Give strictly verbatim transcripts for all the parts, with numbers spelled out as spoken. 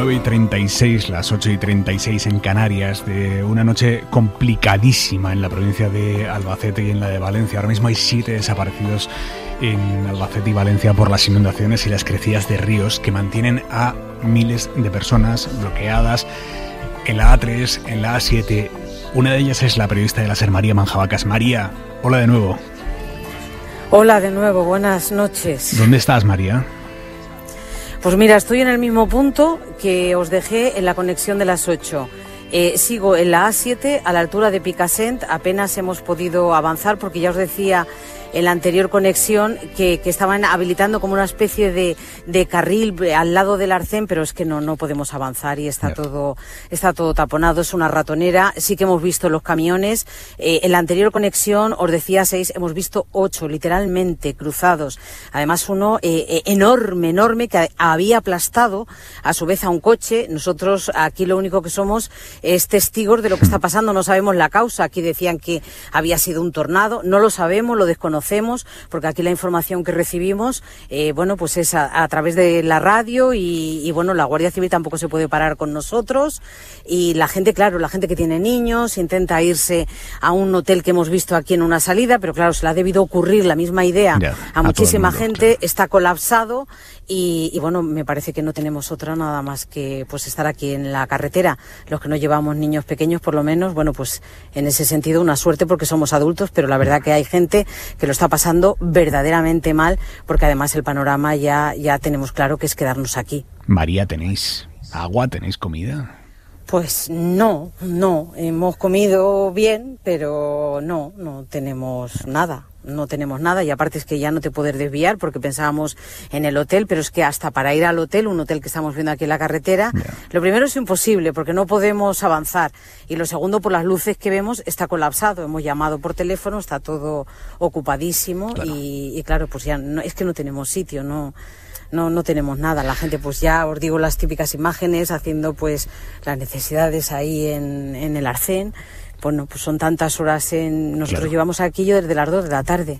nueve y treinta y seis, las ocho y treinta y seis en Canarias, de una noche complicadísima en la provincia de Albacete y en la de Valencia. Ahora mismo hay siete desaparecidos en Albacete y Valencia por las inundaciones y las crecidas de ríos que mantienen a miles de personas bloqueadas en la A tres, en la A siete. Una de ellas es la periodista de la SER, María Manjabacas. María, hola de nuevo. Hola de nuevo, buenas noches. ¿Dónde estás, María? Pues mira, estoy en el mismo punto que os dejé en la conexión de las ocho. Eh, sigo en la A siete, a la altura de Picassent. Apenas hemos podido avanzar porque ya os decía en la anterior conexión que, que estaban habilitando como una especie de, de carril al lado del Arcén, pero es que no, no podemos avanzar y está todo, está todo taponado, es una ratonera. Sí que hemos visto los camiones. Eh, en la anterior conexión os decía seis, hemos visto ocho, literalmente cruzados. Además uno eh, enorme, enorme, que había aplastado a su vez a un coche. Nosotros aquí lo único que somos es testigos de lo que está pasando, no sabemos la causa. Aquí decían que había sido un tornado, no lo sabemos, lo desconocemos, porque aquí la información que recibimos, eh, bueno, pues es a, a través de la radio y, y bueno, la Guardia Civil tampoco se puede parar con nosotros y la gente, claro, la gente que tiene niños intenta irse a un hotel que hemos visto aquí en una salida, pero claro, se le ha debido ocurrir la misma idea ya, a, a muchísima mundo, gente, claro. Está colapsado y, y bueno, me parece que no tenemos otra nada más que pues estar aquí en la carretera. Los que no llevamos niños pequeños, por lo menos, bueno, pues en ese sentido una suerte porque somos adultos, pero la verdad que hay gente que lo está pasando verdaderamente mal, porque además el panorama ya, ya tenemos claro que es quedarnos aquí. María, ¿tenéis agua? ¿Tenéis comida? Pues no, no, hemos comido bien, pero no, no tenemos nada. No tenemos nada y aparte es que ya no te puedes desviar porque pensábamos en el hotel, pero es que hasta para ir al hotel, un hotel que estamos viendo aquí en la carretera, yeah. Lo primero es imposible porque no podemos avanzar y lo segundo, por las luces que vemos, está colapsado. Hemos llamado por teléfono, está todo ocupadísimo, claro. Y, y claro, pues ya no, es que no tenemos sitio, no... No, no tenemos nada. La gente, pues ya os digo las típicas imágenes haciendo pues las necesidades ahí en, en el Arcén. Bueno, pues son tantas horas en... Nosotros claro. Llevamos aquí yo desde las dos de la tarde.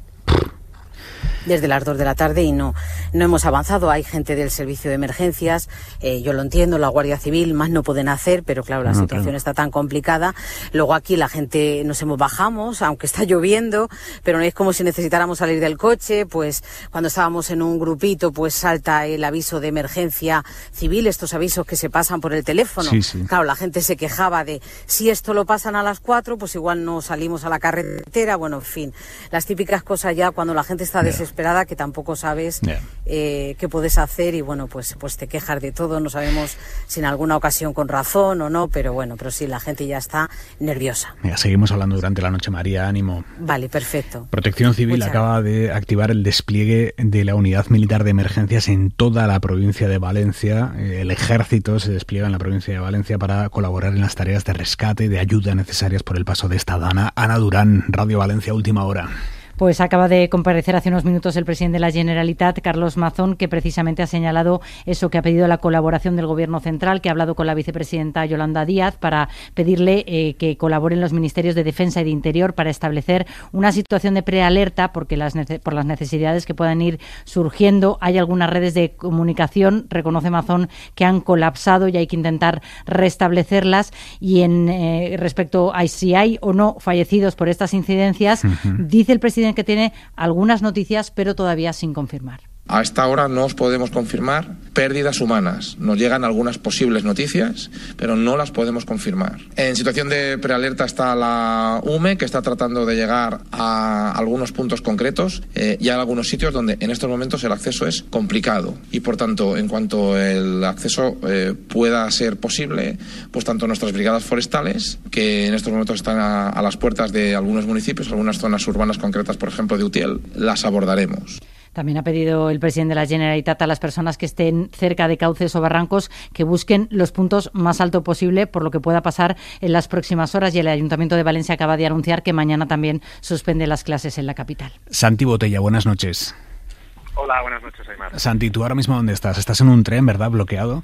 Desde las dos de la tarde y no, no hemos avanzado. Hay gente del servicio de emergencias, eh, yo lo entiendo, la Guardia Civil, más no pueden hacer, pero claro, la no, situación claro. está tan complicada. Luego aquí la gente nos hemos bajamos, aunque está lloviendo, pero no es como si necesitáramos salir del coche, pues cuando estábamos en un grupito, pues salta el aviso de emergencia civil, estos avisos que se pasan por el teléfono. Sí, sí. Claro, la gente se quejaba de, si esto lo pasan a las cuatro, pues igual no salimos a la carretera, bueno, en fin, las típicas cosas ya cuando la gente está yeah. desesperada, que tampoco sabes yeah. eh, qué puedes hacer y bueno, pues pues te quejas de todo, no sabemos si en alguna ocasión con razón o no, pero bueno, pero sí, la gente ya está nerviosa. Mira, seguimos hablando durante la noche, María, ánimo. Vale, perfecto. Protección Civil Muchas acaba de activar el despliegue de la Unidad Militar de Emergencias en toda la provincia de Valencia. El Ejército se despliega en la provincia de Valencia para colaborar en las tareas de rescate y de ayuda necesarias por el paso de esta dana. Ana Durán, Radio Valencia, última hora. Pues acaba de comparecer hace unos minutos el presidente de la Generalitat, Carlos Mazón, que precisamente ha señalado eso, que ha pedido la colaboración del Gobierno central, que ha hablado con la vicepresidenta Yolanda Díaz para pedirle eh, que colaboren los ministerios de Defensa y de Interior para establecer una situación de prealerta, porque las nece- por las necesidades que puedan ir surgiendo. Hay algunas redes de comunicación, reconoce Mazón, que han colapsado y hay que intentar restablecerlas. Y en eh, respecto a si hay o no fallecidos por estas incidencias, uh-huh. dice el presidente que tiene algunas noticias, pero todavía sin confirmar. A esta hora no os podemos confirmar pérdidas humanas. Nos llegan algunas posibles noticias, pero no las podemos confirmar. En situación de prealerta está la U M E, que está tratando de llegar a algunos puntos concretos eh, y hay algunos sitios donde en estos momentos el acceso es complicado. Y por tanto, en cuanto el acceso eh, pueda ser posible, pues tanto nuestras brigadas forestales, que en estos momentos están a, a las puertas de algunos municipios, algunas zonas urbanas concretas, por ejemplo de Utiel, las abordaremos. También ha pedido el presidente de la Generalitat a las personas que estén cerca de cauces o barrancos que busquen los puntos más alto posible por lo que pueda pasar en las próximas horas, y el Ayuntamiento de Valencia acaba de anunciar que mañana también suspende las clases en la capital. Santi Botella, buenas noches. Hola, buenas noches, Aymar. Santi, ¿tú ahora mismo dónde estás? ¿Estás en un tren, verdad, bloqueado?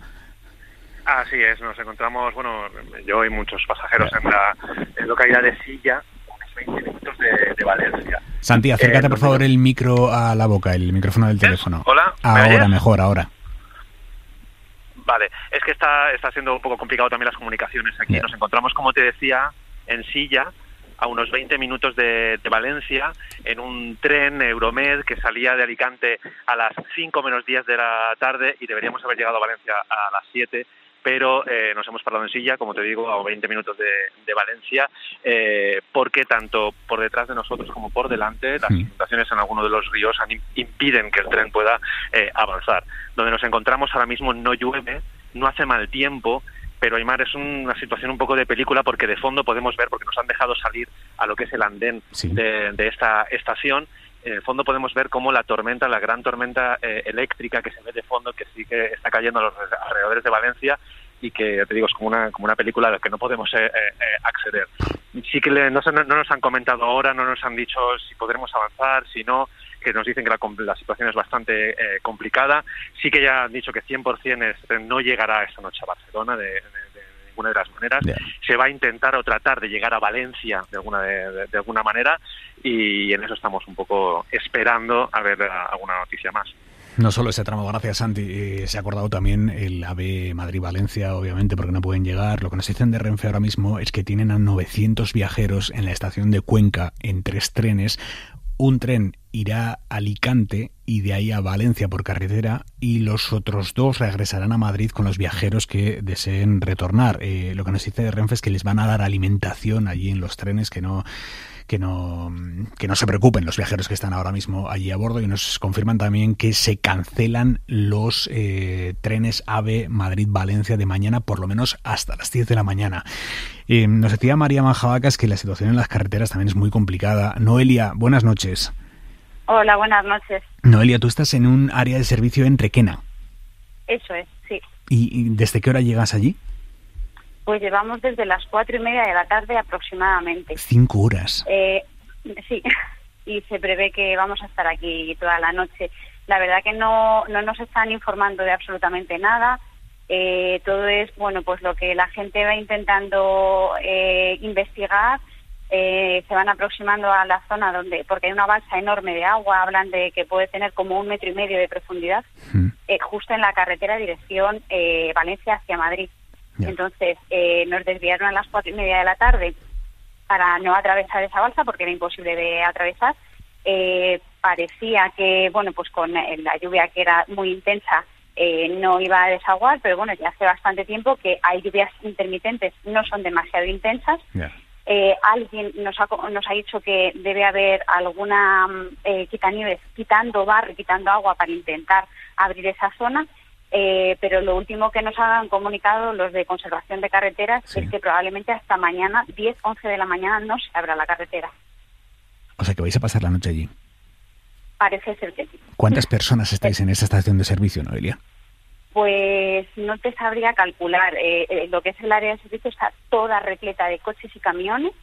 Así es, nos encontramos, bueno, yo y muchos pasajeros en la en localidad de Silla, unos veinte minutos de, de Valencia. Santi, acércate eh, por favor el micro a la boca, el micrófono del teléfono. Hola. Ahora, mejor, ahora. Vale, es que está, está siendo un poco complicado también las comunicaciones aquí. Yeah. Nos encontramos, como te decía, en Silla, a unos veinte minutos de, de Valencia, en un tren Euromed que salía de Alicante a las cinco menos diez de la tarde y deberíamos haber llegado a Valencia a las siete, pero eh, nos hemos parado en Silla, como te digo, a veinte minutos de, de Valencia, eh, porque tanto por detrás de nosotros como por delante las inundaciones en alguno de los ríos han, impiden que el tren pueda eh, avanzar. Donde nos encontramos ahora mismo no llueve, no hace mal tiempo, pero Aimar, es una situación un poco de película porque de fondo podemos ver, porque nos han dejado salir a lo que es el andén sí. de, de esta estación, en el fondo podemos ver cómo la tormenta, la gran tormenta eh, eléctrica que se ve de fondo, que sí que está cayendo a los alrededores de Valencia y que, te digo, es como una como una película a la que no podemos eh, eh, acceder. Sí que le, no, no nos han comentado ahora, no nos han dicho si podremos avanzar, si no, que nos dicen que la, la situación es bastante eh, complicada. Sí que ya han dicho que cien por ciento este, no llegará esta noche a Barcelona de, de, de ninguna de las maneras. Yeah. Se va a intentar o tratar de llegar a Valencia de alguna de, de, de alguna manera y en eso estamos un poco esperando a ver a, alguna noticia más. No solo ese tramo, gracias Santi, eh, se ha acordado también el AVE Madrid-Valencia, obviamente porque no pueden llegar. Lo que nos dicen de Renfe ahora mismo es que tienen a novecientos viajeros en la estación de Cuenca en tres trenes. Un tren irá a Alicante y de ahí a Valencia por carretera y los otros dos regresarán a Madrid con los viajeros que deseen retornar. Eh, lo que nos dice de Renfe es que les van a dar alimentación allí en los trenes, que no... que no que no se preocupen los viajeros que están ahora mismo allí a bordo, y nos confirman también que se cancelan los eh, trenes AVE Madrid-Valencia de mañana, por lo menos hasta las diez de la mañana. Eh, nos decía María Manjabacas que la situación en las carreteras también es muy complicada. Noelia, buenas noches. Hola, buenas noches. Noelia, tú estás en un área de servicio en Requena. Eso es, sí. ¿Y, y desde qué hora llegas allí? Pues llevamos desde las cuatro y media de la tarde aproximadamente. Cinco horas. Eh, sí, y se prevé que vamos a estar aquí toda la noche. La verdad que no, no nos están informando de absolutamente nada. Eh, todo es, bueno, pues lo que la gente va intentando eh, investigar. Eh, se van aproximando a la zona donde, porque hay una balsa enorme de agua, hablan de que puede tener como un metro y medio de profundidad, hmm. eh, justo en la carretera dirección eh, Valencia hacia Madrid. Yeah. Entonces eh, nos desviaron a las cuatro y media de la tarde para no atravesar esa balsa porque era imposible de atravesar. Eh, parecía que, bueno, pues con la lluvia que era muy intensa eh, no iba a desaguar, pero bueno, ya hace bastante tiempo que hay lluvias intermitentes, no son demasiado intensas. Yeah. Eh, alguien nos ha, nos ha dicho que debe haber alguna eh, quitanieves quitando barro, quitando agua para intentar abrir esa zona. Eh, pero lo último que nos han comunicado los de conservación de carreteras sí. es que probablemente hasta mañana, diez, once de la mañana, no se abra la carretera. O sea que vais a pasar la noche allí. Parece ser que sí. ¿Cuántas personas estáis en esa estación de servicio, Noelia? Pues no te sabría calcular. Eh, eh, lo que es el área de servicio está toda repleta de coches y camiones.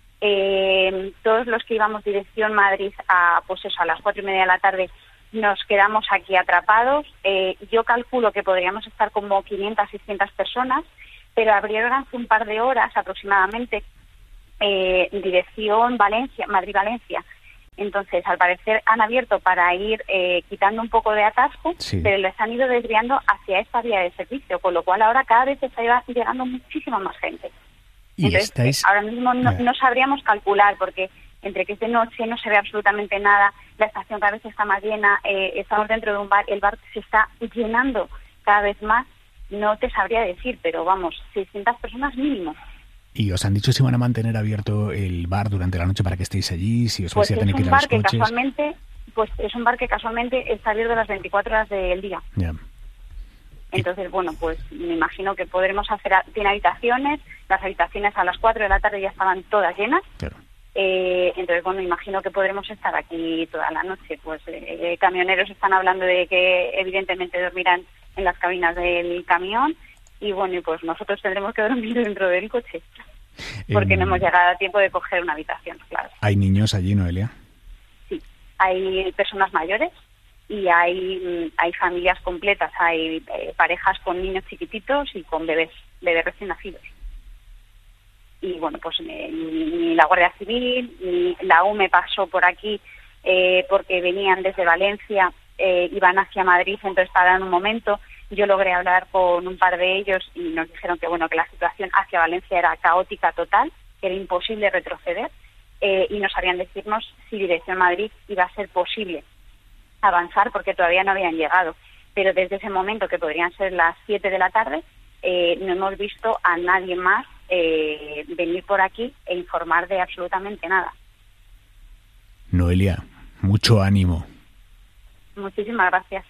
Eh, todos los que íbamos dirección Madrid a, pues eso, a las cuatro y media de la tarde nos quedamos aquí atrapados. Eh, yo calculo que podríamos estar como quinientas, seiscientas personas, pero abrieron hace un par de horas aproximadamente eh, dirección Valencia, Madrid-Valencia. Entonces, al parecer han abierto para ir eh, quitando un poco de atasco, sí. pero les han ido desviando hacia esta vía de servicio, con lo cual ahora cada vez está llegando muchísima más gente. ¿Y Entonces, estáis... ahora mismo no, no sabríamos calcular, porque entre que es de noche, no se ve absolutamente nada, la estación cada vez está más llena, eh, estamos dentro de un bar, el bar se está llenando cada vez más, no te sabría decir, pero vamos, seiscientas personas mínimo. ¿Y os han dicho si van a mantener abierto el bar durante la noche para que estéis allí, si os pues vais a tener que ir a los coches? Que casualmente, pues es un bar que casualmente está abierto las veinticuatro horas del día. Yeah. Entonces, bueno, pues me imagino que podremos hacer, tiene habitaciones, las habitaciones a las cuatro de la tarde ya estaban todas llenas. Claro. Eh, entonces, bueno, imagino que podremos estar aquí toda la noche. Pues eh, camioneros están hablando de que evidentemente dormirán en las cabinas del camión y bueno, y pues nosotros tendremos que dormir dentro del coche porque eh, no hemos llegado a tiempo de coger una habitación, claro. ¿Hay niños allí, Noelia? Sí, hay personas mayores y hay hay familias completas, hay eh, parejas con niños chiquititos y con bebés, bebés recién nacidos. Y bueno, pues eh, ni, ni la Guardia Civil, ni la U M E pasó por aquí eh, porque venían desde Valencia, eh, iban hacia Madrid, entonces pararon un momento, Yo logré hablar con un par de ellos y nos dijeron que bueno que la situación hacia Valencia era caótica total, que era imposible retroceder, eh, y no sabían decirnos si dirección Madrid iba a ser posible avanzar porque todavía no habían llegado. Pero desde ese momento, que podrían ser las siete de la tarde, eh, no hemos visto a nadie más eh, venir por aquí e informar de absolutamente nada. Noelia, mucho ánimo. Muchísimas gracias.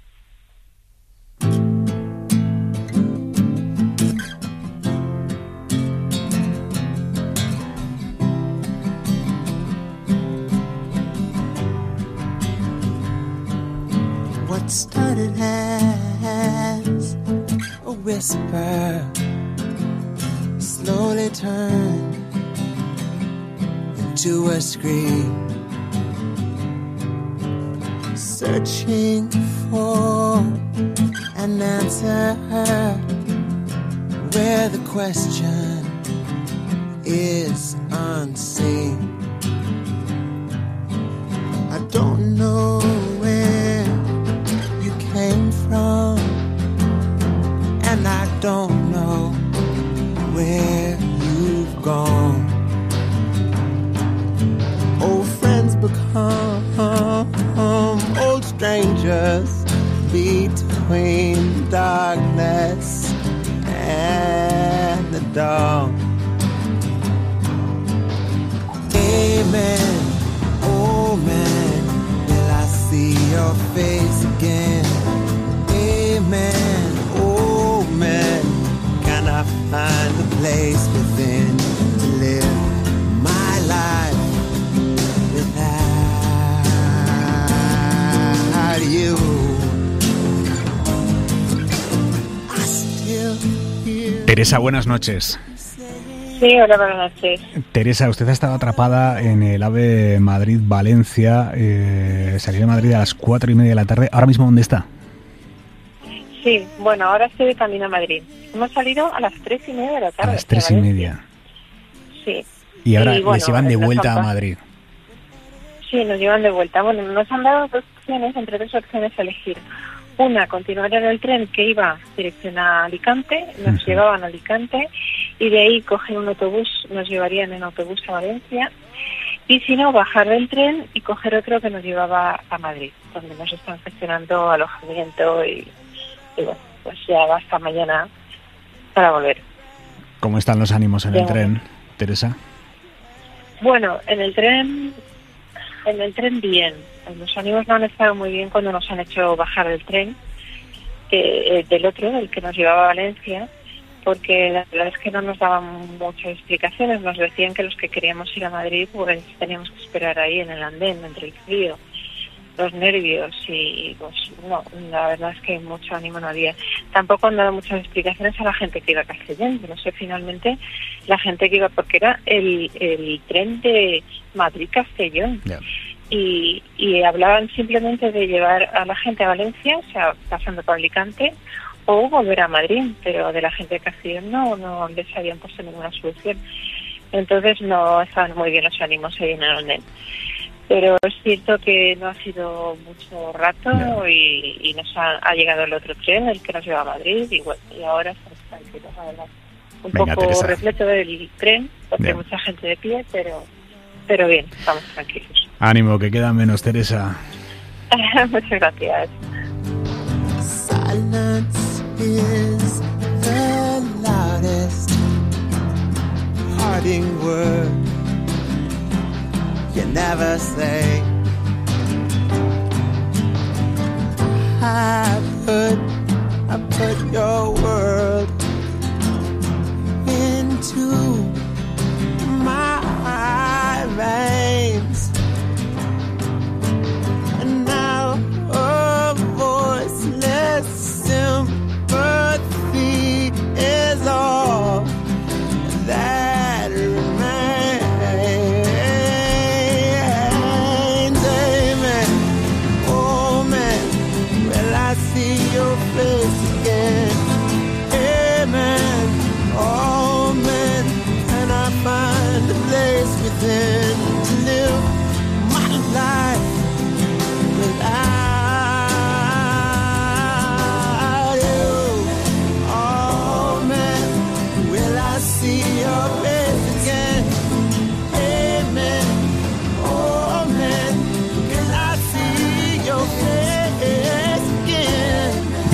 What started as a whisper slowly turned into a scream, searching for an answer where the question is unseen. I don't know where you came from, and I don't know where you've gone. Old friends become old strangers between darkness and the dawn. Amen, oh man, will I see your face again? Amen, oh man, can I find a place within to live my life without you? I still hear. Teresa, buenas noches. Sí, hola, buenas noches. Teresa, usted ha estado atrapada en el AVE Madrid-Valencia, eh, salió de Madrid a las cuatro y media de la tarde. ¿Ahora mismo dónde está? Sí, bueno, ahora estoy de camino a Madrid. Hemos salido a las tres y media de la tarde. A las tres y media. Sí. Y ahora y, bueno, les llevan de vuelta campa. a Madrid. Sí, nos llevan de vuelta. Bueno, nos han dado dos opciones, entre dos opciones a elegir. Una, continuar en el tren que iba dirección a Alicante, nos uh-huh. llevaban a Alicante, y de ahí coger un autobús, nos llevarían en autobús a Valencia, y si no, bajar del tren y coger otro que nos llevaba a Madrid, donde nos están gestionando alojamiento y, y bueno, pues ya va hasta mañana para volver. ¿Cómo están los ánimos en ya. el tren, Teresa? Bueno, en el tren, en el tren bien. Los ánimos no han estado muy bien cuando nos han hecho bajar del tren, eh, del otro, del que nos llevaba a Valencia, porque la verdad es que no nos daban muchas explicaciones. Nos decían que los que queríamos ir a Madrid pues teníamos que esperar ahí en el andén, entre el frío, los nervios y pues no, la verdad es que mucho ánimo no había. Tampoco han dado muchas explicaciones a la gente que iba a Castellón. No sé finalmente la gente que iba, porque era el, el tren de Madrid-Castellón. Yeah. Y, y hablaban simplemente de llevar a la gente a Valencia, o sea, pasando por Alicante, o volver a Madrid, pero de la gente de Castellón no, no les habían puesto ninguna solución. Entonces no estaban muy bien los ánimos ahí en el andén. Pero es cierto que no ha sido mucho rato no. y, y nos ha, ha llegado el otro tren, el que nos lleva a Madrid, y, bueno, y ahora estamos tranquilos, la verdad. Un Venga, poco Teresa. repleto del tren, porque hay mucha gente de pie, pero, pero bien, estamos tranquilos. Ánimo, que queda menos, Teresa. Muchas gracias. Silence is the loudest parting word you never say. I put, I put your world into my veins. Sympathy is all that remains. Amen. Oh man, will I see your face again? Amen. Oh man, can I find a place within to live my life without?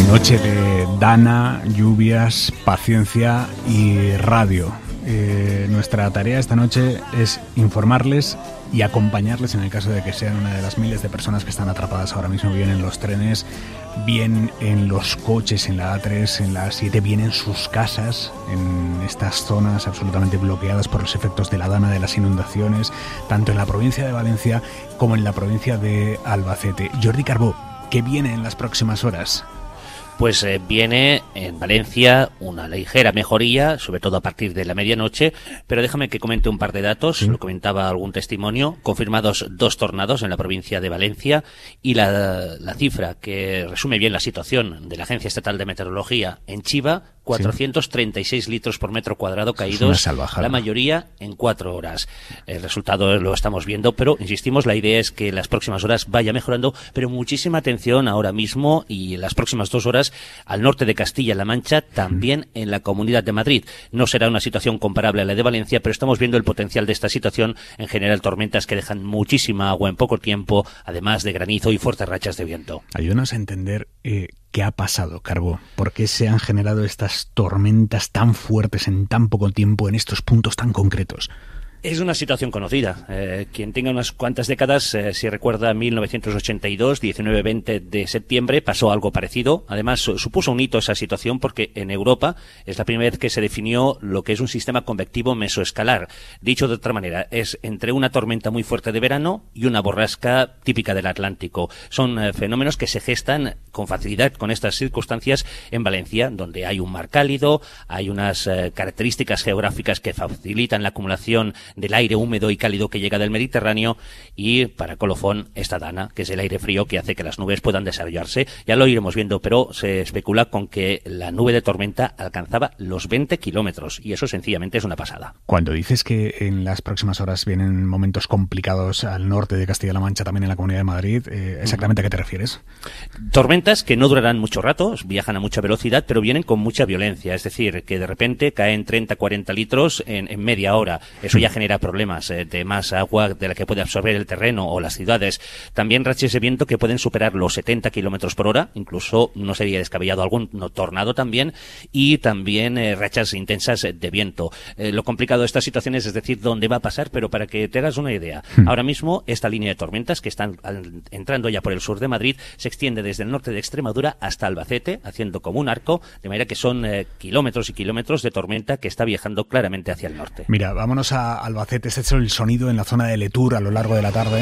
Noche de Dana, lluvias, paciencia y radio. Eh, nuestra tarea esta noche es informarles y acompañarles en el caso de que sean una de las miles de personas que están atrapadas ahora mismo, bien en los trenes, bien en los coches, en la A tres, en la A siete, bien en sus casas, en estas zonas absolutamente bloqueadas por los efectos de la Dana, de las inundaciones, tanto en la provincia de Valencia como en la provincia de Albacete. Jordi Carbó, ¿qué viene en las próximas horas? Pues eh, viene en Valencia una ligera mejoría, sobre todo a partir de la medianoche, pero déjame que comente un par de datos. ¿Sí? Lo comentaba algún testimonio. Confirmados dos tornados en la provincia de Valencia y la, la cifra que resume bien la situación de la Agencia Estatal de Meteorología en Chiva, cuatrocientos treinta y seis sí. litros por metro cuadrado caídos, la mayoría en cuatro horas. El resultado lo estamos viendo, pero insistimos, la idea es que en las próximas horas vaya mejorando, pero muchísima atención ahora mismo y en las próximas dos horas al norte de Castilla-La Mancha, también en la Comunidad de Madrid. No será una situación comparable a la de Valencia, pero estamos viendo el potencial de esta situación. En general, tormentas que dejan muchísima agua en poco tiempo, además de granizo y fuertes rachas de viento. Ayúdanos a entender eh, qué ha pasado, Carbó. ¿Por qué se han generado estas tormentas tan fuertes en tan poco tiempo en estos puntos tan concretos? Es una situación conocida. Eh, quien tenga unas cuantas décadas, eh, si recuerda mil novecientos ochenta y dos, diecinueve veinte de septiembre, pasó algo parecido. Además, supuso un hito esa situación porque en Europa es la primera vez que se definió lo que es un sistema convectivo mesoescalar. Dicho de otra manera, es entre una tormenta muy fuerte de verano y una borrasca típica del Atlántico. Son eh, fenómenos que se gestan con facilidad con estas circunstancias en Valencia, donde hay un mar cálido, hay unas eh, características geográficas que facilitan la acumulación del aire húmedo y cálido que llega del Mediterráneo, y para colofón esta Dana, que es el aire frío que hace que las nubes puedan desarrollarse. Ya lo iremos viendo, pero se especula con que la nube de tormenta alcanzaba los veinte kilómetros, y eso sencillamente es una pasada. Cuando dices que en las próximas horas vienen momentos complicados al norte de Castilla-La Mancha, también en la Comunidad de Madrid, eh, ¿exactamente uh-huh. a qué te refieres? Tormentas que no durarán mucho rato, viajan a mucha velocidad, pero vienen con mucha violencia, es decir, que de repente caen treinta a cuarenta litros en, en media hora. Eso ya genera problemas eh, de más agua de la que puede absorber el terreno o las ciudades. También rachas de viento que pueden superar los setenta kilómetros por hora, incluso no sería descabellado algún no, tornado también, y también eh, rachas intensas de viento. Eh, lo complicado de estas situaciones es decir dónde va a pasar, pero para que te hagas una idea, hmm. ahora mismo esta línea de tormentas que están al, entrando ya por el sur de Madrid se extiende desde el norte de Extremadura hasta Albacete, haciendo como un arco, de manera que son eh, kilómetros y kilómetros de tormenta que está viajando claramente hacia el norte. Mira, vámonos a Albacete. Este es el sonido en la zona de Letur a lo largo de la tarde.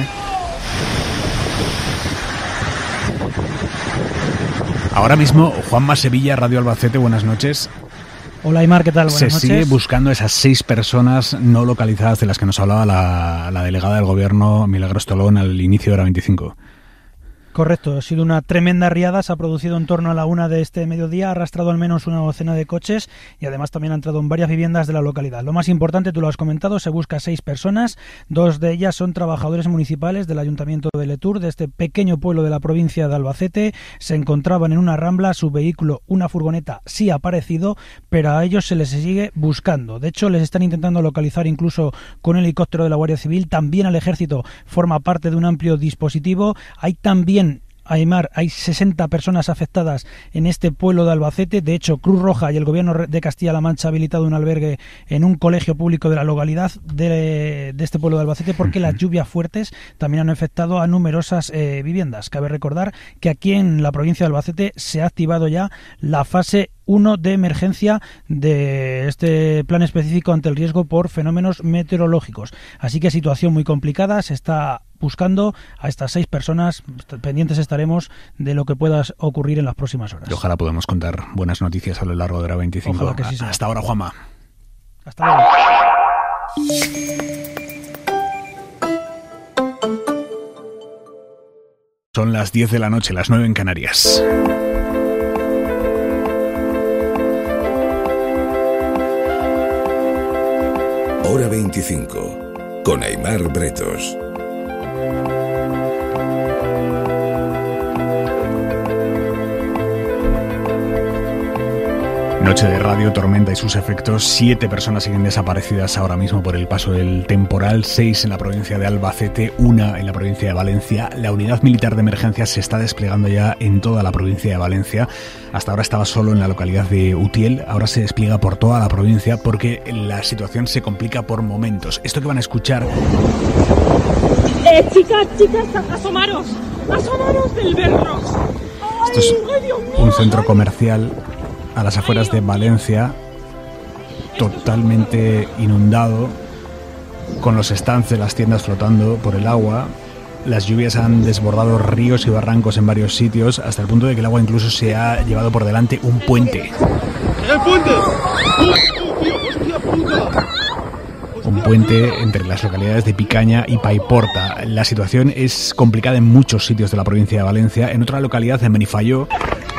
Ahora mismo, Juanma Sevilla, Radio Albacete, buenas noches. Hola Aymar, ¿qué tal? Buenas Se noches. sigue buscando esas seis personas no localizadas de las que nos hablaba la, la delegada del gobierno, Milagros Tolón, al inicio de hora veinticinco. Correcto, ha sido una tremenda riada, se ha producido en torno a la una de este mediodía, ha arrastrado al menos una docena de coches y además también ha entrado en varias viviendas de la localidad. Lo más importante, tú lo has comentado, se busca seis personas, dos de ellas son trabajadores municipales del Ayuntamiento de Letur, de este pequeño pueblo de la provincia de Albacete. Se encontraban en una rambla, su vehículo, una furgoneta, sí ha aparecido, pero a ellos se les sigue buscando. De hecho, les están intentando localizar incluso con un helicóptero de la Guardia Civil, también el Ejército forma parte de un amplio dispositivo. Hay también Aymar, hay sesenta personas afectadas en este pueblo de Albacete. De hecho, Cruz Roja y el Gobierno de Castilla-La Mancha ha habilitado un albergue en un colegio público de la localidad de, de este pueblo de Albacete porque las lluvias fuertes también han afectado a numerosas eh, viviendas. Cabe recordar que aquí en la provincia de Albacete se ha activado ya la fase uno de emergencia de este plan específico ante el riesgo por fenómenos meteorológicos. Así que situación muy complicada, se está buscando a estas seis personas, pendientes estaremos de lo que pueda ocurrir en las próximas horas. Y ojalá podamos contar buenas noticias a lo largo de hora veinticinco. Ojalá que sí sea. Hasta ahora, Juanma. Hasta luego. Son las diez de la noche, las nueve en Canarias. Hora veinticinco, con Aymar Bretos. Noche de radio, tormenta y sus efectos. Siete personas siguen desaparecidas ahora mismo por el paso del temporal. Seis en la provincia de Albacete, una en la provincia de Valencia. La unidad militar de emergencias se está desplegando ya en toda la provincia de Valencia. Hasta ahora estaba solo en la localidad de Utiel. Ahora se despliega por toda la provincia porque la situación se complica por momentos. Esto que van a escuchar... Eh, chicas, chicas, asomaros. Asomaros del Berros. Esto es un centro comercial a las afueras de Valencia, totalmente inundado, con los stands de las tiendas flotando por el agua. Las lluvias han desbordado ríos y barrancos en varios sitios, hasta el punto de que el agua incluso se ha llevado por delante un puente. ¡El puente! ¡Hostia puta! Un puente entre las localidades de Picaña y Paiporta. La situación es complicada en muchos sitios de la provincia de Valencia. En otra localidad, en Benifayó,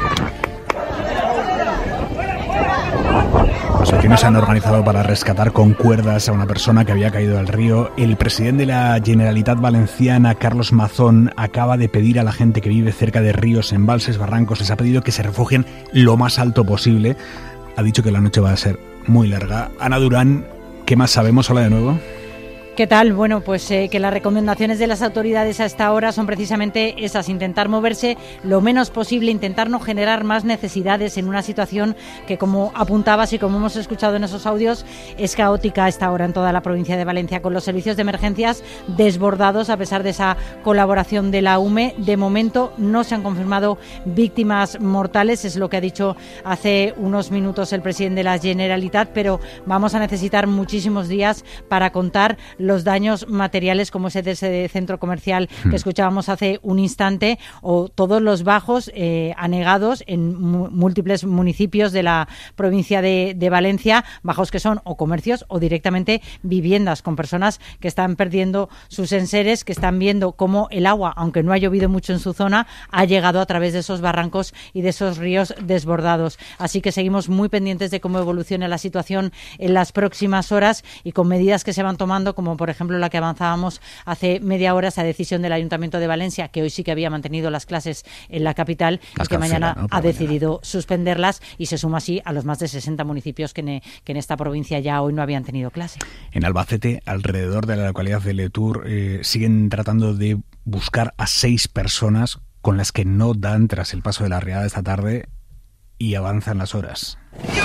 los vecinos se han organizado para rescatar con cuerdas a una persona que había caído al río. El presidente de la Generalitat Valenciana, Carlos Mazón, acaba de pedir a la gente que vive cerca de ríos, embalses, barrancos, les ha pedido que se refugien lo más alto posible. Ha dicho que la noche va a ser muy larga. Ana Durán, ¿qué más sabemos? Hola de nuevo. ¿Qué tal? Bueno, pues eh, que las recomendaciones de las autoridades a esta hora son precisamente esas: intentar moverse lo menos posible, intentar no generar más necesidades en una situación que, como apuntabas y como hemos escuchado en esos audios, es caótica a esta hora en toda la provincia de Valencia, con los servicios de emergencias desbordados a pesar de esa colaboración de la U M E. De momento no se han confirmado víctimas mortales, es lo que ha dicho hace unos minutos el presidente de la Generalitat, pero vamos a necesitar muchísimos días para contar los daños materiales, como ese de ese centro comercial que escuchábamos hace un instante, o todos los bajos eh, anegados en mu- múltiples municipios de la provincia de, de Valencia, bajos que son o comercios o directamente viviendas, con personas que están perdiendo sus enseres, que están viendo cómo el agua, aunque no ha llovido mucho en su zona, ha llegado a través de esos barrancos y de esos ríos desbordados. Así que seguimos muy pendientes de cómo evolucione la situación en las próximas horas y con medidas que se van tomando, como por ejemplo la que avanzábamos hace media hora, esa decisión del Ayuntamiento de Valencia, que hoy sí que había mantenido las clases en la capital las y que mañana ¿no? ha decidido mañana. suspenderlas, y se suma así a los más de sesenta municipios que, ne, que en esta provincia ya hoy no habían tenido clase. En Albacete, alrededor de la localidad de Letur, eh, siguen tratando de buscar a seis personas con las que no dan tras el paso de la riada esta tarde, y avanzan las horas.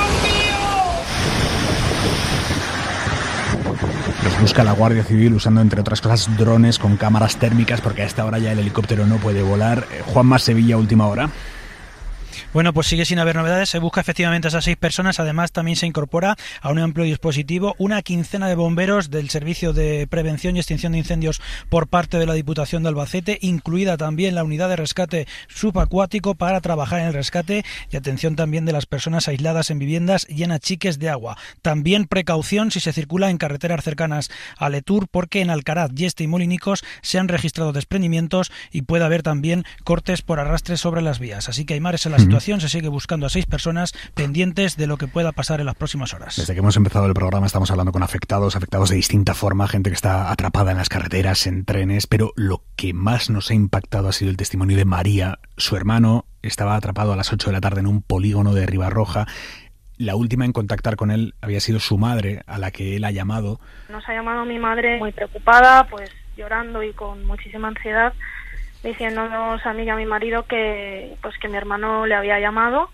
Los busca la Guardia Civil usando, entre otras cosas, drones con cámaras térmicas, porque a esta hora ya el helicóptero no puede volar. Juanma, Sevilla, última hora. Bueno, pues sigue sin haber novedades. Se busca efectivamente a esas seis personas. Además, también se incorpora a un amplio dispositivo una quincena de bomberos del Servicio de Prevención y Extinción de Incendios por parte de la Diputación de Albacete, incluida también la unidad de rescate subacuático para trabajar en el rescate y atención también de las personas aisladas en viviendas y en achiques de agua. También precaución si se circula en carreteras cercanas a Letur, porque en Alcaraz, Yeste y Molinicos se han registrado desprendimientos y puede haber también cortes por arrastre sobre las vías. Así que, Aymar, esa es la situación. Se sigue buscando a seis personas pendientes de lo que pueda pasar en las próximas horas. Desde que hemos empezado el programa estamos hablando con afectados, afectados de distinta forma, gente que está atrapada en las carreteras, en trenes, pero lo que más nos ha impactado ha sido el testimonio de María. Su hermano estaba atrapado a las ocho de la tarde en un polígono de Ribarroja. La última en contactar con él había sido su madre, a la que él ha llamado. Nos ha llamado mi madre muy preocupada, pues llorando y con muchísima ansiedad, diciéndonos a mí y a mi marido que pues que mi hermano le había llamado,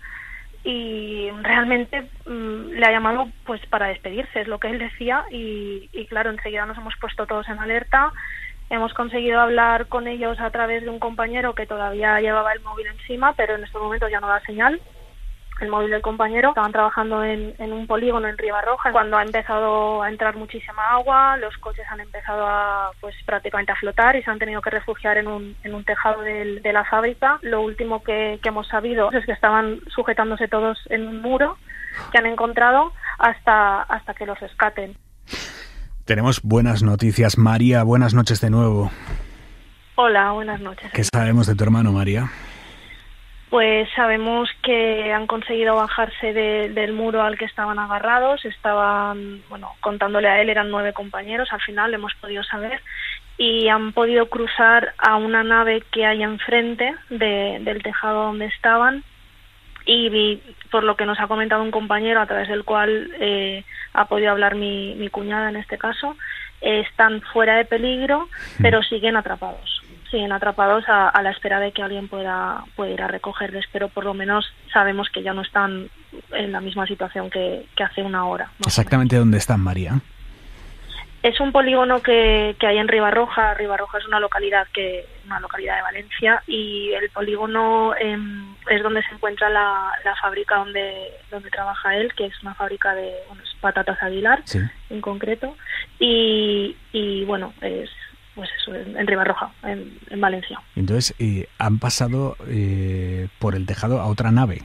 y realmente mmm, le ha llamado pues para despedirse, es lo que él decía, y, y claro, enseguida nos hemos puesto todos en alerta. Hemos conseguido hablar con ellos a través de un compañero que todavía llevaba el móvil encima, pero en estos momentos ya no da señal el móvil del compañero. Estaban trabajando en, en un polígono en Ribarroja cuando ha empezado a entrar muchísima agua, los coches han empezado a pues prácticamente a flotar y se han tenido que refugiar en un, en un tejado del, de la fábrica. Lo último que, que hemos sabido es que estaban sujetándose todos en un muro que han encontrado hasta, hasta que los rescaten. Tenemos buenas noticias. María, buenas noches de nuevo. Hola, buenas noches. ¿Qué sabemos de tu hermano, María? Pues sabemos que han conseguido bajarse de, del muro al que estaban agarrados. Estaban, bueno, contándole a él, eran nueve compañeros, al final hemos podido saber, y han podido cruzar a una nave que hay enfrente de, del tejado donde estaban, y vi, por lo que nos ha comentado un compañero a través del cual eh, ha podido hablar mi, mi cuñada en este caso, eh, están fuera de peligro, pero siguen atrapados. Siguen atrapados a, a la espera de que alguien pueda, pueda ir a recogerles, pero por lo menos sabemos que ya no están en la misma situación que, que hace una hora. ¿Exactamente dónde están, María? Es un polígono que, que hay en Ribarroja. Ribarroja es una localidad que una localidad de Valencia, y el polígono eh, es donde se encuentra la, la fábrica donde donde trabaja él, que es una fábrica de bueno, patatas Aguilar, sí, en concreto, y, y bueno, es pues eso, en, en Ribarroja, en, en Valencia. Entonces, eh, han pasado eh, por el tejado a otra nave.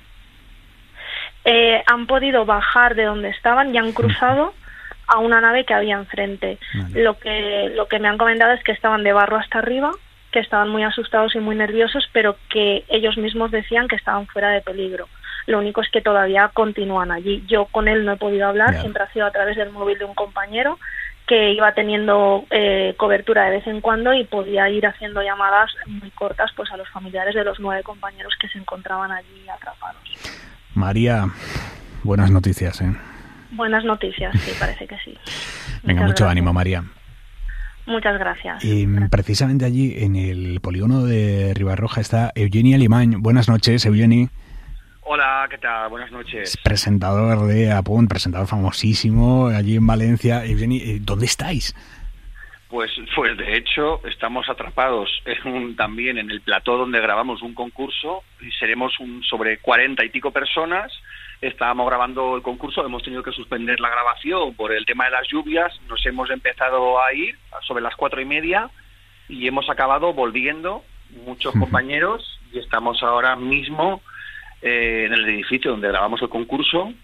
Eh, han podido bajar de donde estaban y han cruzado a una nave que había enfrente. Vale. Lo que lo que me han comentado es que estaban de barro hasta arriba, que estaban muy asustados y muy nerviosos, pero que ellos mismos decían que estaban fuera de peligro. Lo único es que todavía continúan allí. Yo con él no he podido hablar, yeah. siempre ha sido a través del móvil de un compañero que iba teniendo eh, cobertura de vez en cuando y podía ir haciendo llamadas muy cortas pues a los familiares de los nueve compañeros que se encontraban allí atrapados. María, buenas noticias, ¿eh? Buenas noticias, sí, parece que sí. Venga, Muchas mucho gracias. ánimo, María. Muchas gracias. Eh, precisamente allí, en el polígono de Ribarroja, está Eugeni Alimany. Buenas noches, Eugeni. Hola, ¿qué tal? Buenas noches. Es presentador de Apunt, presentador famosísimo allí en Valencia. Eugeni, ¿dónde estáis? Pues, pues de hecho, estamos atrapados en un, también en el plató donde grabamos un concurso, y seremos un, sobre cuarenta y pico personas. Estábamos grabando el concurso, hemos tenido que suspender la grabación por el tema de las lluvias, nos hemos empezado a ir sobre las cuatro y media y hemos acabado volviendo, muchos compañeros, y estamos ahora mismo eh, en el edificio donde grabamos el concurso,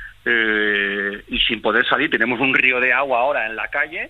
eh, y sin poder salir. Tenemos un río de agua ahora en la calle,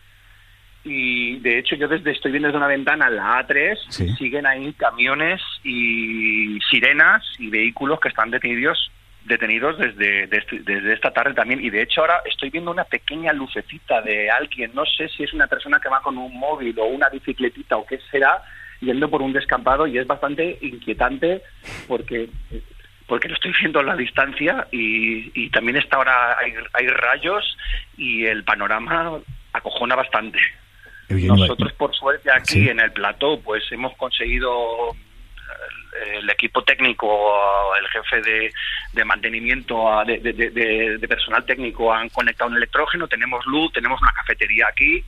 y de hecho yo desde estoy viendo desde una ventana en la A tres, sí. Siguen ahí camiones y sirenas y vehículos que están detenidos detenidos desde, desde, desde esta tarde también, y de hecho ahora estoy viendo una pequeña lucecita de alguien, no sé si es una persona que va con un móvil o una bicicletita o qué será, yendo por un descampado, y es bastante inquietante porque porque lo estoy viendo a la distancia, y, y también está ahora hay, hay rayos y el panorama acojona bastante. Nosotros por suerte aquí sí. En el plató pues hemos conseguido, el equipo técnico, el jefe de, de mantenimiento, de, de, de, de personal técnico han conectado un electrógeno, tenemos luz, tenemos una cafetería aquí.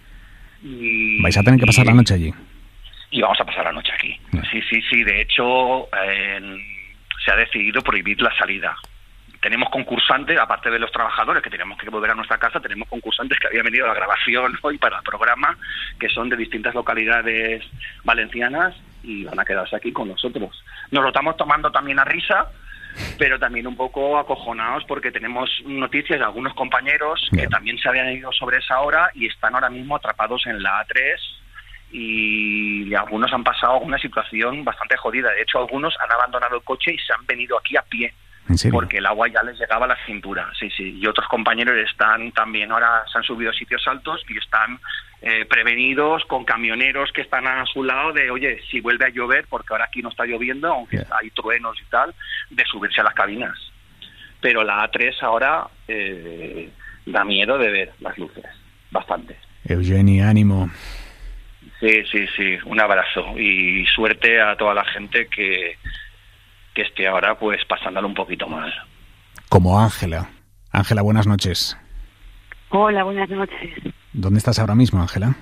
Y, vais a tener que pasar la noche allí. Y vamos a pasar la noche aquí. Yeah. Sí, sí, sí. De hecho, eh, se ha decidido prohibir la salida. Tenemos concursantes, aparte de los trabajadores que tenemos que volver a nuestra casa, tenemos concursantes que habían venido a la grabación hoy para el programa, que son de distintas localidades valencianas, y van a quedarse aquí con nosotros. Nos lo estamos tomando también a risa, pero también un poco acojonados porque tenemos noticias de algunos compañeros que también se habían ido sobre esa hora y están ahora mismo atrapados en la A tres, y algunos han pasado una situación bastante jodida. De hecho, algunos han abandonado el coche y se han venido aquí a pie. ¿En serio? Porque el agua ya les llegaba a la cintura, sí, sí. Y otros compañeros están también, ahora se han subido a sitios altos y están eh, prevenidos con camioneros que están a su lado de, oye, si vuelve a llover, porque ahora aquí no está lloviendo, aunque yeah. hay truenos y tal, de subirse a las cabinas. Pero la A tres ahora eh, da miedo de ver las luces, bastante. Eugeni, ánimo. Sí, sí, sí, un abrazo y suerte a toda la gente que... que esté ahora pues pasándolo un poquito mal. Como Ángela. Ángela, buenas noches. Hola, buenas noches. ¿Dónde estás ahora mismo, Ángela?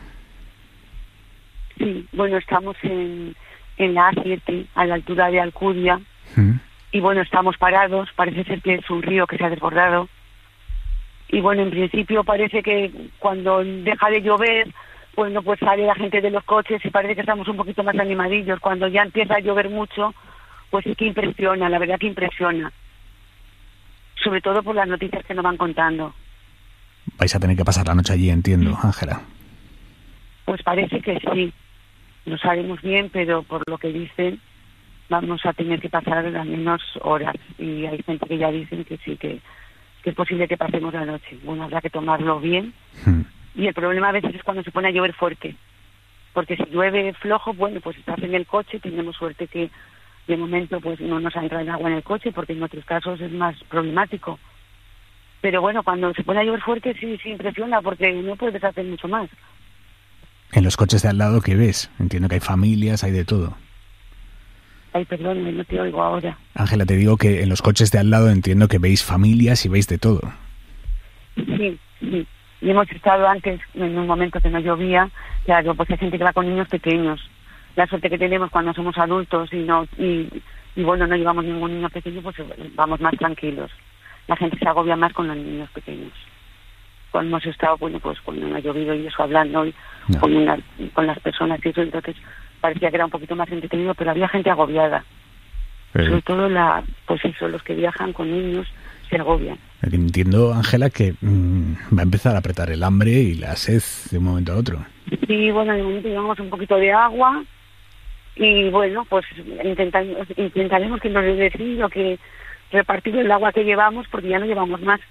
Sí, bueno, estamos en, en la A siete, a la altura de Alcudia, ¿Mm? Y bueno, estamos parados, parece ser que es un río que se ha desbordado, y bueno, en principio parece que cuando deja de llover, bueno, pues sale la gente de los coches y parece que estamos un poquito más animadillos. Cuando ya empieza a llover mucho, pues sí que impresiona, la verdad que impresiona. Sobre todo por las noticias que nos van contando. Vais a tener que pasar la noche allí, entiendo, Ángela. Pues parece que sí. No sabemos bien, pero por lo que dicen, vamos a tener que pasar al menos horas. Y hay gente que ya dicen que sí, que, que es posible que pasemos la noche. Bueno, habrá que tomarlo bien. Hmm. Y el problema a veces es cuando se pone a llover fuerte. Porque si llueve flojo, bueno, pues estás en el coche, tenemos suerte que De momento, pues no nos ha entrado el agua en el coche porque en otros casos es más problemático. Pero bueno, cuando se pone a llover fuerte sí, sí impresiona porque no puedes hacer mucho más. En los coches de al lado, ¿qué ves? Entiendo que hay familias, hay de todo. Ay, perdón, no te oigo ahora. Ángela, te digo que en los coches de al lado entiendo que veis familias y veis de todo. Sí, sí. Y hemos estado antes, en un momento que no llovía, claro, pues hay gente que va con niños pequeños. La suerte que tenemos cuando somos adultos y no y, y bueno, no llevamos ningún niño pequeño, pues vamos más tranquilos. La gente se agobia más con los niños pequeños. Cuando hemos estado, bueno, pues cuando no ha llovido y eso, hablando y no. con, una, con las personas y eso, entonces parecía que era un poquito más entretenido, pero había gente agobiada. Sí. Sobre todo, la pues eso, los que viajan con niños se agobian. Entiendo, Ángela, que mmm, va a empezar a apretar el hambre y la sed de un momento a otro. Sí, bueno, de momento llevamos un poquito de agua y bueno, pues intentaremos, intentaremos que nos decir lo que repartir el agua que llevamos porque ya no llevamos más.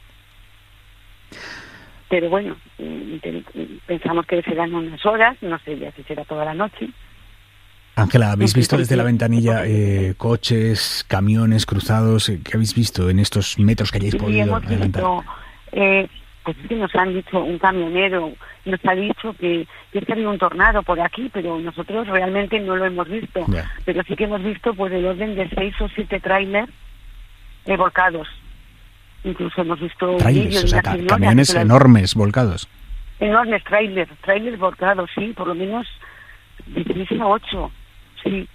Pero bueno, pensamos que serán unas horas, no sé ya si será toda la noche. Ángela, ¿habéis visto desde la ventanilla eh, coches, camiones cruzados? ¿Qué habéis visto en estos metros que hayáis sí, podido hemos adelantar? Visto, eh, pues sí, nos han dicho, un camionero nos ha dicho que, que ha habido un tornado por aquí, pero nosotros realmente no lo hemos visto. Yeah. Pero sí que hemos visto pues el orden de seis o siete trailers eh, volcados. Incluso hemos visto trailers, o sea, ca camiones enormes volcados. Enormes trailers, trailers volcados, sí, por lo menos de seis a ocho, sí.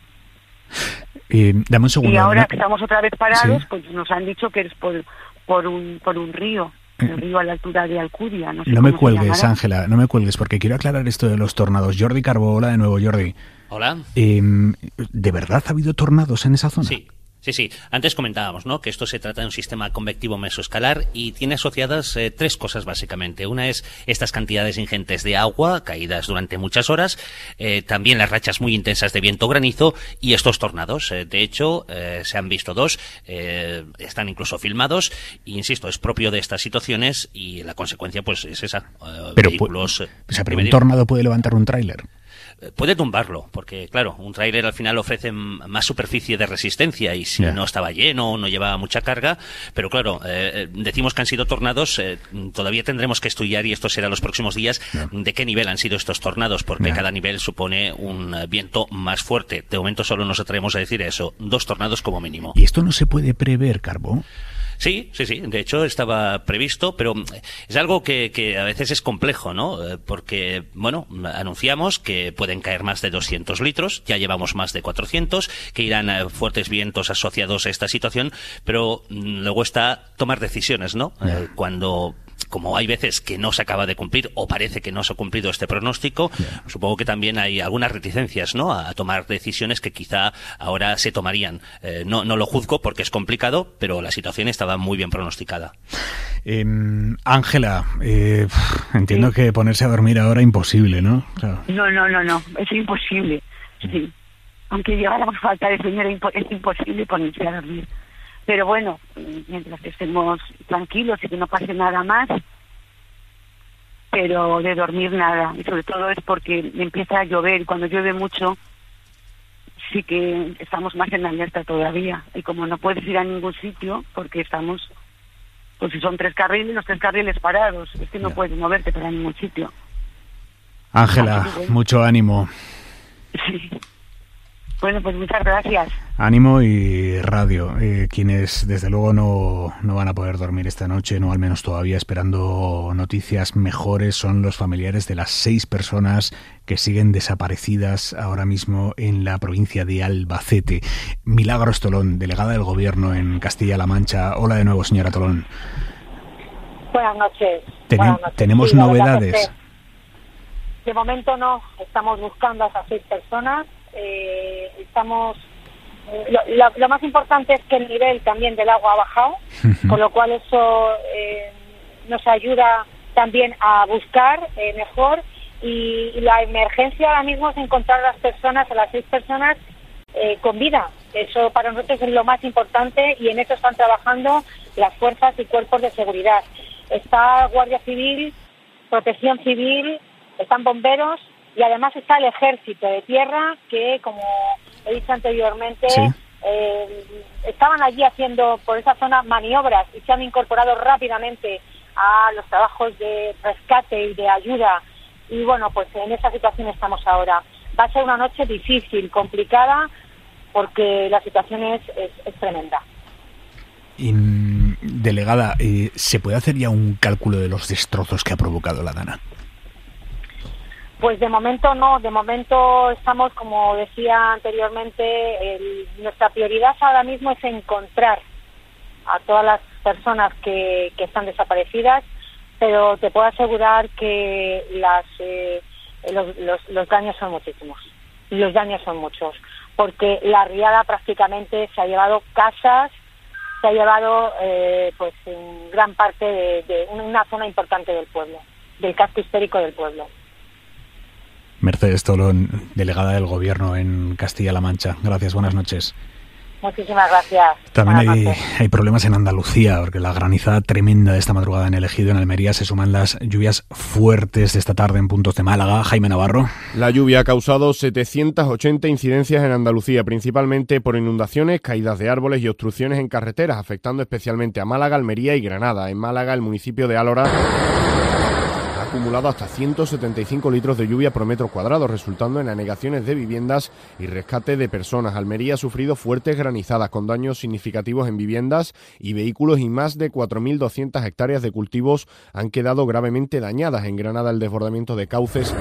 Eh, dame un segundo. Y ahora ¿no? que estamos otra vez parados, ¿Sí? pues nos han dicho que es por por un por un río, eh. el río a la altura de Alcudia. No, sé no me cuelgues, Ángela, no me cuelgues, porque quiero aclarar esto de los tornados. Jordi Carbó, hola de nuevo, Jordi. Hola. Eh, ¿De verdad ha habido tornados en esa zona? Sí. Sí, sí. Antes comentábamos, ¿no?, que esto se trata de un sistema convectivo mesoescalar y tiene asociadas eh, tres cosas básicamente. Una es estas cantidades ingentes de agua caídas durante muchas horas, eh, también las rachas muy intensas de viento granizo y estos tornados. Eh, de hecho, eh, se han visto dos, eh, están incluso filmados e, insisto, es propio de estas situaciones y la consecuencia pues es esa. Eh, pero vehículos, o sea, pero un tornado puede levantar un tráiler. Puede tumbarlo, porque claro, un tráiler al final ofrece más superficie de resistencia y si yeah. no estaba lleno, no llevaba mucha carga, pero claro, eh, decimos que han sido tornados, eh, todavía tendremos que estudiar, y esto será los próximos días, yeah. de qué nivel han sido estos tornados, porque yeah. cada nivel supone un viento más fuerte. De momento solo nos atrevemos a decir eso, dos tornados como mínimo. ¿Y esto no se puede prever, Carbó? Sí, sí, sí. De hecho, estaba previsto, pero es algo que, que a veces es complejo, ¿no? Porque, bueno, anunciamos que pueden caer más de doscientos litros, ya llevamos más de cuatrocientos, que irán fuertes vientos asociados a esta situación, pero luego está tomar decisiones, ¿no? Yeah. Cuando... como hay veces que no se acaba de cumplir o parece que no se ha cumplido este pronóstico, yeah. supongo que también hay algunas reticencias, ¿no?, a tomar decisiones que quizá ahora se tomarían. Eh, no, no lo juzgo porque es complicado, pero la situación estaba muy bien pronosticada. Ángela, eh, eh, entiendo sí. que ponerse a dormir ahora imposible, ¿no? Claro. No, no, no, no, es imposible. Sí. Aunque llegáramos a falta de sueño, es imposible ponerse a dormir. Pero bueno, mientras que estemos tranquilos y que no pase nada más, pero de dormir nada. Y sobre todo es porque empieza a llover y cuando llueve mucho sí que estamos más en alerta todavía. Y como no puedes ir a ningún sitio porque estamos, pues si son tres carriles, los tres carriles parados, es que no yeah. puedes moverte para ningún sitio. Ángela, bueno. mucho ánimo. Sí. Bueno, pues muchas gracias. Ánimo y radio. Eh, quienes desde luego no, no van a poder dormir esta noche, no al menos todavía, esperando noticias mejores, son los familiares de las seis personas que siguen desaparecidas ahora mismo en la provincia de Albacete. Milagros Tolón, delegada del Gobierno en Castilla-La Mancha. Hola de nuevo, señora Tolón. Buenas noches. Ten Buenas noches. Tenemos sí, novedades. De momento no, estamos buscando a esas seis personas. Eh, estamos eh, lo, lo, lo más importante es que el nivel también del agua ha bajado, uh-huh. con lo cual eso eh, nos ayuda también a buscar eh, mejor y, y la emergencia ahora mismo es encontrar a las personas, a las seis personas eh, con vida. Eso para nosotros es lo más importante y en eso están trabajando las fuerzas y cuerpos de seguridad. Está Guardia Civil, Protección Civil, están bomberos. Y además está el ejército de tierra que, como he dicho anteriormente, ¿sí? eh, estaban allí haciendo por esa zona maniobras y se han incorporado rápidamente a los trabajos de rescate y de ayuda. Y bueno, pues en esa situación estamos ahora. Va a ser una noche difícil, complicada, porque la situación es, es, es tremenda. Y, delegada, eh, ¿se puede hacer ya un cálculo de los destrozos que ha provocado la Dana? Pues de momento no, de momento estamos, como decía anteriormente, el, nuestra prioridad ahora mismo es encontrar a todas las personas que, que están desaparecidas, pero te puedo asegurar que las, eh, los, los, los daños son muchísimos, los daños son muchos, porque la riada prácticamente se ha llevado casas, se ha llevado eh, pues en gran parte de, de una zona importante del pueblo, del casco histórico del pueblo. Mercedes Tolón, delegada del Gobierno en Castilla-La Mancha. Gracias, buenas noches. Muchísimas gracias. También hay, hay problemas en Andalucía, porque la granizada tremenda de esta madrugada en el Ejido, en Almería, se suman las lluvias fuertes de esta tarde en puntos de Málaga. Jaime Navarro. La lluvia ha causado setecientas ochenta incidencias en Andalucía, principalmente por inundaciones, caídas de árboles y obstrucciones en carreteras, afectando especialmente a Málaga, Almería y Granada. En Málaga, el municipio de Álora ha acumulado hasta ciento setenta y cinco litros de lluvia por metro cuadrado, resultando en anegaciones de viviendas y rescate de personas. Almería ha sufrido fuertes granizadas con daños significativos en viviendas y vehículos, y más de cuatro mil doscientas hectáreas de cultivos han quedado gravemente dañadas. En Granada, el desbordamiento de cauces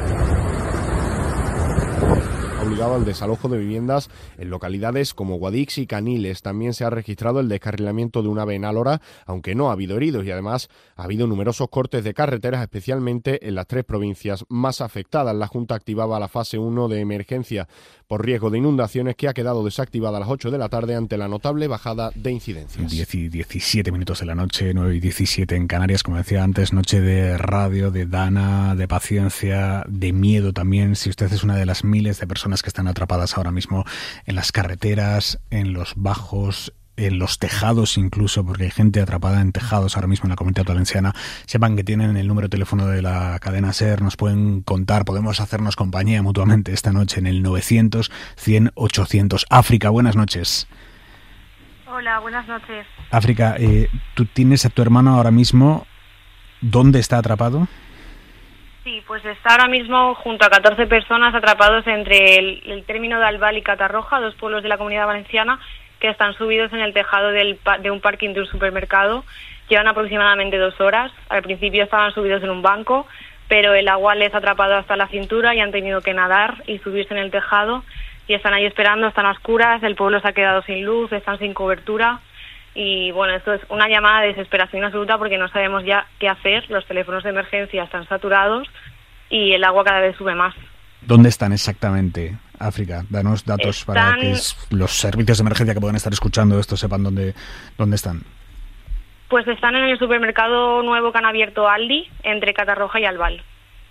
ha obligado al desalojo de viviendas en localidades como Guadix y Caniles. También se ha registrado el descarrilamiento de un AVE en Álora, aunque no ha habido heridos, y además ha habido numerosos cortes de carreteras, especialmente en las tres provincias más afectadas. La Junta activaba la fase uno de emergencia por riesgo de inundaciones, que ha quedado desactivada a las ocho de la tarde ante la notable bajada de incidencias. diez y diecisiete minutos de la noche, nueve y diecisiete en Canarias, como decía antes, noche de radio, de Dana, de paciencia, de miedo también, si usted es una de las miles de personas que están atrapadas ahora mismo en las carreteras, en los bajos, en los tejados incluso, porque hay gente atrapada en tejados ahora mismo en la Comunidad Valenciana. Sepan que tienen el número de teléfono de la cadena SER, nos pueden contar, podemos hacernos compañía mutuamente esta noche en el novecientos, cien, ochocientos. África, buenas noches. Hola, buenas noches. África, eh, tú tienes a tu hermano ahora mismo, ¿dónde está atrapado? Sí, pues está ahora mismo junto a catorce personas atrapados entre el, el término de Albal y Catarroja, dos pueblos de la Comunidad Valenciana, que están subidos en el tejado del, de un parking de un supermercado. Llevan aproximadamente dos horas. Al principio estaban subidos en un banco, pero el agua les ha atrapado hasta la cintura y han tenido que nadar y subirse en el tejado. Y están ahí esperando, están a oscuras, el pueblo se ha quedado sin luz, están sin cobertura. Y bueno, esto es una llamada de desesperación absoluta, porque no sabemos ya qué hacer. Los teléfonos de emergencia están saturados y el agua cada vez sube más. ¿Dónde están exactamente, África? Danos datos están... para que los servicios de emergencia que puedan estar escuchando esto sepan dónde, dónde están. Pues están en el supermercado nuevo que han abierto Aldi, entre Catarroja y Albal.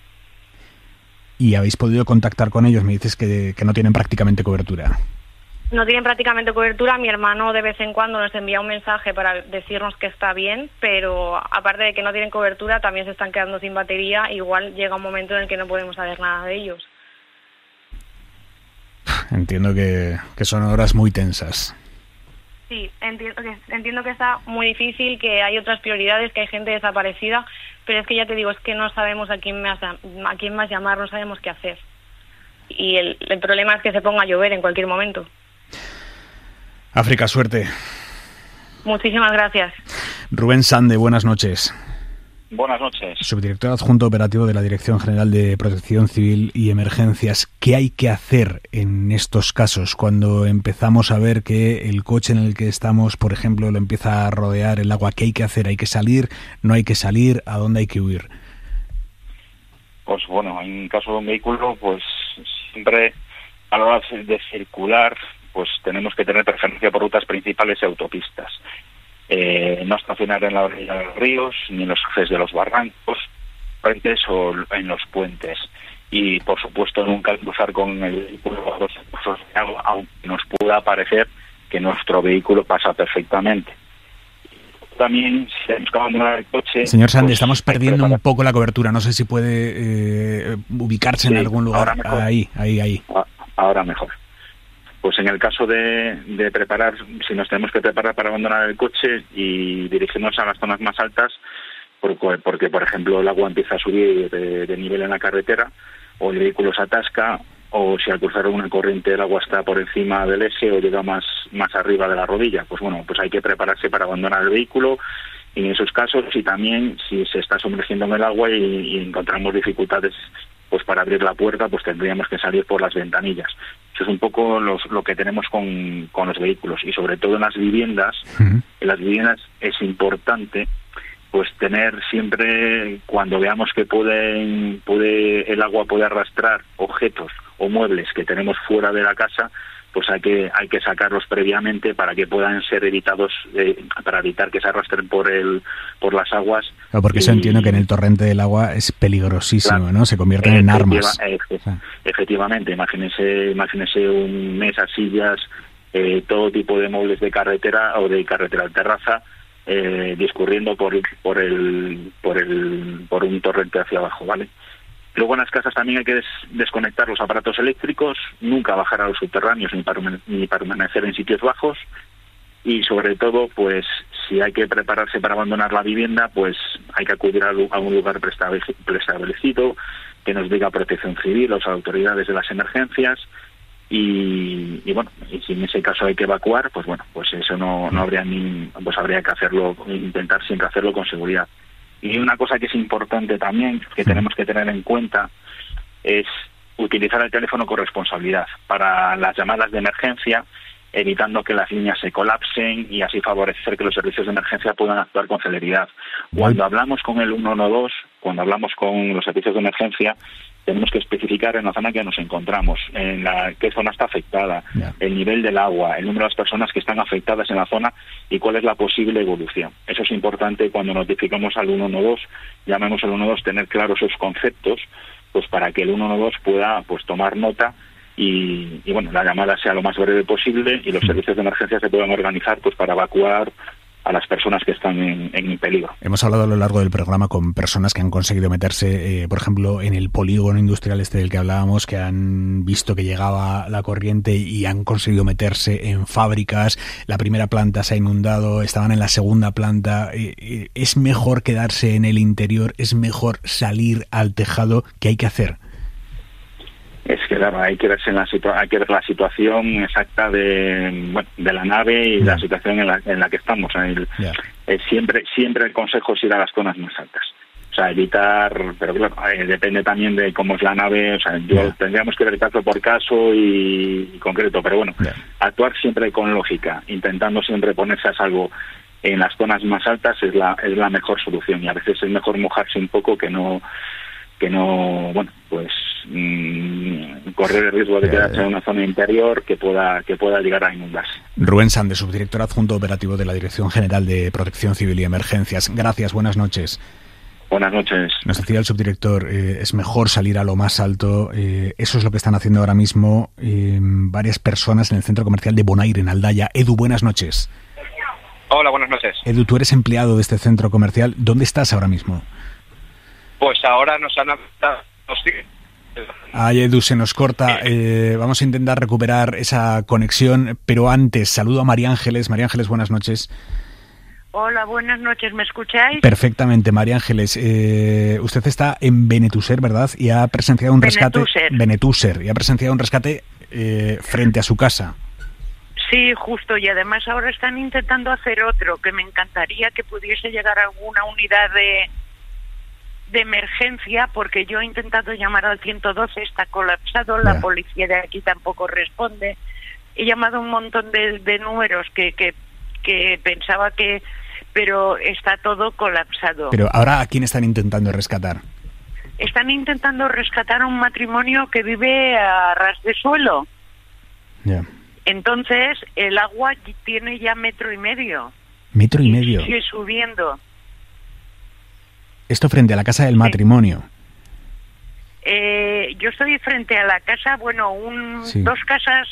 ¿Y habéis podido contactar con ellos? Me dices que, que no tienen prácticamente cobertura. No tienen prácticamente cobertura. Mi hermano de vez en cuando nos envía un mensaje para decirnos que está bien, pero aparte de que no tienen cobertura, también se están quedando sin batería. Igual llega un momento en el que no podemos saber nada de ellos. Entiendo que, que son horas muy tensas. Sí, entiendo que, entiendo que está muy difícil, que hay otras prioridades, que hay gente desaparecida, pero es que ya te digo, es que no sabemos a quién más, a quién más llamar, no sabemos qué hacer. Y el, el problema es que se ponga a llover en cualquier momento. África, suerte. Muchísimas gracias. Rubén Sande, buenas noches. Buenas noches. Subdirector adjunto operativo de la Dirección General de Protección Civil y Emergencias. ¿Qué hay que hacer en estos casos cuando empezamos a ver que el coche en el que estamos, por ejemplo, lo empieza a rodear el agua? ¿Qué hay que hacer? ¿Hay que salir? ¿No hay que salir? ¿A dónde hay que huir? Pues bueno, en caso de un vehículo, pues siempre a la hora de circular, pues tenemos que tener preferencia por rutas principales y autopistas. Eh, no estacionar en la orilla de los ríos, ni en los ejes de los barrancos, puentes o en los puentes. Y, por supuesto, nunca cruzar con el vehículo a los cursos de agua, aunque nos pueda parecer que nuestro vehículo pasa perfectamente. También, si tenemos que abandonar el coche... Señor Sande, pues, estamos perdiendo un poco la cobertura. No sé si puede eh, ubicarse sí, en algún lugar. Ahora ahí, ahí, ahí. Ahora mejor. Pues en el caso de, de preparar, si nos tenemos que preparar para abandonar el coche y dirigirnos a las zonas más altas, porque, porque por ejemplo el agua empieza a subir de, de nivel en la carretera, o el vehículo se atasca, o si al cruzar una corriente el agua está por encima del eje o llega más, más arriba de la rodilla, pues bueno, pues hay que prepararse para abandonar el vehículo. Y en esos casos, y también si se está sumergiendo en el agua y, y encontramos dificultades pues para abrir la puerta, pues tendríamos que salir por las ventanillas. Eso es un poco los, lo que tenemos con, con los vehículos, y sobre todo en las viviendas. Uh-huh. En las viviendas es importante pues tener siempre, cuando veamos que pueden, puede, el agua puede arrastrar objetos o muebles que tenemos fuera de la casa, pues hay que hay que sacarlos previamente para que puedan ser evitados, eh, para evitar que se arrastren por el por las aguas. Claro, porque y, eso entiendo que en el torrente del agua es peligrosísimo, claro, ¿no? Se convierten en armas. Efectiva, efectivamente, imagínese, imagínese un mesa, sillas, eh, todo tipo de muebles de carretera o de carretera de terraza, eh, discurriendo por por el por el por un torrente hacia abajo, ¿vale? Luego en las casas también hay que des- desconectar los aparatos eléctricos, nunca bajar a los subterráneos ni, perman- ni permanecer en sitios bajos, y sobre todo, pues si hay que prepararse para abandonar la vivienda, pues hay que acudir a, lu- a un lugar preestableci- preestablecido, que nos diga Protección Civil, las autoridades de las emergencias, y, y bueno, y si en ese caso hay que evacuar, pues bueno, pues eso no, no habría ni, pues habría que hacerlo, intentar siempre hacerlo con seguridad. Y una cosa que es importante también, que tenemos que tener en cuenta, es utilizar el teléfono con responsabilidad para las llamadas de emergencia, evitando que las líneas se colapsen y así favorecer que los servicios de emergencia puedan actuar con celeridad. Cuando hablamos con el ciento doce, cuando hablamos con los servicios de emergencia, tenemos que especificar en la zona que nos encontramos, en la qué zona está afectada, yeah. el nivel del agua, el número de las personas que están afectadas en la zona y cuál es la posible evolución. Eso es importante cuando notificamos al ciento doce, llamemos al ciento doce, tener claros esos conceptos, pues para que el ciento doce pueda pues tomar nota y, y bueno, la llamada sea lo más breve posible y los servicios de emergencia se puedan organizar pues para evacuar a las personas que están en, en peligro. Hemos hablado a lo largo del programa con personas que han conseguido meterse, eh, por ejemplo, en el polígono industrial este del que hablábamos, que han visto que llegaba la corriente y han conseguido meterse en fábricas. La primera planta se ha inundado, estaban en la segunda planta. Eh, eh, ¿Es mejor quedarse en el interior? ¿Es mejor salir al tejado? ¿Qué hay que hacer? Es que claro, hay que verse en la situa- hay que ver la situación exacta de bueno, de la nave y yeah. la situación en la, en la que estamos. El, yeah. eh, siempre siempre el consejo es ir a las zonas más altas. O sea, evitar, pero claro, eh, depende también de cómo es la nave. O sea, yo yeah. tendríamos que ver caso por caso y, y concreto, pero bueno, yeah. actuar siempre con lógica, intentando siempre ponerse a salvo en las zonas más altas es la es la mejor solución, y a veces es mejor mojarse un poco que no que no, bueno, pues mmm, correr el riesgo de quedarse en una zona interior que pueda que pueda llegar a inundarse. Rubén Sande, subdirector adjunto operativo de la Dirección General de Protección Civil y Emergencias. Gracias, buenas noches. Buenas noches. Nos decía el subdirector, eh, es mejor salir a lo más alto. Eh, eso es lo que están haciendo ahora mismo eh, varias personas en el centro comercial de Bonaire, en Aldaya. Edu, buenas noches. Hola, buenas noches. Edu, tú eres empleado de este centro comercial. ¿Dónde estás ahora mismo? Pues ahora nos han adaptado. Ay, Edu, se nos corta. Eh, vamos a intentar recuperar esa conexión, pero antes saludo a María Ángeles. María Ángeles, buenas noches. Hola, buenas noches. ¿Me escucháis? Perfectamente, María Ángeles. Eh, usted está en Benetúser, ¿verdad? Y ha presenciado un Benetúser. rescate. Benetúser. Y ha presenciado un rescate eh, frente a su casa. Sí, justo. Y además ahora están intentando hacer otro, que me encantaría que pudiese llegar a alguna unidad de... de emergencia, porque yo he intentado llamar al ciento doce, está colapsado, yeah. la policía de aquí tampoco responde. He llamado un montón de, de números que, que, que pensaba que... pero está todo colapsado. Pero ahora, ¿a quién están intentando rescatar? Están intentando rescatar a un matrimonio que vive a ras de suelo. Yeah. Entonces, el agua tiene ya metro y medio. ¿Metro y medio? Sigue subiendo. Esto frente a la casa del matrimonio. Eh, yo estoy frente a la casa, bueno, un, sí. dos casas,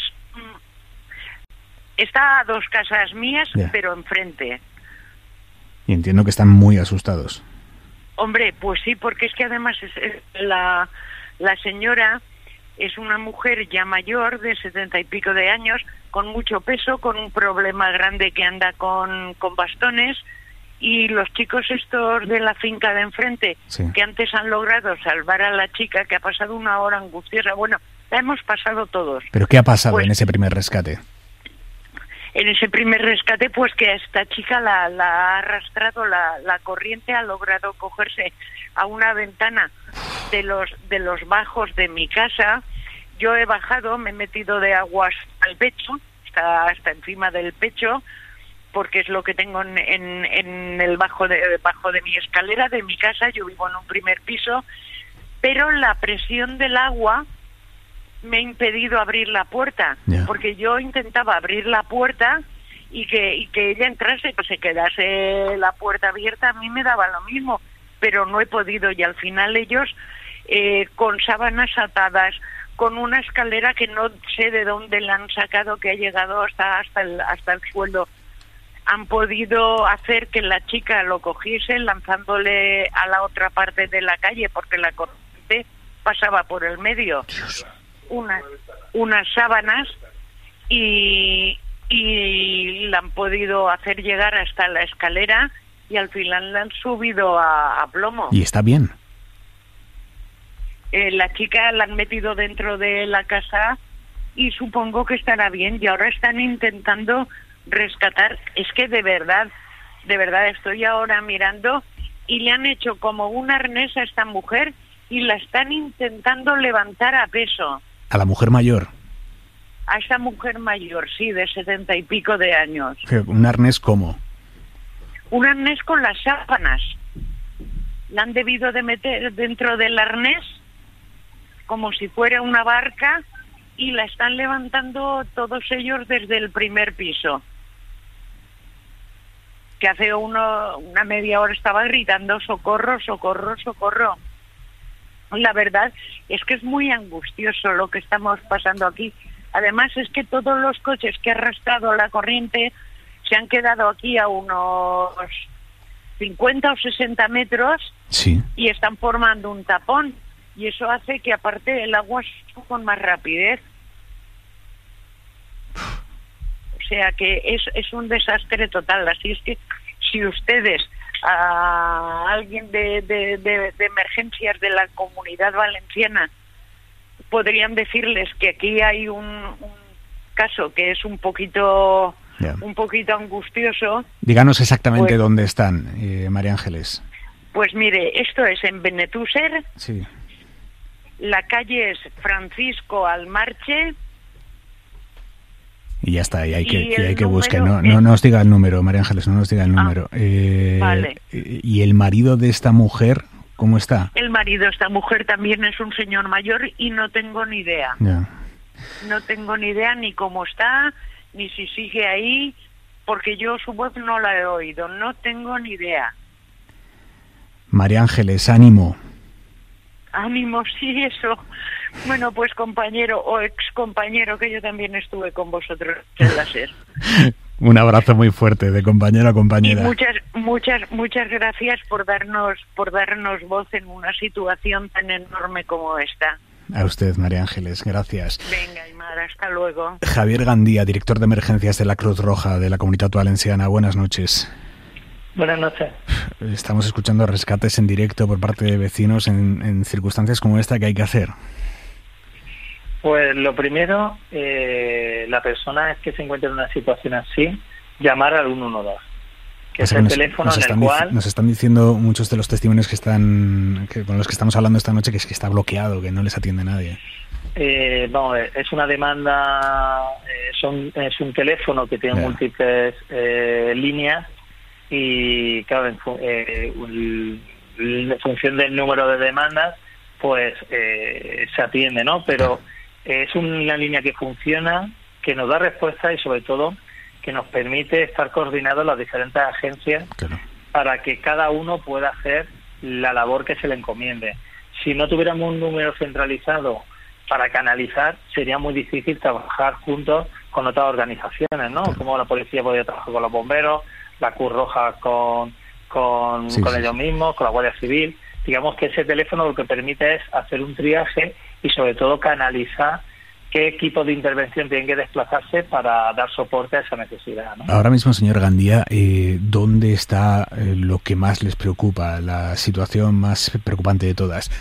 está a dos casas mías, yeah. pero enfrente. Y entiendo que están muy asustados. Hombre, pues sí, porque es que además es, es la, la señora Es una mujer ya mayor, de setenta y pico de años, con mucho peso, con un problema grande que anda con, con bastones, y los chicos estos de la finca de enfrente, sí, que antes han logrado salvar a la chica, que ha pasado una hora angustiosa, bueno, la hemos pasado todos. ¿Pero qué ha pasado pues, en ese primer rescate? En ese primer rescate, pues que a esta chica la, la ha arrastrado la, la corriente, ha logrado cogerse a una ventana de los de los bajos de mi casa. Yo he bajado, me he metido de aguas al pecho, hasta, hasta encima del pecho, porque es lo que tengo en, en, en el bajo de, bajo de mi escalera de mi casa. Yo vivo en un primer piso, pero la presión del agua me ha impedido abrir la puerta, yeah, porque yo intentaba abrir la puerta y que y que ella entrase, que se quedase la puerta abierta, a mí me daba lo mismo, pero no he podido, y al final ellos, eh, con sábanas atadas, con una escalera que no sé de dónde la han sacado, que ha llegado hasta hasta el, hasta el suelo, han podido hacer que la chica lo cogiese lanzándole a la otra parte de la calle, porque la corriente pasaba por el medio. Dios. Unas, unas sábanas, y, y la han podido hacer llegar hasta la escalera, y al final la han subido a, a plomo. ¿Y está bien? Eh, la chica la han metido dentro de la casa y supongo que estará bien, y ahora están intentando rescatar. Es que de verdad, de verdad estoy ahora mirando, y le han hecho como un arnés a esta mujer y la están intentando levantar a peso. ¿A la mujer mayor? A esta mujer mayor, sí, de setenta y pico de años. ¿Un arnés cómo? Un arnés con las sábanas. La han debido de meter dentro del arnés como si fuera una barca, y la están levantando todos ellos desde el primer piso. Que hace uno, una media hora estaba gritando socorro, socorro, socorro. La verdad es que es muy angustioso lo que estamos pasando aquí. Además es que todos los coches que ha arrastrado la corriente se han quedado aquí a unos cincuenta o sesenta metros, sí, y están formando un tapón, y eso hace que aparte el agua suba con más rapidez. O sea que es, es un desastre total. Así es que si ustedes, a alguien de, de, de, de emergencias de la Comunidad Valenciana, podrían decirles que aquí hay un, un caso que es un poquito, yeah, un poquito angustioso. Díganos exactamente pues, dónde están, eh, María Ángeles. Pues mire, esto es en Benetúser. Sí. La calle es Francisco Almarche. Y ya está, y hay que, y hay que buscar. No, no, no os diga el número, María Ángeles, no nos diga el número. Ah, eh, vale. ¿Y el marido de esta mujer, cómo está? El marido de esta mujer también es un señor mayor y no tengo ni idea. Ya. No tengo ni idea ni cómo está, ni si sigue ahí, porque yo su voz no la he oído, no tengo ni idea. María Ángeles, ánimo. Ánimo, sí, eso. Bueno, pues compañero o ex compañero, que yo también estuve con vosotros en la SER. Un abrazo muy fuerte de compañero a compañera. Y muchas, muchas, muchas gracias por darnos, por darnos voz en una situación tan enorme como esta. A usted, María Ángeles, gracias. Venga, Aymar, hasta luego. Javier Gandía, director de emergencias de la Cruz Roja de la Comunitat Valenciana. Buenas noches. Buenas noches. Estamos escuchando rescates en directo por parte de vecinos en, en circunstancias como esta. ¿Qué hay que hacer? Pues lo primero, eh, la persona que se encuentra en una situación así, llamar al ciento doce, que es el nos, teléfono nos en el cual... Nos están diciendo muchos de los testimonios que están que, con los que estamos hablando esta noche que es que está bloqueado, que no les atiende nadie. Eh, vamos a ver, es una demanda, eh, son, es un teléfono que tiene yeah. múltiples eh, líneas y, claro, en, fu- eh, en función del número de demandas, pues eh, se atiende, ¿no? Pero es una línea que funciona, que nos da respuesta y sobre todo que nos permite estar coordinados las diferentes agencias claro. para que cada uno pueda hacer la labor que se le encomiende. Si no tuviéramos un número centralizado para canalizar, sería muy difícil trabajar juntos con otras organizaciones, ¿no? Claro. Como la policía podría trabajar con los bomberos, la Cruz Roja con, con, sí, con sí. ellos mismos, con la Guardia Civil. Digamos que ese teléfono lo que permite es hacer un triaje y sobre todo canalizar qué equipos de intervención tienen que desplazarse para dar soporte a esa necesidad, ¿no? Ahora mismo, señor Gandía, eh, ¿dónde está eh, lo que más les preocupa, la situación más preocupante de todas?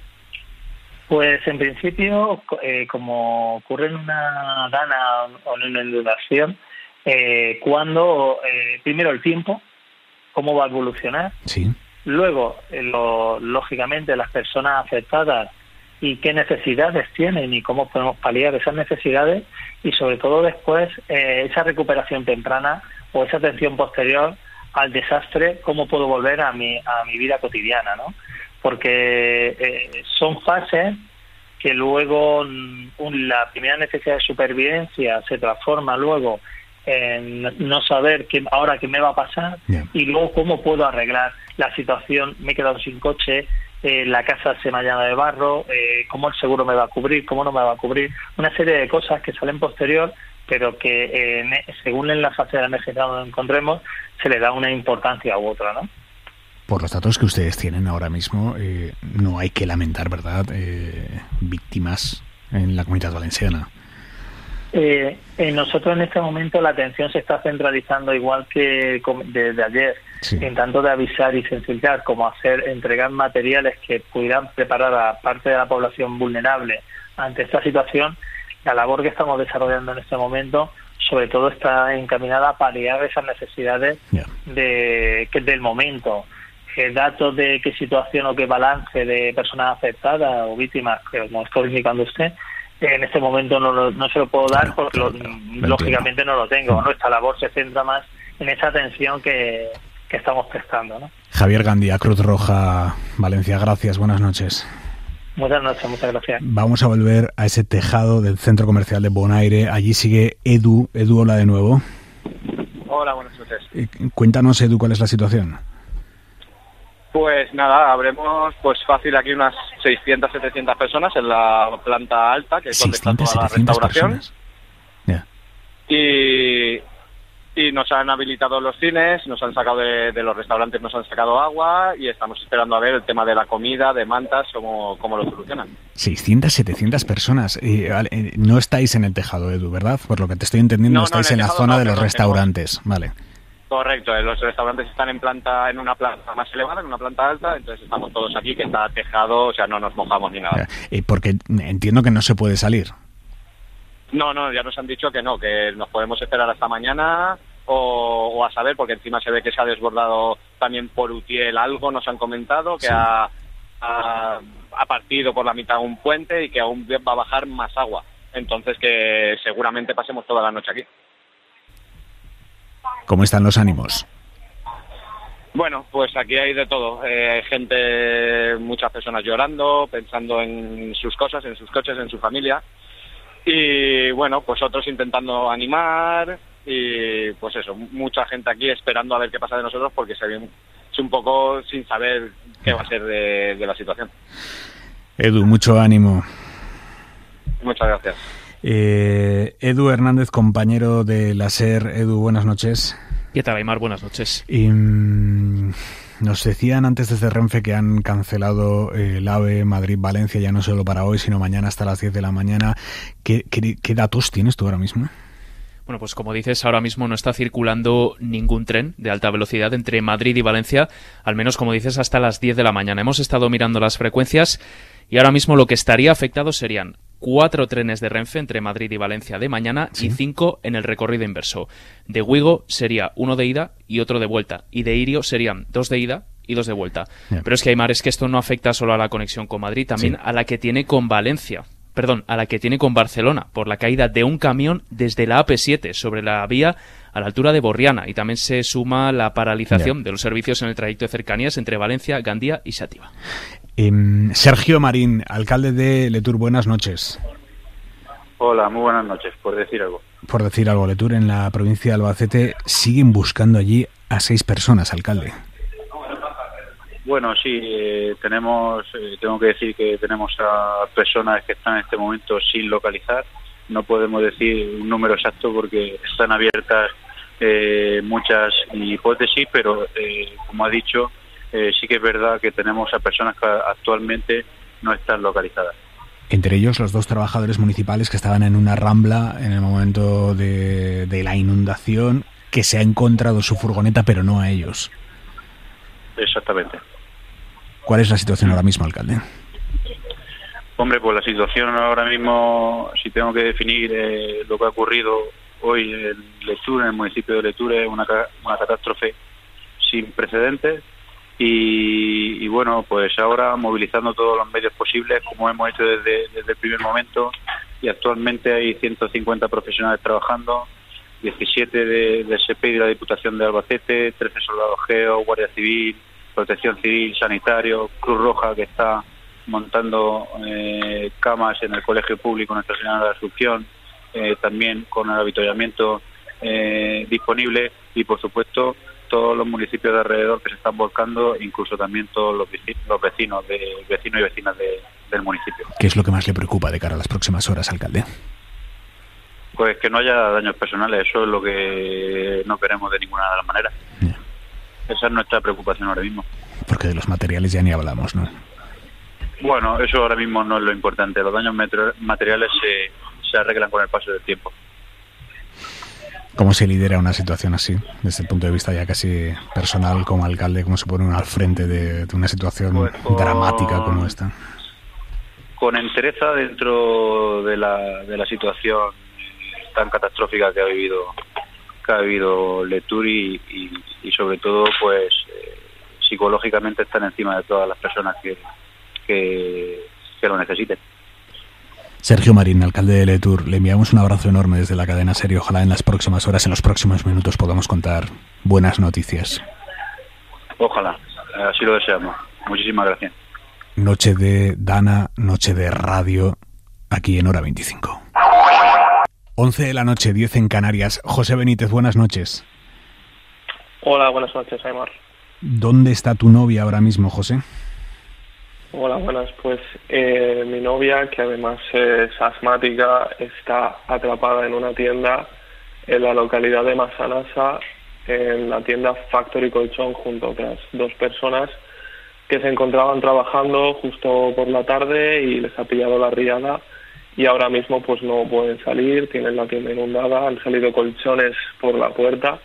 Pues en principio, eh, como ocurre en una dana o en una inundación, eh, cuando, eh, primero el tiempo, cómo va a evolucionar, sí. Luego, eh, lo, lógicamente, las personas afectadas y qué necesidades tienen y cómo podemos paliar esas necesidades, y sobre todo después eh, esa recuperación temprana o esa atención posterior al desastre, cómo puedo volver a mi a mi vida cotidiana, ¿no? Porque eh, son fases que luego un, la primera necesidad de supervivencia se transforma luego en no saber qué, ahora qué me va a pasar, yeah. Y luego cómo puedo arreglar la situación, me he quedado sin coche, Eh, la casa se me ha llenado de barro, eh, cómo el seguro me va a cubrir, cómo no me va a cubrir, una serie de cosas que salen posterior, pero que eh, según en la fase de la emergencia donde nos encontremos, se le da una importancia u otra, ¿no? Por los datos que ustedes tienen ahora mismo, eh, no hay que lamentar, ¿verdad?, eh, víctimas en la Comunidad Valenciana. Eh, eh, nosotros en este momento la atención se está centralizando igual que desde ayer, sí. En tanto de avisar y sensibilizar como hacer, entregar materiales que pudieran preparar a parte de la población vulnerable ante esta situación. La labor que estamos desarrollando en este momento sobre todo está encaminada a paliar esas necesidades yeah. de, que del momento. Que datos de qué situación o qué balance de personas afectadas o víctimas, como está indicando usted, en este momento no, lo, no se lo puedo dar porque lo, lógicamente no lo tengo. Nuestra labor se centra más en esa atención que, que estamos prestando, ¿no? Javier Gandía, Cruz Roja Valencia, gracias, buenas noches. Muchas noches, muchas gracias. Vamos a volver a ese tejado del centro comercial de Bonaire. Allí sigue Edu. Edu, hola de nuevo. Hola, buenas noches. Eh, cuéntanos, Edu, ¿cuál es la situación? Pues nada, habremos pues fácil aquí unas seiscientas, setecientas personas en la planta alta, que es donde está toda la restauración. Yeah. Y, y nos han habilitado los cines, nos han sacado de, de los restaurantes, nos han sacado agua y estamos esperando a ver el tema de la comida, de mantas, cómo, cómo lo solucionan. seiscientas, setecientas personas. Eh, vale, no estáis en el tejado, Edu, ¿verdad? Por lo que te estoy entendiendo, no, estáis no, en, en la zona no, de los no, restaurantes. Tenemos... Vale. Correcto, los restaurantes están en planta, en una planta más elevada, en una planta alta, entonces estamos todos aquí, que está tejado, o sea, no nos mojamos ni nada. Eh, porque entiendo que no se puede salir. No, no, ya nos han dicho que no, que nos podemos esperar hasta mañana o, o a saber, porque encima se ve que se ha desbordado también por Utiel algo, nos han comentado, que sí. ha, ha, ha partido por la mitad un puente y que aún va a bajar más agua. Entonces que seguramente pasemos toda la noche aquí. ¿Cómo están los ánimos? Bueno, pues aquí hay de todo. Eh, hay gente, muchas personas llorando, pensando en sus cosas, en sus coches, en su familia. Y bueno, pues otros intentando animar. Y pues eso, mucha gente aquí esperando a ver qué pasa de nosotros porque se viene un poco sin saber qué va a ser de, de la situación. Edu, mucho ánimo. Muchas gracias. Eh, Edu Hernández, compañero de la SER. Edu, buenas noches. ¿Qué tal, Aymar? Buenas noches. Y, mmm, nos decían antes desde Renfe que han cancelado eh, el AVE Madrid-Valencia ya no solo para hoy, sino mañana hasta las diez de la mañana. ¿Qué, qué, qué datos tienes tú ahora mismo? Bueno, pues como dices, ahora mismo no está circulando ningún tren de alta velocidad entre Madrid y Valencia, al menos, como dices, hasta las diez de la mañana. Hemos estado mirando las frecuencias y ahora mismo lo que estaría afectado serían cuatro trenes de Renfe entre Madrid y Valencia de mañana, ¿sí?, y cinco en el recorrido inverso. De Wigo sería uno de ida y otro de vuelta, y de Irio serían dos de ida y dos de vuelta. Yeah. Pero es que, Aymar, es que esto no afecta solo a la conexión con Madrid, también sí. a la que tiene con Valencia. Perdón, a la que tiene con Barcelona, por la caída de un camión desde la A P siete sobre la vía a la altura de Borriana. Y también se suma la paralización yeah. de los servicios en el trayecto de cercanías entre Valencia, Gandía y Xàtiva. Eh, Sergio Marín, alcalde de Letur, buenas noches. Hola, muy buenas noches, por decir algo. Por decir algo, Letur, en la provincia de Albacete siguen buscando allí a seis personas, alcalde. Bueno, sí, eh, tenemos, eh, tengo que decir que tenemos a personas que están en este momento sin localizar. No podemos decir un número exacto porque están abiertas eh, muchas hipótesis, pero eh, como ha dicho, eh, sí que es verdad que tenemos a personas que actualmente no están localizadas. Entre ellos los dos trabajadores municipales que estaban en una rambla en el momento de, de la inundación, que se ha encontrado su furgoneta, pero no a ellos. Exactamente. ¿Cuál es la situación ahora mismo, alcalde? Hombre, pues la situación ahora mismo, si tengo que definir eh, lo que ha ocurrido hoy en Leture, en el municipio de Leture, es una, una catástrofe sin precedentes y, y bueno, pues ahora movilizando todos los medios posibles, como hemos hecho desde, desde el primer momento, y actualmente hay ciento cincuenta profesionales trabajando, diecisiete de, de S P I de la Diputación de Albacete, trece soldados geo, Guardia Civil, Protección Civil, Sanitario, Cruz Roja, que está montando eh, camas en el colegio público Nuestra Señora de la Asunción, eh, también con el avituallamiento eh, disponible, y por supuesto todos los municipios de alrededor que se están volcando, incluso también todos los vecinos, los vecinos, de, vecinos y vecinas de, del municipio. ¿Qué es lo que más le preocupa de cara a las próximas horas, alcalde? Pues que no haya daños personales, eso es lo que no queremos de ninguna de las maneras. Yeah. Esa es nuestra preocupación ahora mismo. Porque de los materiales ya ni hablamos, ¿no? Bueno, eso ahora mismo no es lo importante. Los daños materiales se, se arreglan con el paso del tiempo. ¿Cómo se lidera una situación así, desde el punto de vista ya casi personal como alcalde? ¿Cómo se pone uno al frente de, de una situación pues con, dramática como esta? Con entereza dentro de la, de la situación tan catastrófica que ha vivido que ha vivido Leture y, y, y sobre todo pues eh, psicológicamente están encima de todas las personas que, que, que lo necesiten. Sergio Marín, alcalde de Leture, le enviamos un abrazo enorme desde la cadena SER. Ojalá en las próximas horas, en los próximos minutos podamos contar buenas noticias. Ojalá, así lo deseamos. Muchísimas gracias. Noche de Dana, noche de radio, aquí en Hora veinticinco. once de la noche, diez en Canarias. José Benítez, buenas noches. Hola, buenas noches, Aymar. ¿Dónde está tu novia ahora mismo, José? Hola, buenas. Pues eh, mi novia, que además es asmática, está atrapada en una tienda en la localidad de Massanassa, en la tienda Factory Colchón, junto a otras dos personas que se encontraban trabajando justo por la tarde y les ha pillado la riada y ahora mismo pues no pueden salir, tienen la tienda inundada, han salido colchones por la puerta.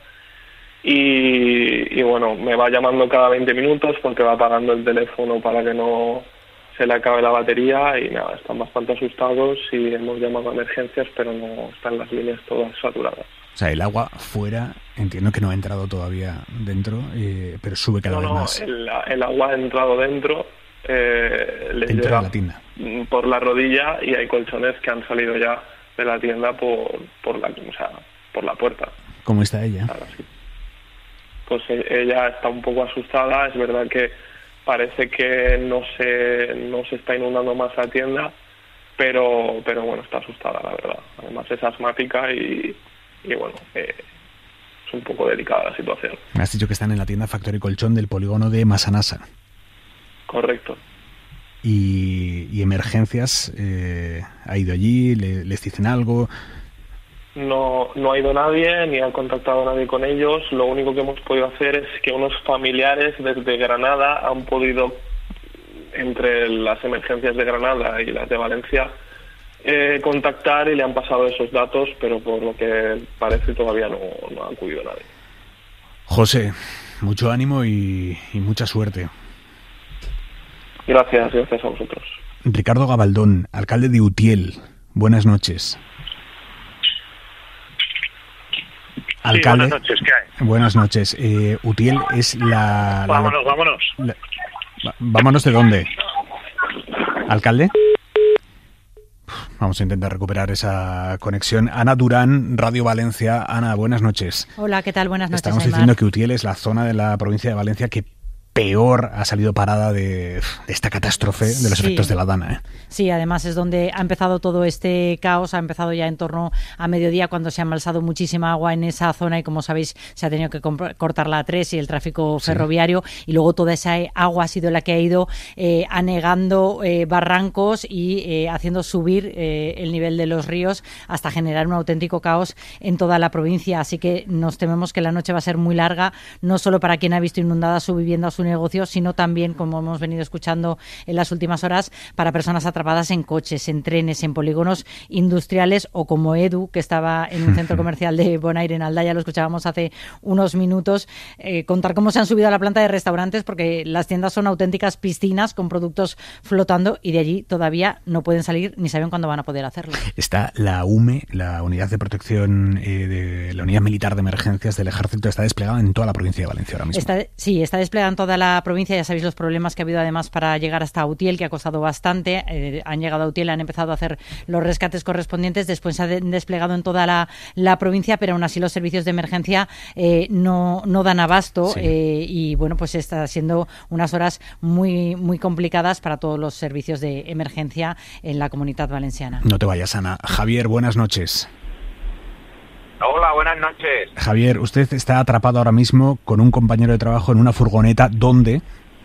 Y, y bueno, me va llamando cada veinte minutos porque va apagando el teléfono para que no se le acabe la batería y nada, están bastante asustados y hemos llamado a emergencias, pero no están las líneas todas saturadas. O sea, el agua fuera, entiendo que no ha entrado todavía dentro, eh, pero sube cada no, vez no, más. El, el agua ha entrado dentro, eh, le llega a la tienda por la rodilla y hay colchones que han salido ya de la tienda por, por, la, o sea, por la puerta. ¿Cómo está ella? Ahora sí. Pues ella está un poco asustada, es verdad que parece que no se no se está inundando más la tienda, pero pero bueno, está asustada, la verdad. Además es asmática y, y bueno, eh, es un poco delicada la situación. Me has dicho que están en la tienda Factory Colchón del polígono de Massanassa. Correcto. Y, y emergencias, eh, ¿ha ido allí? ¿Le, ¿Les dicen algo? No, no ha ido nadie, ni ha contactado a nadie con ellos. Lo único que hemos podido hacer es que unos familiares desde Granada han podido, entre las emergencias de Granada y las de Valencia, eh, contactar y le han pasado esos datos, pero por lo que parece todavía no, no ha acudido nadie. José, mucho ánimo y, y mucha suerte. Gracias, gracias a vosotros. Ricardo Gabaldón, alcalde de Utiel, buenas noches. Alcalde, sí, buenas noches, ¿qué hay? Buenas noches. Eh, Utiel es la... Vámonos, la, vámonos. La, ¿Vámonos de dónde? ¿Alcalde? Vamos a intentar recuperar esa conexión. Ana Durán, Radio Valencia. Ana, buenas noches. Hola, ¿qué tal? Buenas noches, Estamos Aymar. diciendo que Utiel es la zona de la provincia de Valencia que peor ha salido parada de, de esta catástrofe de los sí. efectos de la Dana, ¿eh? Sí, además es donde ha empezado todo este caos, ha empezado ya en torno a mediodía cuando se ha embalsado muchísima agua en esa zona y como sabéis se ha tenido que cortar la A tres y el tráfico ferroviario sí. y luego toda esa agua ha sido la que ha ido eh, anegando eh, barrancos y eh, haciendo subir eh, el nivel de los ríos hasta generar un auténtico caos en toda la provincia, así que nos tememos que la noche va a ser muy larga, no solo para quien ha visto inundada su vivienda o su su negocio, sino también, como hemos venido escuchando en las últimas horas, para personas atrapadas en coches, en trenes, en polígonos industriales o como Edu, que estaba en un centro comercial de Bonaire en Aldaya, lo escuchábamos hace unos minutos, eh, contar cómo se han subido a la planta de restaurantes, porque las tiendas son auténticas piscinas con productos flotando y de allí todavía no pueden salir ni saben cuándo van a poder hacerlo. Está la U M E, la Unidad de Protección eh, de la Unidad Militar de Emergencias del Ejército, está desplegada en toda la provincia de Valencia ahora mismo. Está, sí, está desplegada en toda la provincia. Ya sabéis los problemas que ha habido además para llegar hasta Utiel, que ha costado bastante. Eh, han llegado a Utiel, han empezado a hacer los rescates correspondientes, después se ha de, desplegado en toda la, la provincia, pero aún así los servicios de emergencia eh, no, no dan abasto, sí. eh, y bueno, pues está siendo unas horas muy, muy complicadas para todos los servicios de emergencia en la Comunidad Valenciana. No te vayas, Ana. Javier, buenas noches. Hola, buenas noches. Javier, usted está atrapado ahora mismo con un compañero de trabajo en una furgoneta. ¿Dónde?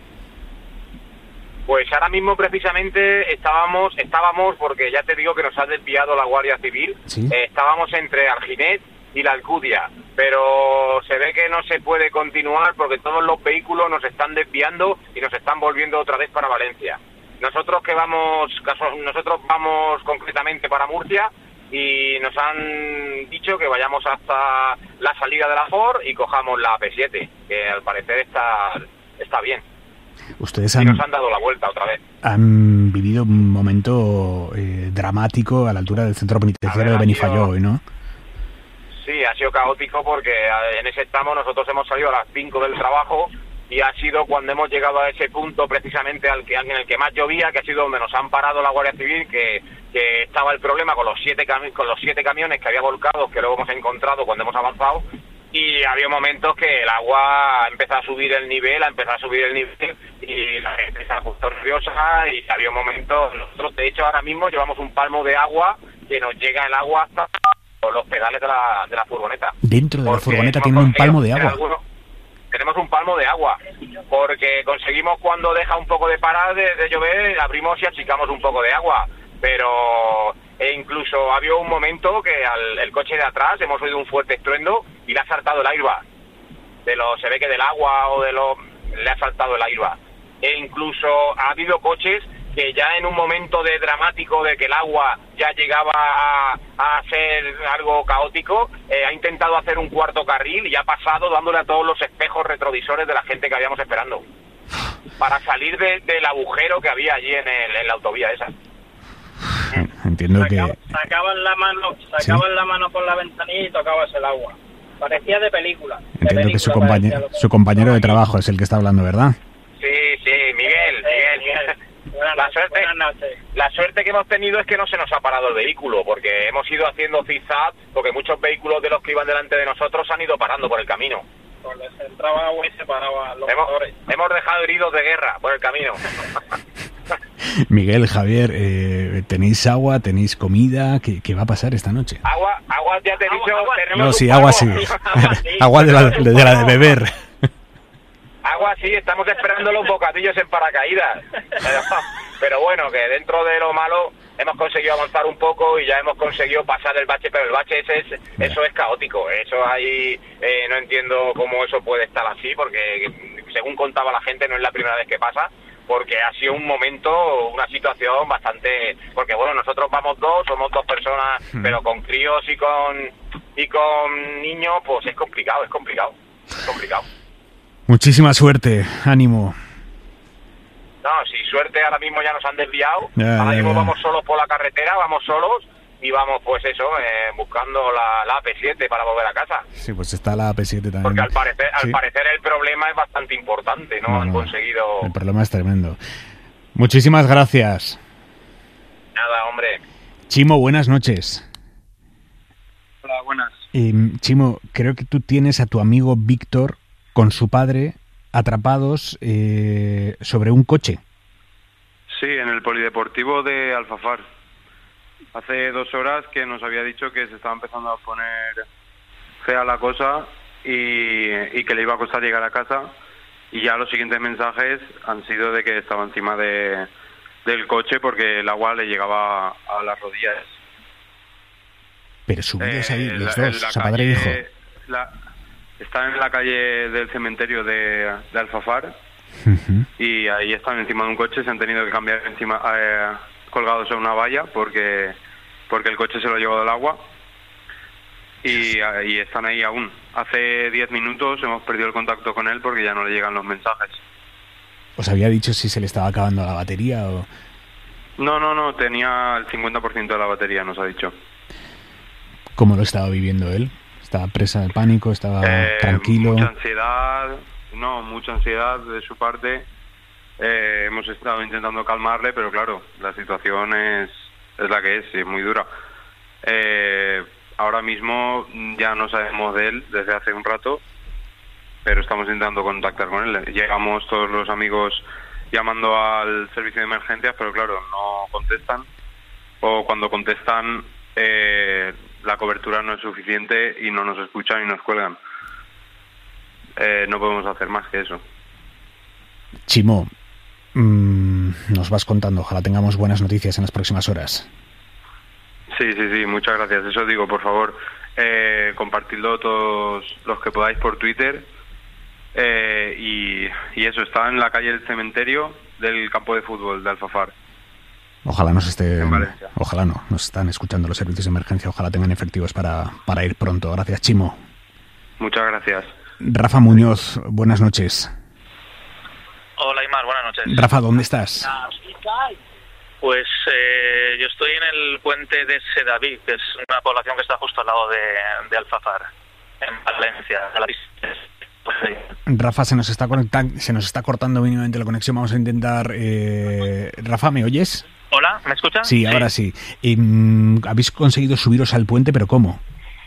Pues ahora mismo precisamente estábamos, estábamos porque ya te digo que nos ha desviado la Guardia Civil, ¿sí? eh, estábamos entre Alginet y la Alcudia, pero se ve que no se puede continuar porque todos los vehículos nos están desviando y nos están volviendo otra vez para Valencia. Nosotros que vamos, nosotros vamos concretamente para Murcia y nos han dicho que vayamos hasta la salida de la Ford y cojamos la A P siete, que al parecer está, está bien. Ustedes y han, nos han dado la vuelta otra vez. Han vivido un momento eh, dramático a la altura del centro penitenciario de Benifayó hoy, ¿no? Sí, ha sido caótico porque en ese tramo nosotros hemos salido a las cinco del trabajo y ha sido cuando hemos llegado a ese punto precisamente al que, en el que más llovía, que ha sido donde nos han parado la Guardia Civil, que, que estaba el problema con los siete cami- con los siete camiones que había volcados, que luego hemos encontrado cuando hemos avanzado, y había momentos que el agua ha empezado a subir el nivel, ha empezado a subir el nivel y la gente se ha puesto nerviosa y había momentos, nosotros de hecho ahora mismo llevamos un palmo de agua que nos llega el agua hasta los pedales de la, de la furgoneta. Dentro de la furgoneta tiene un palmo de agua. Algunos, tenemos un palmo de agua, porque conseguimos cuando deja un poco de parar de, de llover, abrimos y achicamos un poco de agua, pero e incluso había un momento que al el coche de atrás hemos oído un fuerte estruendo y le ha saltado el airbag, de lo, se ve que del agua o de lo le ha saltado el airbag, e incluso ha habido coches que ya en un momento de dramático de que el agua ya llegaba a, a ser algo caótico, eh, ha intentado hacer un cuarto carril y ha pasado dándole a todos los espejos retrovisores de la gente que habíamos esperando para salir de, del agujero que había allí en, el, en la autovía esa. Entiendo que... Sacaban la mano, sacaban ¿sí? la mano por la ventanilla y tocabas el agua. Parecía de película. Entiendo de película, que su, compañe su compañero de trabajo es el que está hablando, ¿verdad? Sí, sí, Miguel, sí, Miguel. Miguel. La suerte, la suerte que hemos tenido es que no se nos ha parado el vehículo, porque hemos ido haciendo zigzag, porque muchos vehículos de los que iban delante de nosotros han ido parando por el camino. Pues les entraba agua y se paraban los hemos, motores. Hemos dejado heridos de guerra por el camino. Miguel, Javier, eh, ¿tenéis agua, tenéis comida? ¿Qué, ¿Qué va a pasar esta noche? Agua, agua ya te he dicho. Agua, tenemos no, sí, un agua sí. Agua de la de, de, la de beber. Agua sí, estamos esperando los bocadillos en paracaídas. Pero, pero bueno, que dentro de lo malo hemos conseguido avanzar un poco y ya hemos conseguido pasar el bache, pero el bache ese es, eso es caótico. Eso ahí eh, no entiendo cómo eso puede estar así, porque según contaba la gente no es la primera vez que pasa, porque ha sido un momento, una situación bastante... Porque bueno, nosotros vamos dos, somos dos personas, hmm. pero con críos y con y con niños, pues es complicado, es complicado, es complicado. Muchísima suerte, ánimo. No, si suerte ahora mismo ya nos han desviado, ya, ahora ya, mismo ya. vamos solos por la carretera, vamos solos y vamos pues eso, eh, buscando la, la A P siete para volver a casa. Sí, pues está la A P siete también. Porque al parecer, sí. al parecer el problema es bastante importante, ¿no? no Han no, conseguido... El problema es tremendo. Muchísimas gracias. Nada, hombre. Chimo, buenas noches. Hola, buenas. Eh, Chimo, creo que tú tienes a tu amigo Víctor con su padre atrapados eh, sobre un coche. Sí, en el polideportivo de Alfafar. Hace dos horas que nos había dicho que se estaba empezando a poner fea la cosa y, y que le iba a costar llegar a casa, y ya los siguientes mensajes han sido de que estaba encima de, del coche porque el agua le llegaba a las rodillas. Pero subidos eh, ahí los la, dos, la o sea, padre e hijo. La, están en la calle del cementerio de, de Alfafar Uh-huh. Y ahí están encima de un coche, se han tenido que cambiar encima, eh, colgados en una valla porque porque el coche se lo ha llevado el agua y, y están ahí aún. Hace diez minutos hemos perdido el contacto con él porque ya no le llegan los mensajes. ¿Os había dicho si se le estaba acabando la batería o...? No, no, no, tenía el cincuenta por ciento de la batería, nos ha dicho. ¿Cómo lo estaba viviendo él? ¿Estaba presa de pánico? ¿Estaba eh, tranquilo? Mucha ansiedad, no, mucha ansiedad de su parte. Eh, hemos estado intentando calmarle, pero claro, la situación es, es la que es, y es muy dura. Eh, ahora mismo ya no sabemos de él desde hace un rato, pero estamos intentando contactar con él. Llegamos todos los amigos llamando al servicio de emergencias, pero claro, no contestan. O cuando contestan, eh, la cobertura no es suficiente y no nos escuchan y nos cuelgan. Eh, no podemos hacer más que eso. Chimo, mmm, nos vas contando. Ojalá tengamos buenas noticias en las próximas horas. Sí, sí, sí, muchas gracias. Eso digo, por favor, eh, compartidlo todos los que podáis por Twitter. Eh, y, y eso, está en la calle del cementerio del campo de fútbol de Alfafar. Ojalá nos esté, ojalá no, nos están escuchando los servicios de emergencia, ojalá tengan efectivos para, para ir pronto. Gracias, Chimo. Muchas gracias. Rafa Muñoz, buenas noches. Hola, Aimar, buenas noches. Rafa, ¿dónde estás? Pues eh, yo estoy en el puente de Sedaví, que es una población que está justo al lado de, de Alfafar, en Valencia. Rafa, se nos está conectando, se nos está cortando mínimamente la conexión. Vamos a intentar. Eh... Rafa, ¿me oyes? Hola, ¿me escuchas? Sí, ahora sí. sí. Eh, habéis conseguido subiros al puente, pero ¿cómo?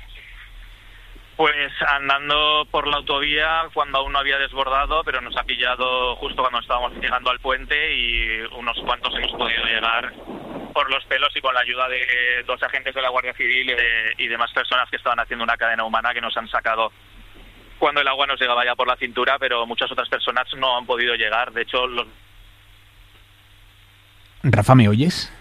Pues andando por la autovía cuando aún no había desbordado, pero nos ha pillado justo cuando estábamos llegando al puente y unos cuantos hemos podido llegar por los pelos y con la ayuda de dos agentes de la Guardia Civil y, de, y demás personas que estaban haciendo una cadena humana que nos han sacado cuando el agua nos llegaba ya por la cintura, pero muchas otras personas no han podido llegar. De hecho, los... Rafa, ¿me oyes?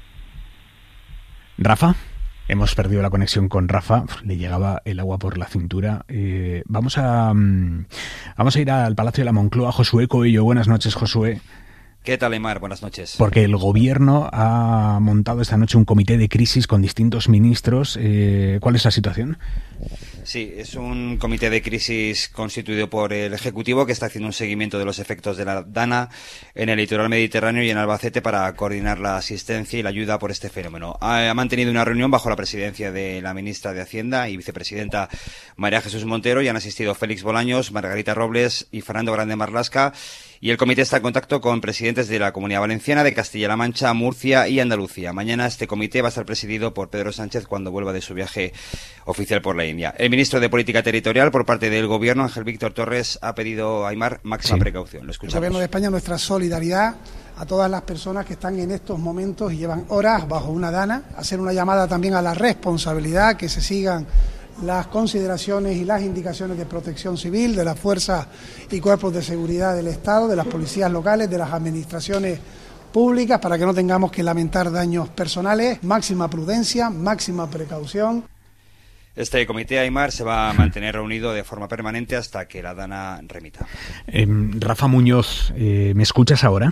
¿Rafa? Hemos perdido la conexión con Rafa, le llegaba el agua por la cintura. Eh, vamos a um, vamos a ir al Palacio de la Moncloa. Josué Coello, buenas noches, Josué. ¿Qué tal, Aimar? Buenas noches. Porque el Gobierno ha montado esta noche un comité de crisis con distintos ministros. Eh, ¿Cuál es la situación? Sí, es un comité de crisis constituido por el Ejecutivo que está haciendo un seguimiento de los efectos de la DANA en el litoral mediterráneo y en Albacete para coordinar la asistencia y la ayuda por este fenómeno. Ha, ha mantenido una reunión bajo la presidencia de la ministra de Hacienda y vicepresidenta María Jesús Montero y han asistido Félix Bolaños, Margarita Robles y Fernando Grande Marlaska. Y el comité está en contacto con presidentes de la Comunidad Valenciana, de Castilla-La Mancha, Murcia y Andalucía. Mañana este comité va a estar presidido por Pedro Sánchez cuando vuelva de su viaje oficial por la India. El ministro de Política Territorial, por parte del Gobierno, Ángel Víctor Torres, ha pedido a Aimar máxima sí. precaución. Lo escuchamos. El Gobierno de España, nuestra solidaridad a todas las personas que están en estos momentos y llevan horas bajo una dana. Hacer una llamada también a la responsabilidad, que se sigan las consideraciones y las indicaciones de protección civil, de las fuerzas y cuerpos de seguridad del Estado, de las policías locales, de las administraciones públicas, para que no tengamos que lamentar daños personales. Máxima prudencia, máxima precaución. Este comité, Aimar, se va a mantener reunido de forma permanente hasta que la DANA remita. Eh, Rafa Muñoz, eh, ¿me escuchas ahora?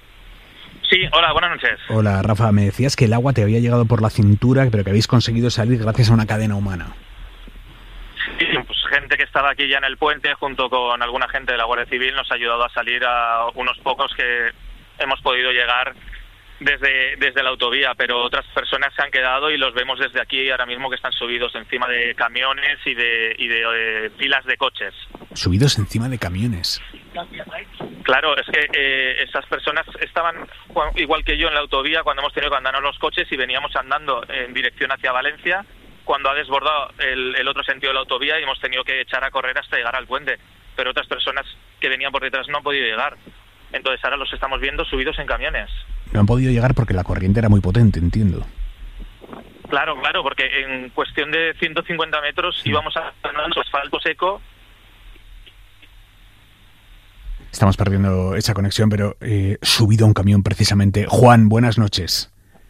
Sí, hola, buenas noches. Hola, Rafa, me decías que el agua te había llegado por la cintura, pero que habéis conseguido salir gracias a una cadena humana. Sí, pues gente que estaba aquí ya en el puente, junto con alguna gente de la Guardia Civil, nos ha ayudado a salir a unos pocos que hemos podido llegar desde desde la autovía, pero otras personas se han quedado y los vemos desde aquí ahora mismo que están subidos encima de camiones y de y de eh, filas de coches. Subidos encima de camiones. Claro, es que eh, esas personas estaban igual que yo en la autovía cuando hemos tenido que andarnos los coches y veníamos andando en dirección hacia Valencia cuando ha desbordado el, el otro sentido de la autovía y hemos tenido que echar a correr hasta llegar al puente. Pero otras personas que venían por detrás no han podido llegar. Entonces ahora los estamos viendo subidos en camiones. No han podido llegar porque la corriente era muy potente, entiendo. Claro, claro, porque en cuestión de ciento cincuenta metros sí. íbamos andando asfalto seco. Estamos perdiendo esa conexión, pero eh, subido a un camión precisamente. Juan, buenas noches.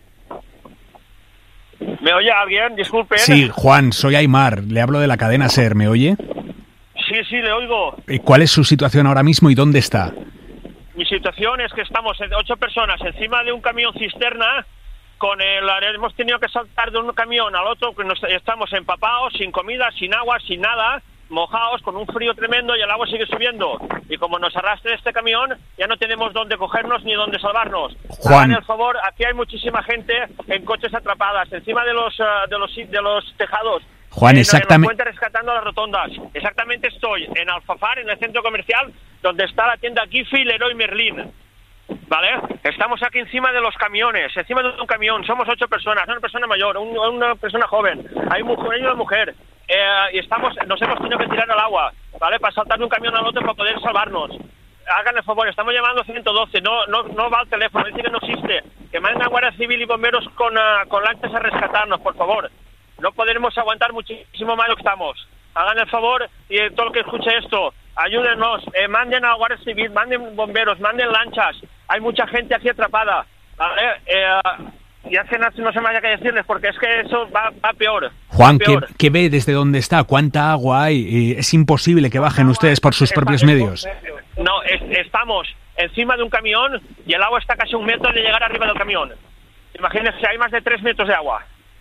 ¿Me oye alguien? Disculpe. Sí, Juan, soy Aimar. Le hablo de la cadena SER. ¿Me oye? Sí, sí, le oigo. ¿Cuál es su situación ahora mismo y dónde está? mi situación es que estamos ocho personas encima de un camión cisterna, con el, hemos tenido que saltar de un camión al otro, que nos, estamos empapados, sin comida, sin agua, sin nada, mojados, con un frío tremendo y el agua sigue subiendo. Y como nos arrastre este camión, ya no tenemos dónde cogernos ni dónde salvarnos. Juan. Hagan el favor, aquí hay muchísima gente en coches atrapadas, encima de los, uh, de los, de los tejados. Juan, en, exactamente. En los puentes rescatando las rotondas. Exactamente estoy en Alfafar, en el centro comercial, donde está la tienda Giffy, Leroy Merlin. ¿Vale? Estamos aquí encima de los camiones, encima de un camión, somos ocho personas, una persona mayor, un, una persona joven, hay, mujer, hay una mujer, eh, y estamos, nos hemos tenido que tirar al agua, ¿vale? Para saltar de un camión al otro para poder salvarnos. Hagan el favor, estamos llamando a ciento doce, no, no, no va al teléfono, dice que no existe, que manden Guardia Civil y bomberos con, uh, con lanchas a rescatarnos, por favor. No podremos aguantar muchísimo más lo que estamos. Hagan el favor y eh, todo el que escuche esto, ayúdenos, eh, manden a Guardia Civil, manden bomberos, manden lanchas. Hay mucha gente aquí atrapada, ¿vale? Eh, y hace no, no sé más ya que decirles, porque es que eso va, va peor. Juan, va peor. ¿qué, ¿qué ve desde dónde está? ¿Cuánta agua hay? Eh, es imposible que bajen ustedes por sus propios medios. No, es, estamos encima de un camión y el agua está casi a un metro de llegar arriba del camión. Imagínense, hay más de tres metros de agua.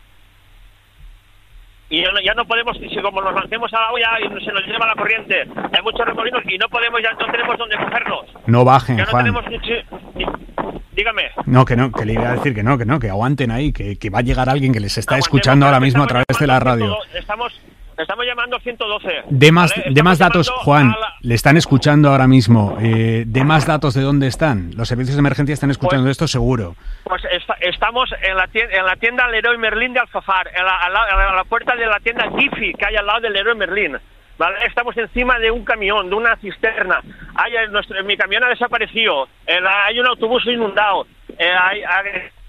Y ya no, ya no podemos, si como nos lancemos al agua ya se nos lleva la corriente, hay muchos remolinos y no podemos, ya no tenemos dónde cogernos. No bajen, ya no Juan. Tenemos, dígame. No, que no, que le iba a decir que no, que no, que aguanten ahí, que, que va a llegar alguien que les está escuchando ahora mismo a través de la radio. Estamos, estamos llamando a ciento doce. De más, ¿vale? de más datos, Juan, la... le están escuchando ahora mismo. Eh, de más datos de dónde están. Los servicios de emergencia están escuchando pues, esto seguro. Pues está, estamos en la, tienda, en la tienda Leroy Merlin de Alfafar, en la, a, la, a la puerta de la tienda Giffy, que hay al lado del Leroy Merlin. ¿Vale? Estamos encima de un camión, de una cisterna. Hay, nuestro, mi camión ha desaparecido. Eh, la, hay un autobús inundado. Eh, hay, hay,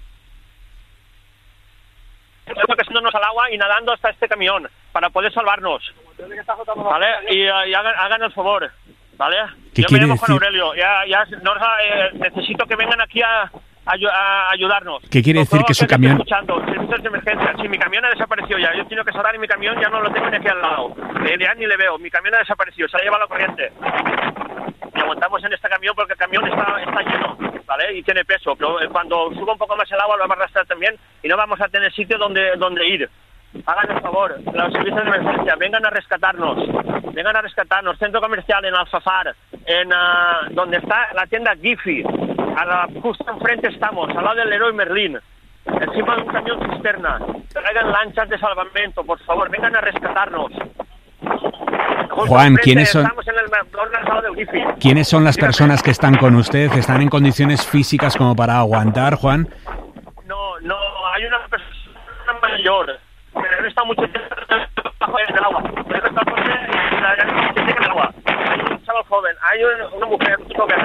Estamos al agua y nadando hasta este camión para poder salvarnos, ¿vale? Y, y hagan, hagan el favor, ¿vale? Yo me llamo Juan Aurelio, ya, ya no, eh, necesito que vengan aquí a, a, a ayudarnos. ¿Qué quiere decir que su camión? Escuchando, servicios de emergencia. Si mi camión ha desaparecido ya, yo tengo que saltar y mi camión ya no lo tengo ni aquí al lado. Eh, ya ni le veo, mi camión ha desaparecido, se ha llevado la corriente. Y aguantamos en este camión porque el camión está, está lleno, ¿vale? Y tiene peso, pero cuando suba un poco más el agua lo va a arrastrar también y no vamos a tener sitio donde, donde ir. Hagan el favor, los servicios de emergencia, vengan a rescatarnos, vengan a rescatarnos, centro comercial en Alfafar, en uh, donde está la tienda Giffy, a la, justo enfrente estamos, al lado del Leroy Merlin, encima de un camión cisterna, traigan lanchas de salvamento, por favor, vengan a rescatarnos. Justo Juan, ¿quiénes son, estamos en el, del Giffy. ¿quiénes son las Dígame. personas que están con usted? ¿Están en condiciones físicas como para aguantar, Juan? No, no, hay una persona mayor, pero no está mucho tiempo bajo el agua. Pero está el coche y la ya tiene el agua. Hay un chaval joven, hay un, una mujer, un chico que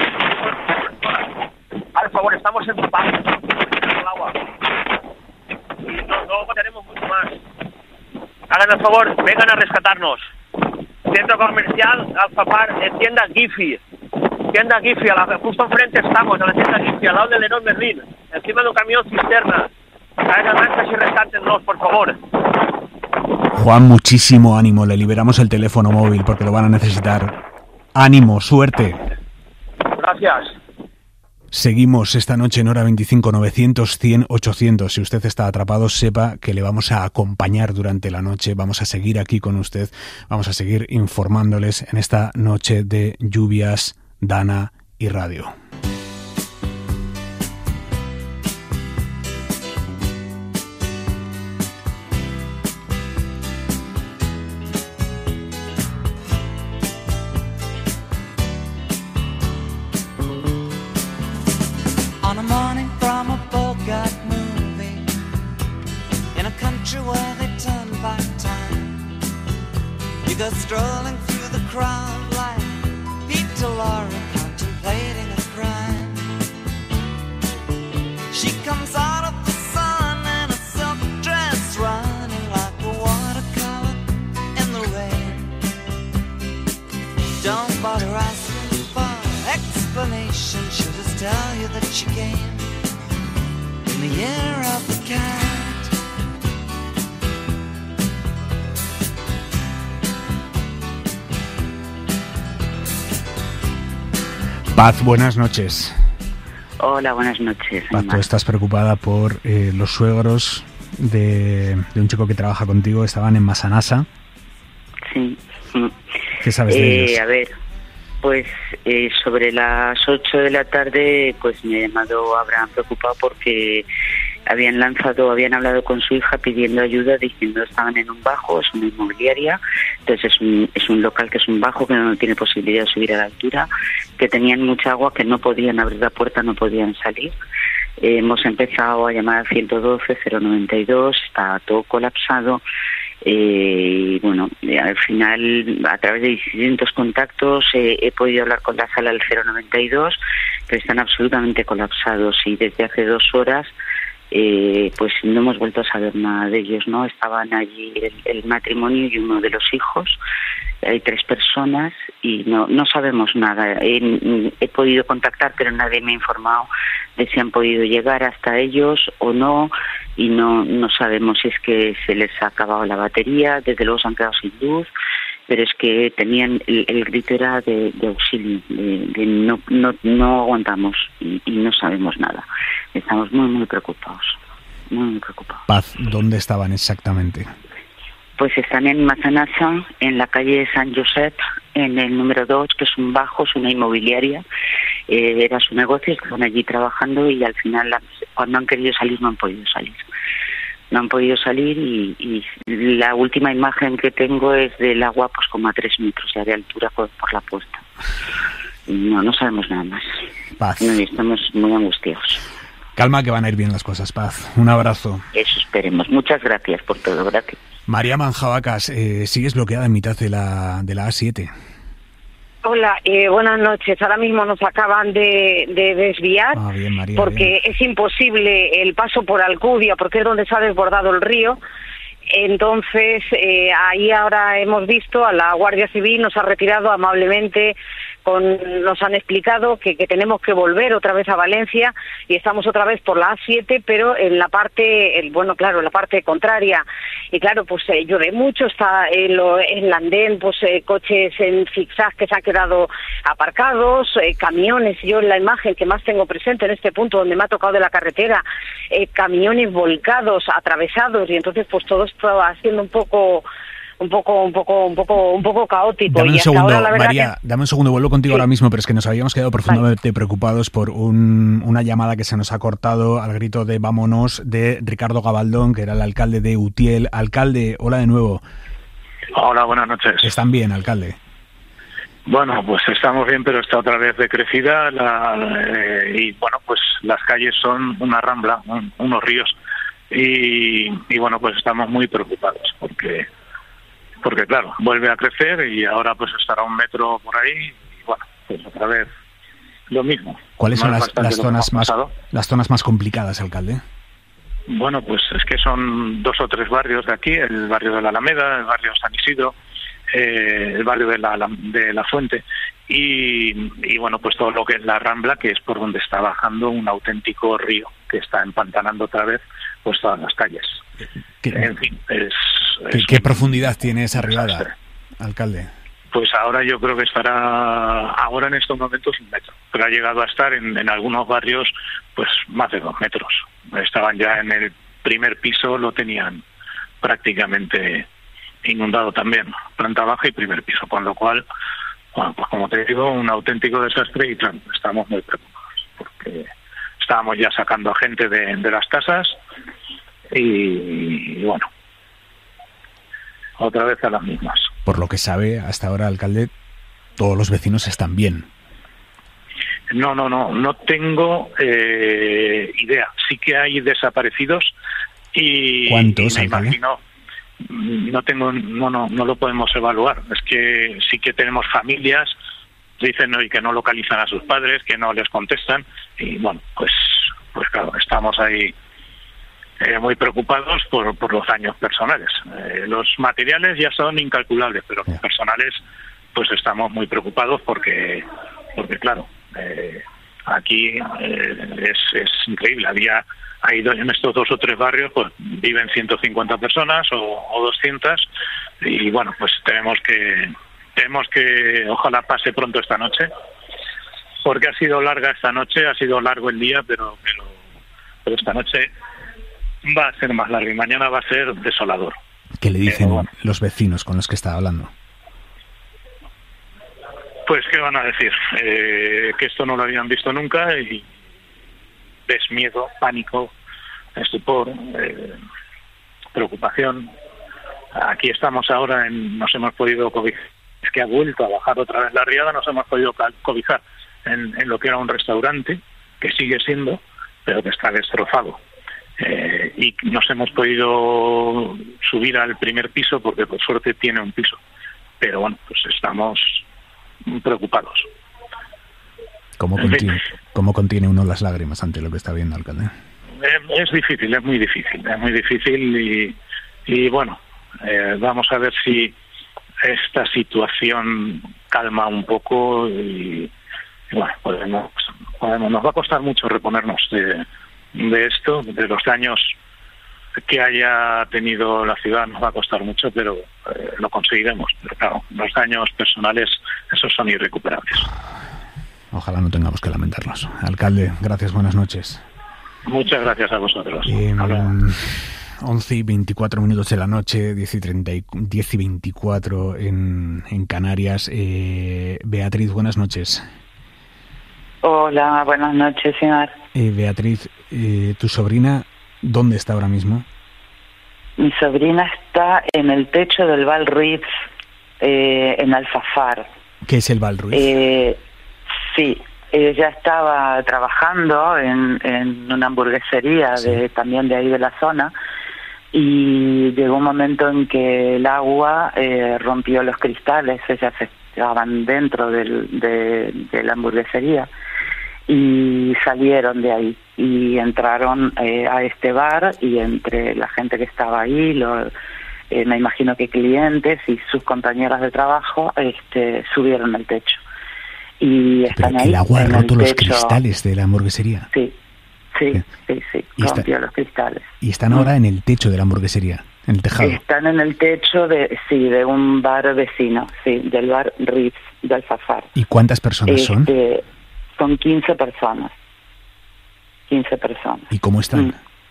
al favor, estamos empapados en el agua. Y no, no tenemos mucho más. Hagan el favor, vengan a rescatarnos. Centro comercial, Alfafar, eh, tienda Giffy. Tienda Giffy, a la, justo enfrente estamos, a la tienda Giffy, al lado del Leroy Merlin, encima de un camión cisterna. Traigan lanchas y rescátennos, por favor. Juan, muchísimo ánimo, le liberamos el teléfono móvil porque lo van a necesitar. Ánimo, suerte. Gracias. Seguimos esta noche en Hora veinticinco, novecientos, cien, ochocientos. Si usted está atrapado, sepa que le vamos a acompañar durante la noche. Vamos a seguir aquí con usted. Vamos a seguir informándoles en esta noche de lluvias, Dana y radio. On a morning from a Bogart movie, in a country where they turn back time, you go strolling through the crowd like Peter Laura contemplating a crime. She comes out of the sun in a silk dress, running like a watercolor in the rain. Don't bother asking for explanation, she'll just tell you that she came in the year of the cat. Paz, buenas noches. Hola, buenas noches. Paz, tú estás preocupada por eh, los suegros de, de un chico que trabaja contigo, estaban en Massanassa. Sí. ¿Qué sabes eh, de ellos? A ver, pues eh, sobre las ocho de la tarde pues me ha llamado Abraham preocupado porque habían lanzado, habían hablado con su hija pidiendo ayuda, diciendo estaban en un bajo, es una inmobiliaria, entonces es un, es un local que es un bajo, que no tiene posibilidad de subir a la altura, que tenían mucha agua, que no podían abrir la puerta, no podían salir. Eh, hemos empezado a llamar al ciento doce, cero noventa y dos, está todo colapsado. Eh, y bueno, eh, al final a través de distintos contactos eh, he podido hablar con la sala del cero noventa y dos, pero están absolutamente colapsados y desde hace dos horas eh, pues no hemos vuelto a saber nada de ellos, ¿no? Estaban allí el, el matrimonio y uno de los hijos, hay tres personas y no no sabemos nada. He, he podido contactar pero nadie me ha informado de si han podido llegar hasta ellos o no, y no no sabemos si es que se les ha acabado la batería, desde luego se han quedado sin luz, pero es que tenían el, el grito era de, de auxilio, de, de no no no aguantamos y, y no sabemos nada. Estamos muy muy preocupados, muy muy preocupados. Paz, ¿dónde estaban exactamente? Pues están en Massanassa, en la calle San Josep, en el número dos, que es un bajo, es una inmobiliaria. Eh, era su negocio, estaban allí trabajando y al final, cuando han querido salir, no han podido salir. No han podido salir y, y la última imagen que tengo es del agua pues como a tres metros ya de altura por, por la puerta. No, no sabemos nada más. Paz. No, estamos muy angustiados. Calma, que van a ir bien las cosas, Paz. Un abrazo. Eso esperemos. Muchas gracias por todo. Gracias. María Manjabacas, eh, sigues bloqueada en mitad de la, de la A siete. Hola, eh, buenas noches. Ahora mismo nos acaban de, de desviar ah, bien, María, porque bien. Es imposible el paso por Alcudia porque es donde se ha desbordado el río. Entonces, eh, ahí ahora hemos visto a la Guardia Civil, nos ha retirado amablemente, con, nos han explicado que, que tenemos que volver otra vez a Valencia y estamos otra vez por la A siete, pero en la parte, el, bueno, claro, en la parte contraria. Y claro, pues eh, llueve mucho, está en, lo, en el andén, pues eh, coches en zigzag que se han quedado aparcados, eh, camiones, yo en la imagen que más tengo presente en este punto donde me ha tocado de la carretera, eh, camiones volcados, atravesados, y entonces pues todo esto haciendo un poco un poco un poco un poco un poco caótico. Dame un y hasta segundo, ahora, la verdad María, que... dame un segundo, vuelvo contigo sí. ahora mismo, pero es que nos habíamos quedado profundamente vale. preocupados por un, una llamada que se nos ha cortado al grito de vámonos de Ricardo Gabaldón, que era el alcalde de Utiel. Alcalde, hola de nuevo. Hola, buenas noches. ¿Están bien, alcalde? Bueno, pues estamos bien, pero está otra vez decrecida la, eh, y bueno, pues las calles son una rambla, un, unos ríos. Y, y bueno, pues estamos muy preocupados porque porque claro, vuelve a crecer y ahora pues estará un metro por ahí y bueno, pues otra vez lo mismo. ¿Cuáles no son las, las zonas más las zonas más complicadas, alcalde? Bueno, pues es que son dos o tres barrios de aquí, el barrio de la Alameda, el barrio San Isidro, eh, el barrio de la de la Fuente y, y bueno, pues todo lo que es la Rambla, que es por donde está bajando un auténtico río que está empantanando otra vez pues todas las calles. ¿Qué, en fin, es, ¿qué, es ¿qué un, profundidad tiene esa riada, alcalde? Pues ahora yo creo que estará, ahora en estos momentos un metro, pero ha llegado a estar en, en algunos barrios pues más de dos metros. Estaban ya en el primer piso, lo tenían prácticamente inundado también, planta baja y primer piso, con lo cual, bueno, pues como te digo, un auténtico desastre y claro, estamos muy preocupados porque estábamos ya sacando a gente de, de las casas y, y bueno, otra vez a las mismas. Por lo que sabe hasta ahora, alcalde, todos los vecinos están bien. No, no, no, no tengo eh, idea. Sí que hay desaparecidos y ¿cuántos, y me alcalde? imagino, no tengo, no, no, no lo podemos evaluar. Es que sí que tenemos familias, dicen hoy que no localizan a sus padres, que no les contestan y bueno, pues, pues claro, estamos ahí eh, muy preocupados por, por los daños personales. Eh, los materiales ya son incalculables, pero los personales, pues estamos muy preocupados porque, porque claro, eh, aquí eh, es, es increíble. Había ha ido en estos dos o tres barrios, pues viven ciento cincuenta personas o, o doscientas y bueno, pues tenemos que tenemos que ojalá pase pronto esta noche porque ha sido larga esta noche, ha sido largo el día, pero, pero, pero esta noche va a ser más larga y mañana va a ser desolador. ¿Qué le dicen bueno, los vecinos con los que está hablando? Pues, ¿qué van a decir? Eh, que esto no lo habían visto nunca y ves miedo, pánico, estupor, eh, preocupación. Aquí estamos ahora, en, nos hemos podido cobijar, es que ha vuelto a bajar otra vez la riada, nos hemos podido cobijar en, en lo que era un restaurante, que sigue siendo, pero que está destrozado. Eh, y nos hemos podido subir al primer piso porque por suerte tiene un piso. Pero bueno, pues estamos preocupados. ¿Cómo contiene, ¿Cómo contiene uno las lágrimas ante lo que está viendo, alcalde? Es, es difícil, es muy difícil, es muy difícil y, y bueno, eh, vamos a ver si esta situación calma un poco y, y bueno, podemos, podemos, nos va a costar mucho reponernos de, de esto, de los daños que haya tenido la ciudad, nos va a costar mucho, pero eh, lo conseguiremos. Pero claro, los daños personales, esos son irrecuperables. Ojalá no tengamos que lamentarlos. Alcalde, gracias, buenas noches. Muchas gracias a vosotros. Eh, once y veinticuatro minutos de la noche, diez y, treinta y, diez y veinticuatro en, en Canarias. Eh, Beatriz, buenas noches. Hola, buenas noches, señor. Eh, Beatriz, eh, ¿tu sobrina dónde está ahora mismo? Mi sobrina está en el techo del Val Ruiz, eh, en Alfafar. ¿Qué es el Val Ruiz? Eh, sí, ella estaba trabajando en, en una hamburguesería sí. de, también de ahí de la zona, y llegó un momento en que el agua eh, rompió los cristales, ellas estaban dentro del, de, de la hamburguesería, y salieron de ahí y entraron eh, a este bar, y entre la gente que estaba ahí, lo, eh, me imagino que clientes y sus compañeras de trabajo, este, subieron al techo y están Pero ahí. ¿El agua ha roto los techo. cristales de la hamburguesería? Sí, sí, ¿Qué? sí, sí, ¿Y rompió está, los cristales. Y están ahora en el techo de la hamburguesería, en el tejado. Están en el techo de, sí, de un bar vecino, sí, del bar Ritz de Alfafar. ¿Y cuántas personas este, son? Son quince personas. quince personas. ¿Y cómo están? Mm.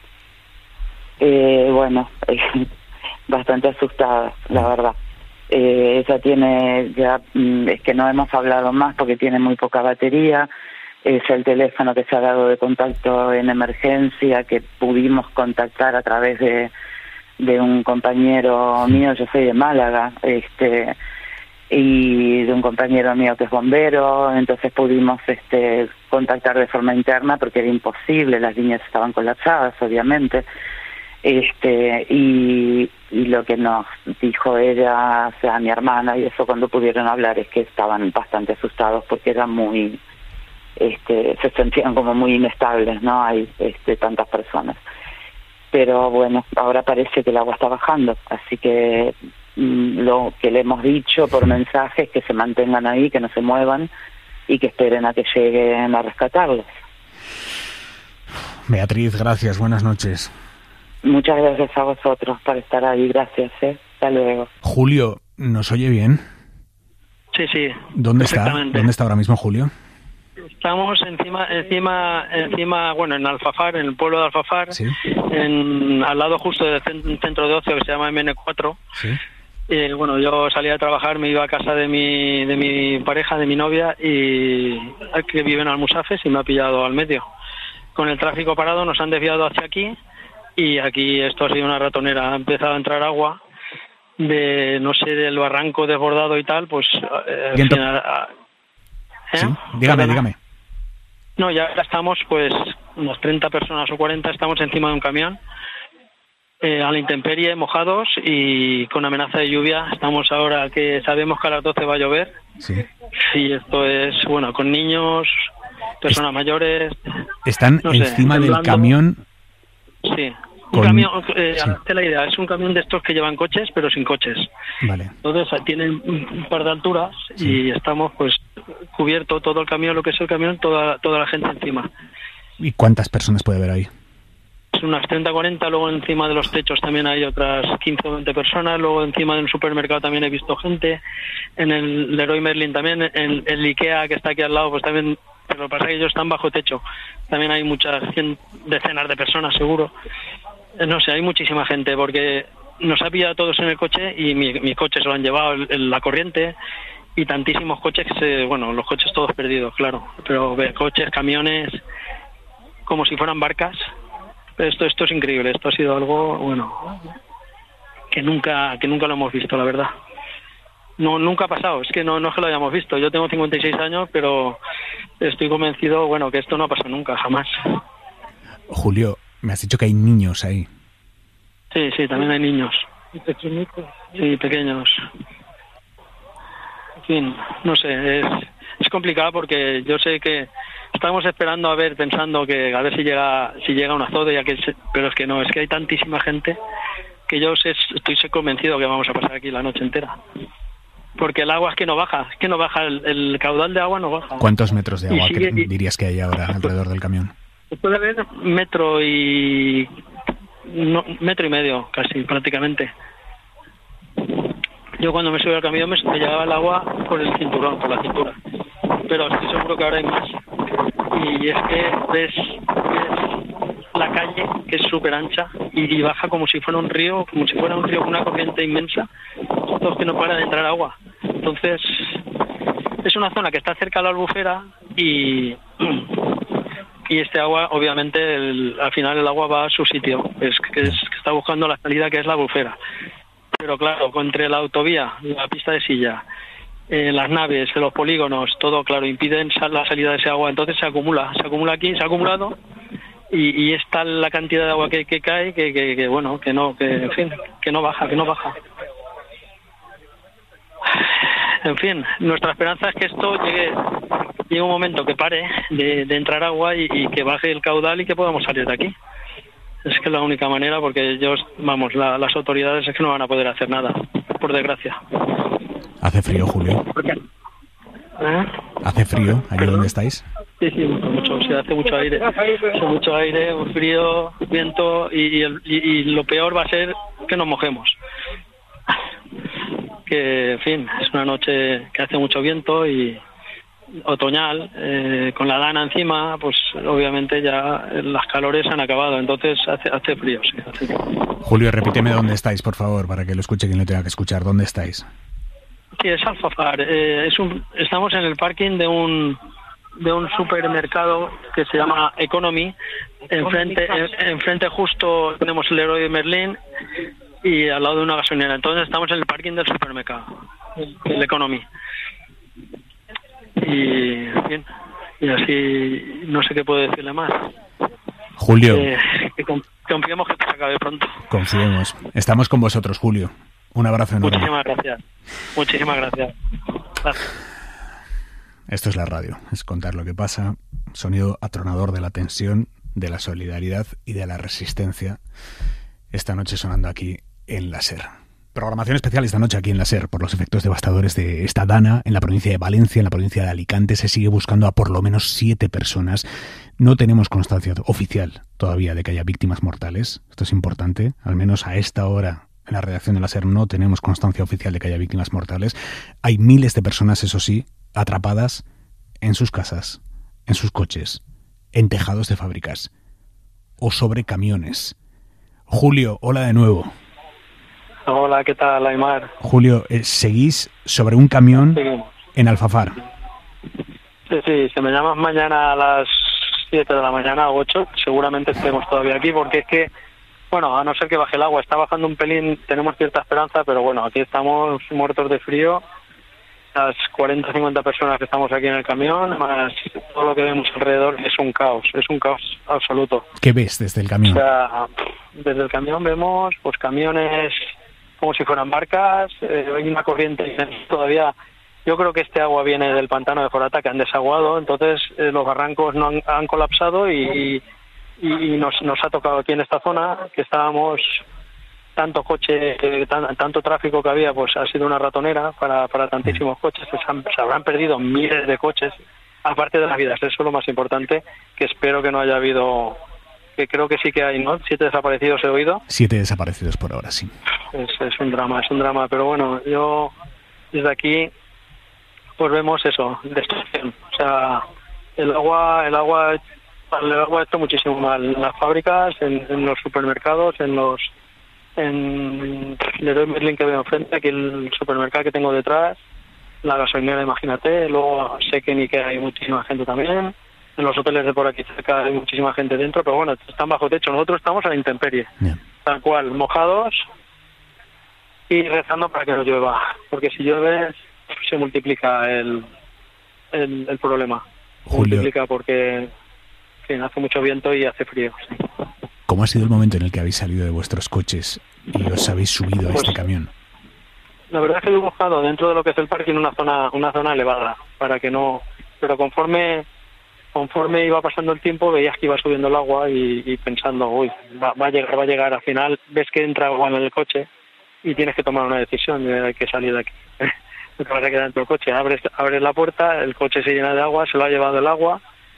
Eh, bueno, bastante asustadas, la mm. verdad. Eh, ella tiene, ya mm, es que no hemos hablado más porque tiene muy poca batería. Es el teléfono que se ha dado de contacto en emergencia, que pudimos contactar a través de, de un compañero mío. Yo soy de Málaga, este... y de un compañero mío que es bombero, entonces pudimos este contactar de forma interna porque era imposible, las líneas estaban colapsadas, obviamente, este y, y lo que nos dijo ella, o sea, mi hermana y eso cuando pudieron hablar, es que estaban bastante asustados porque eran muy, este se sentían como muy inestables, ¿no? Hay este, tantas personas. Pero bueno, ahora parece que el agua está bajando, así que lo que le hemos dicho por mensaje es que se mantengan ahí, que no se muevan y que esperen a que lleguen a rescatarlos. Beatriz, gracias, buenas noches. Muchas gracias a vosotros por estar ahí, gracias, ¿eh? Hasta luego. Julio, ¿nos oye bien? Sí, sí. ¿Dónde está? ¿Dónde está ahora mismo Julio? Estamos encima, encima, encima, bueno, en Alfafar, en el pueblo de Alfafar, ¿sí? en, al lado justo del centro de ocio que se llama eme ene cuatro. Sí. Y bueno, yo salía a trabajar, me iba a casa de mi de mi pareja, de mi novia, y que vive en Almusafes, y me ha pillado al medio. Con el tráfico parado nos han desviado hacia aquí, y aquí esto ha sido una ratonera. Ha empezado a entrar agua de, no sé, del barranco desbordado y tal, pues... Eh, al final, ¿eh? Sí, dígame, dígame. No, ya estamos, pues, unas treinta personas o cuarenta, estamos encima de un camión, eh, a la intemperie, mojados y con amenaza de lluvia. Estamos ahora que sabemos que a las doce va a llover. Sí. Y esto es, bueno, con niños, personas es, mayores... Están no encima sé, del camión... Sí. Con... Un camión, eh, sí. hazte la idea, es un camión de estos que llevan coches, pero sin coches. Vale. Entonces tienen un par de alturas, sí. y estamos, pues, cubierto todo el camión, lo que es el camión, toda, toda la gente encima. ¿Y cuántas personas puede haber ahí? Unas treinta, cuarenta, luego encima de los techos también hay otras quince o veinte personas, luego encima del supermercado también he visto gente, en el Leroy Merlin también, en el Ikea que está aquí al lado, pues también pero lo que pasa es que ellos están bajo techo. También hay muchas, cien, decenas de personas seguro. Eh, no sé, hay muchísima gente porque nos ha pillado a todos en el coche y mi, mi coche se lo han llevado el, el, la corriente y tantísimos coches que se, bueno, los coches todos perdidos, claro, pero ve, coches, camiones, como si fueran barcas. Esto, esto es increíble, esto ha sido algo, bueno, que nunca, que nunca lo hemos visto, la verdad. No, nunca ha pasado, es que no, no es que lo hayamos visto. Yo tengo cincuenta y seis años, pero estoy convencido, bueno, que esto no ha pasado nunca, jamás. Julio, me has dicho que hay niños ahí. Sí, sí, también hay niños. ¿Y pequeñitos? Sí, pequeños. En fin, no sé, es, es complicado porque yo sé que estamos esperando a ver, pensando que a ver si llega si llega una zona, ya que se, pero es que no, es que hay tantísima gente que yo sé, estoy convencido que vamos a pasar aquí la noche entera. Porque el agua es que no baja, es que no baja, el, el caudal de agua no baja. ¿Cuántos metros de agua sigue, que, dirías que hay ahora alrededor del camión? Puede haber metro y no, metro y medio casi prácticamente. Yo cuando me subí al camión me, me llegaba el agua por el cinturón, por la cintura, pero estoy seguro que ahora hay más. Y es que ves, ves la calle, que es súper ancha, y, y baja como si fuera un río, como si fuera un río con una corriente inmensa, es que no para de entrar agua. Entonces es una zona que está cerca de la Albufera y y este agua, obviamente, el, al final el agua va a su sitio, es que, es que está buscando la salida, que es la Albufera. Pero claro, entre la autovía, la pista de silla, eh, las naves, los polígonos, todo, claro, impiden la salida de ese agua. Entonces se acumula, se acumula aquí, se ha acumulado y, y es tal la cantidad de agua que, que cae que, que, que, bueno, que no, que en fin, que no baja, que no baja. En fin, nuestra esperanza es que esto llegue, llegue un momento que pare de, de entrar agua y, y que baje el caudal y que podamos salir de aquí. Es que es la única manera, porque ellos, vamos, la, las autoridades es que no van a poder hacer nada, por desgracia. ¿Hace frío, Julio? ¿Eh? ¿Hace frío allí donde estáis? Sí, sí, mucho, mucho, sí, hace mucho aire, hace mucho aire, un frío, viento y, y, el, y, y lo peor va a ser que nos mojemos. Que, en fin, es una noche que hace mucho viento y otoñal, eh, con la dana encima, pues obviamente ya las calores han acabado, entonces hace, hace frío, sí, hace frío. Julio, repíteme dónde estáis, por favor, para que lo escuche quien lo tenga que escuchar. ¿Dónde estáis? Sí, es Alfafar. Eh, es un, estamos en el parking de un de un supermercado que se llama Economy. Enfrente, en, enfrente justo tenemos el Leroy Merlin y al lado de una gasolinera. Entonces estamos en el parking del supermercado, el Economy. Y bien, y así no sé qué puedo decirle más. Julio. Eh, que confiemos que se acabe pronto. Confiemos. Estamos con vosotros, Julio. Un abrazo enorme. Muchísimas gracias. Muchísimas gracias. Gracias. Esto es la radio, es contar lo que pasa, sonido atronador de la tensión, de la solidaridad y de la resistencia. Esta noche sonando aquí en la SER. Programación especial esta noche aquí en la SER por los efectos devastadores de esta dana en la provincia de Valencia, en la provincia de Alicante. Se sigue buscando a por lo menos siete personas. No tenemos constancia oficial todavía de que haya víctimas mortales. Esto es importante, al menos a esta hora. En la redacción de la SER no tenemos constancia oficial de que haya víctimas mortales. Hay miles de personas, eso sí, atrapadas en sus casas, en sus coches, en tejados de fábricas o sobre camiones. Julio, hola de nuevo. Hola, ¿qué tal, Aymar? Julio, eh, seguís sobre un camión Seguimos. en Alfafar. Sí, sí, si me llamas mañana a las siete de la mañana o ocho, seguramente estemos todavía aquí, porque es que, bueno, a no ser que baje el agua, está bajando un pelín, tenemos cierta esperanza, pero bueno, aquí estamos muertos de frío. Las cuarenta, cincuenta personas que estamos aquí en el camión, más todo lo que vemos alrededor, es un caos, es un caos absoluto. ¿Qué ves desde el camión? O sea, desde el camión vemos pues camiones como si fueran barcas, eh, hay una corriente todavía. Yo creo que este agua viene del pantano de Forata, que han desaguado, entonces eh, los barrancos no han, han colapsado y, y, y nos, nos ha tocado aquí en esta zona, que estábamos... tanto coche, eh, tan, tanto tráfico que había, pues ha sido una ratonera para, para tantísimos coches, pues han, se habrán perdido miles de coches, aparte de las vidas. Eso es lo más importante, que espero que no haya habido, que creo que sí que hay, ¿no? Siete desaparecidos he oído. Siete desaparecidos por ahora, sí. Es, es un drama, es un drama, pero bueno, yo desde aquí pues vemos eso, destrucción, o sea, el agua, el agua, el agua está muchísimo mal en las fábricas, en, en los supermercados, en los, en Leroy Merlin que veo enfrente, aquí el supermercado que tengo detrás, la gasolinera, imagínate, luego sé que ni que hay muchísima gente también, en los hoteles de por aquí cerca hay muchísima gente dentro, pero bueno, están bajo techo, nosotros estamos a la intemperie, yeah. tal cual, mojados y rezando para que no llueva, porque si llueve se multiplica el, el, el problema, se Julio, multiplica porque en fin, hace mucho viento y hace frío. Sí. ¿Cómo ha sido el momento en el que habéis salido de vuestros coches y os habéis subido a pues, este camión? La verdad es que he buscado dentro de lo que es el parking una zona una zona elevada, para que no... Pero conforme conforme iba pasando el tiempo veías que iba subiendo el agua y, y pensando, uy, va, va a llegar, va a llegar, al final ves que entra agua en el coche y tienes que tomar una decisión de hay que salir de aquí. No te vas a quedar dentro del coche, abres, abres la puerta, el coche se llena de agua, se lo ha llevado el agua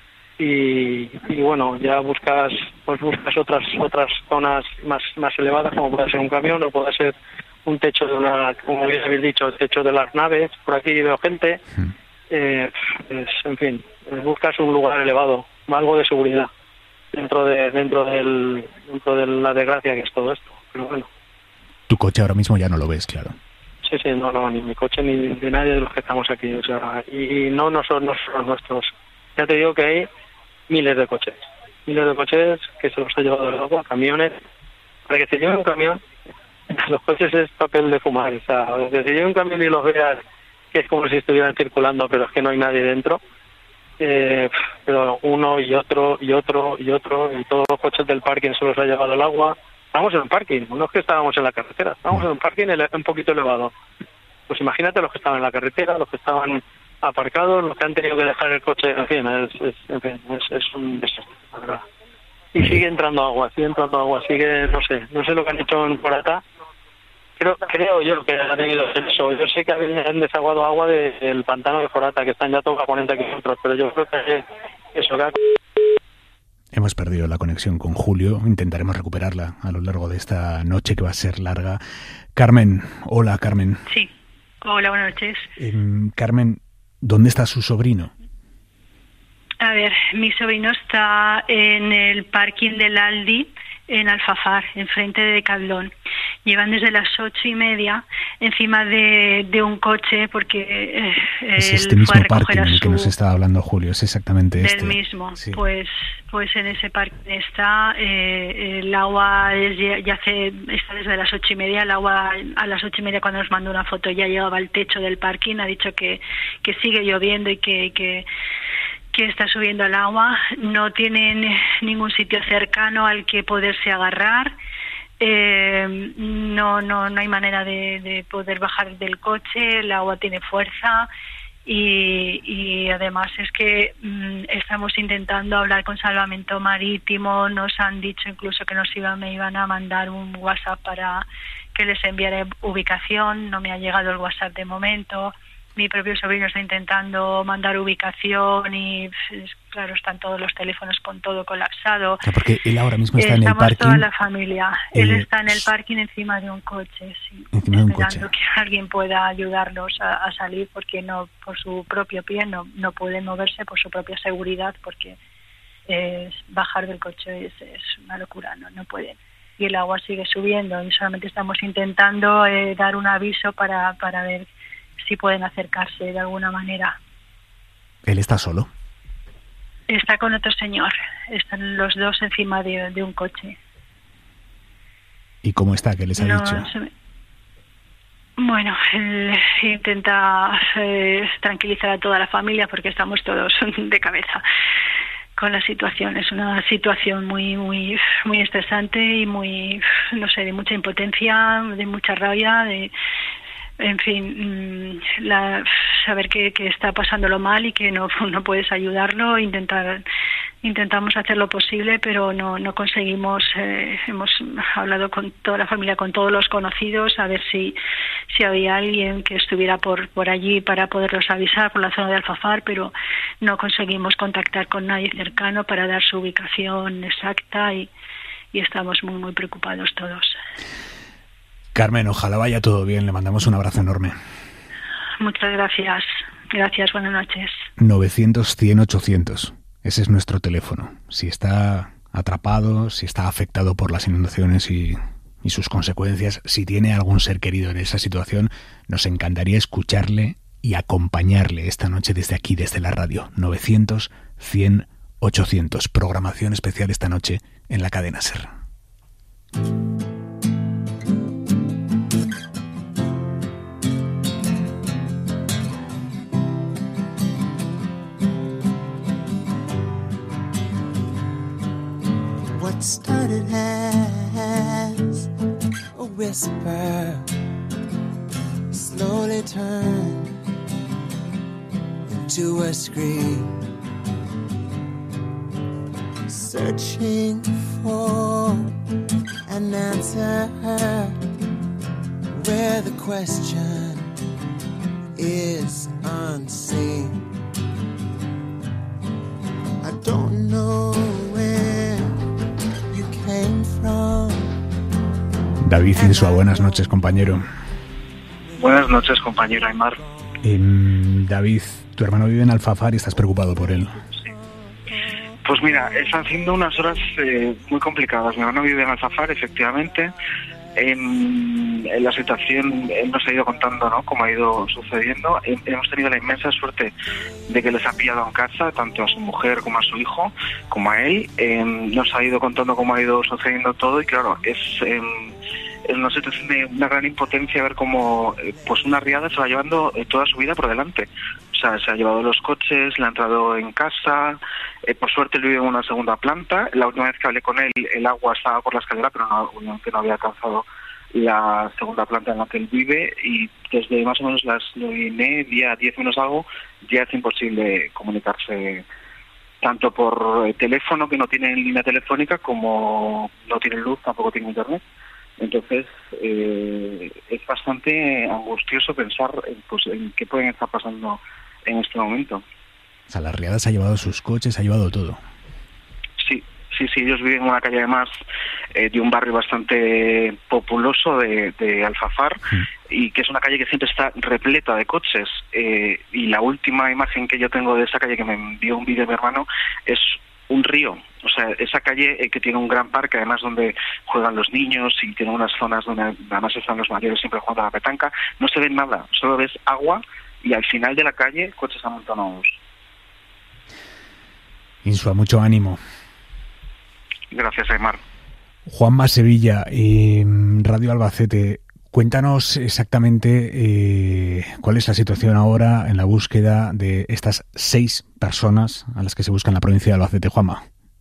y, y bueno, ya buscas pues buscas otras otras zonas más más elevadas, como puede ser un camión o puede ser un techo de una, como bien habéis dicho, el techo de las naves. Por aquí veo gente, eh, es, en fin, buscas un lugar elevado, algo de seguridad dentro de dentro del dentro de la desgracia que es todo esto. Pero bueno, tu coche ahora mismo ya no lo ves, claro. Sí, sí, no, no, ni mi coche ni de nadie de los que estamos aquí, o sea, y, y no, no son, no son nuestros. Ya te digo que hay miles de coches, miles de coches que se los ha llevado el agua, camiones. Para que se lleve un camión, los coches es papel de fumar, o sea, que se lleve un camión y los veas que es como si estuvieran circulando, pero es que no hay nadie dentro. Eh, pero uno y otro y otro y otro y todos los coches del parking se los ha llevado el agua. Estamos en un parking, no es que estábamos en la carretera, estábamos en un parking ele- un poquito elevado. Pues imagínate los que estaban en la carretera, los que estaban aparcados, los que han tenido que dejar el coche, en fin, es, es, en fin, es, es un desastre, la verdad. Y sigue entrando agua, sigue entrando agua, sigue, no sé, no sé lo que han hecho en Forata. Creo, creo yo que ha tenido eso. Yo sé que han desaguado agua de- del pantano de Forata, que están ya todos a cuarenta kilómetros, pero yo creo que eso que ha... Hemos perdido la conexión con Julio, intentaremos recuperarla a lo largo de esta noche que va a ser larga. Carmen, hola Carmen. Sí, hola, buenas noches. Eh, Carmen, ¿dónde está su sobrino? A ver, mi sobrino está en el parking del Aldi, en Alfafar, enfrente de Decathlon. Llevan desde las ocho y media encima de, de un coche porque eh, Es él este fue mismo a recoger parking a del su... que nos estaba hablando Julio, es exactamente del este. mismo, Sí. pues pues en ese parque está, eh, el agua es, ya, ya hace, está desde las ocho y media, el agua a las ocho y media cuando nos mandó una foto ya llegaba al techo del parking, ha dicho que, que sigue lloviendo y que, que, que está subiendo el agua, no tienen ningún sitio cercano al que poderse agarrar. Eh, no no no hay manera de, de poder bajar del coche, el agua tiene fuerza y, y además es que mmm, estamos intentando hablar con Salvamento Marítimo, nos han dicho incluso que nos iban, me iban a mandar un WhatsApp para que les enviara ubicación, no me ha llegado el WhatsApp de momento. Mi propio sobrino está intentando mandar ubicación y, pues, claro, están todos los teléfonos con todo colapsado. O sea, porque él ahora mismo está en el Estamos parking. toda la familia. Él eh, está en el parking encima de un coche, sí. Encima de un Esperando coche. que alguien pueda ayudarlos a, a salir porque no, por su propio pie no, no pueden moverse, por su propia seguridad, porque eh, bajar del coche es, es una locura, no, no pueden. Y el agua sigue subiendo y solamente estamos intentando eh, dar un aviso para, para ver si pueden acercarse de alguna manera. Él está solo. Está con otro señor, están los dos encima de, de un coche. ¿Y cómo está? ¿Qué les ha No, dicho? se me- Bueno, él intenta eh, tranquilizar a toda la familia porque estamos todos de cabeza con la situación. Es una situación muy muy muy estresante y muy, no sé, de mucha impotencia, de mucha rabia, de en fin, la, saber que, que está pasándolo mal y que no, no puedes ayudarlo, intentar intentamos hacer lo posible, pero no no conseguimos. Eh, hemos hablado con toda la familia, con todos los conocidos, a ver si si había alguien que estuviera por por allí para poderlos avisar por la zona de Alfafar, pero no conseguimos contactar con nadie cercano para dar su ubicación exacta y, y estamos muy muy preocupados todos. Carmen, ojalá vaya todo bien. Le mandamos un abrazo enorme. Muchas gracias. Gracias, buenas noches. novecientos cien ochocientos. Ese es nuestro teléfono. Si está atrapado, si está afectado por las inundaciones y, y sus consecuencias, si tiene algún ser querido en esa situación, nos encantaría escucharle y acompañarle esta noche desde aquí, desde la radio. novecientos cien ochocientos. Programación especial esta noche en la cadena SER. What started as a whisper slowly turned into a scream, searching for an answer where the question is unseen. I don't know where you came from. David Insua, buenas noches, compañero. Buenas noches, compañero Aymar. Eh, David, tu hermano vive en Alfafar y estás preocupado por él. Pues mira, están siendo unas horas eh, muy complicadas. Mi hermano vive en Alfafar, efectivamente. En, en la situación, él nos ha ido contando, ¿no?, cómo ha ido sucediendo. Hemos tenido la inmensa suerte de que les ha pillado en casa, tanto a su mujer como a su hijo, como a él. Eh, nos ha ido contando cómo ha ido sucediendo todo y claro, es... Eh, es una situación de una gran impotencia ver cómo eh, pues una riada se va llevando eh, toda su vida por delante. O sea, se ha llevado los coches, le ha entrado en casa, eh, por suerte él vive en una segunda planta. La última vez que hablé con él, el agua estaba por la escalera, pero no, obviamente no había alcanzado la segunda planta en la que él vive, y desde más o menos las nueve y media, diez menos algo, ya es imposible comunicarse tanto por eh, teléfono, que no tiene línea telefónica, como no tiene luz, tampoco tiene internet. Entonces, eh, es bastante angustioso pensar en, pues, en qué pueden estar pasando en este momento. O sea, la riada se ha llevado sus coches, ha llevado todo. Sí, sí, sí, ellos viven en una calle además eh, de un barrio bastante populoso de, de Alfafar, mm. y que es una calle que siempre está repleta de coches. Eh, y la última imagen que yo tengo de esa calle, que me envió un vídeo de mi hermano, es un río. O sea, esa calle eh, que tiene un gran parque, además donde juegan los niños y tiene unas zonas donde además están los mayores siempre jugando a la petanca, no se ve nada, solo ves agua y al final de la calle coches amontonados. Insua, mucho ánimo. Gracias, Aymar. Juanma Sevilla, eh, Radio Albacete, cuéntanos exactamente eh, cuál es la situación ahora en la búsqueda de estas seis personas a las que se busca en la provincia de Albacete, Juanma.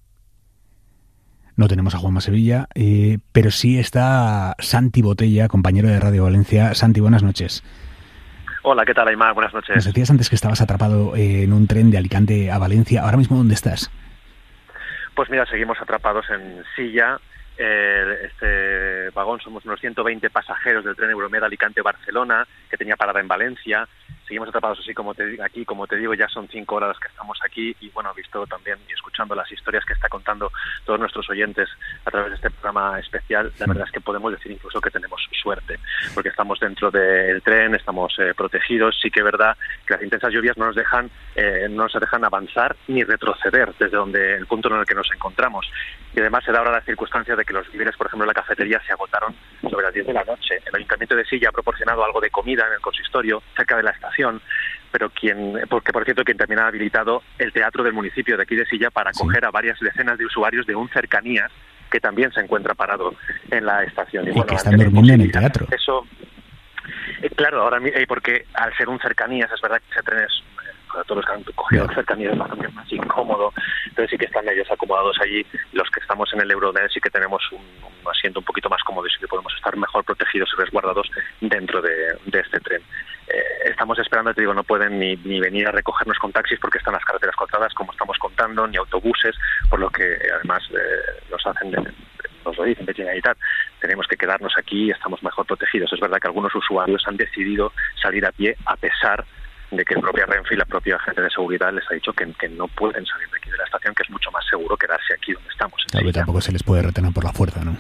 No tenemos a Juanma Sevilla, eh, pero sí está Santi Botella, compañero de Radio Valencia. Santi, buenas noches. Hola, ¿qué tal, Aymar? Buenas noches. Nos decías antes que estabas atrapado eh, en un tren de Alicante a Valencia. ¿Ahora mismo dónde estás? Pues mira, seguimos atrapados en Silla. Eh, este vagón somos unos ciento veinte pasajeros del tren Euromed Alicante-Barcelona, que tenía parada en Valencia. Seguimos atrapados así como te, aquí, como te digo, ya son cinco horas que estamos aquí y bueno, visto también y escuchando las historias que está contando todos nuestros oyentes a través de este programa especial, la verdad es que podemos decir incluso que tenemos suerte, porque estamos dentro del tren, estamos eh, protegidos. Sí que es verdad que las intensas lluvias no nos dejan eh, no nos dejan avanzar ni retroceder desde donde el punto en el que nos encontramos. Y además se da ahora la circunstancia de que los víveres, por ejemplo, en la cafetería se agotaron sobre las diez de la noche. El Ayuntamiento de Silla ha proporcionado algo de comida en el consistorio cerca de la estación, pero quien, porque por cierto quien también ha habilitado el teatro del municipio de aquí de Silla para acoger sí. a varias decenas de usuarios de un cercanías que también se encuentra parado en la estación. Y, y bueno, que están durmiendo en el teatro. Eso, eh, claro, ahora eh, porque al ser un cercanías es verdad que ese tren es, para todos los que han cogido cercanías, es bastante más incómodo, entonces sí que están ellos acomodados allí. Los que estamos en el Euromed sí que tenemos un, un asiento un poquito más cómodo y sí que podemos estar mejor protegidos y resguardados dentro de, de este tren. Eh, estamos esperando, te digo, no pueden ni, ni venir a recogernos con taxis porque están las carreteras cortadas, como estamos contando, ni autobuses, por lo que además eh, nos hacen, de, nos lo dicen de Generalitat, tenemos que quedarnos aquí y estamos mejor protegidos. Es verdad que algunos usuarios han decidido salir a pie a pesar de que la propia Renfe y la propia gente de seguridad les ha dicho que, que no pueden salir de aquí de la estación, que es mucho más seguro quedarse aquí donde estamos. Claro, que tampoco se les puede retener por la fuerza, ¿no?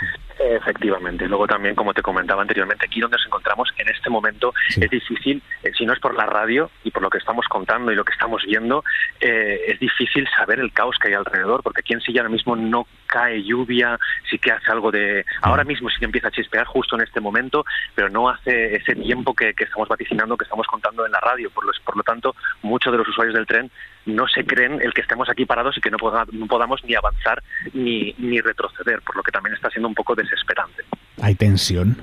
Efectivamente. Luego también, como te comentaba anteriormente, aquí donde nos encontramos en este momento sí. es difícil eh, eh, si no es por la radio y por lo que estamos contando y lo que estamos viendo, eh, es difícil saber el caos que hay alrededor, porque aquí en Silla ahora mismo no cae lluvia, sí que hace algo de... Ahora mismo sí que empieza a chispear justo en este momento, pero no hace ese tiempo que, que estamos vaticinando, que estamos contando en la radio. Por lo, por lo tanto, muchos de los usuarios del tren no se creen el que estemos aquí parados y que no, poda, no podamos ni avanzar ni, ni retroceder, por lo que también está siendo un poco desesperante. ¿Hay tensión?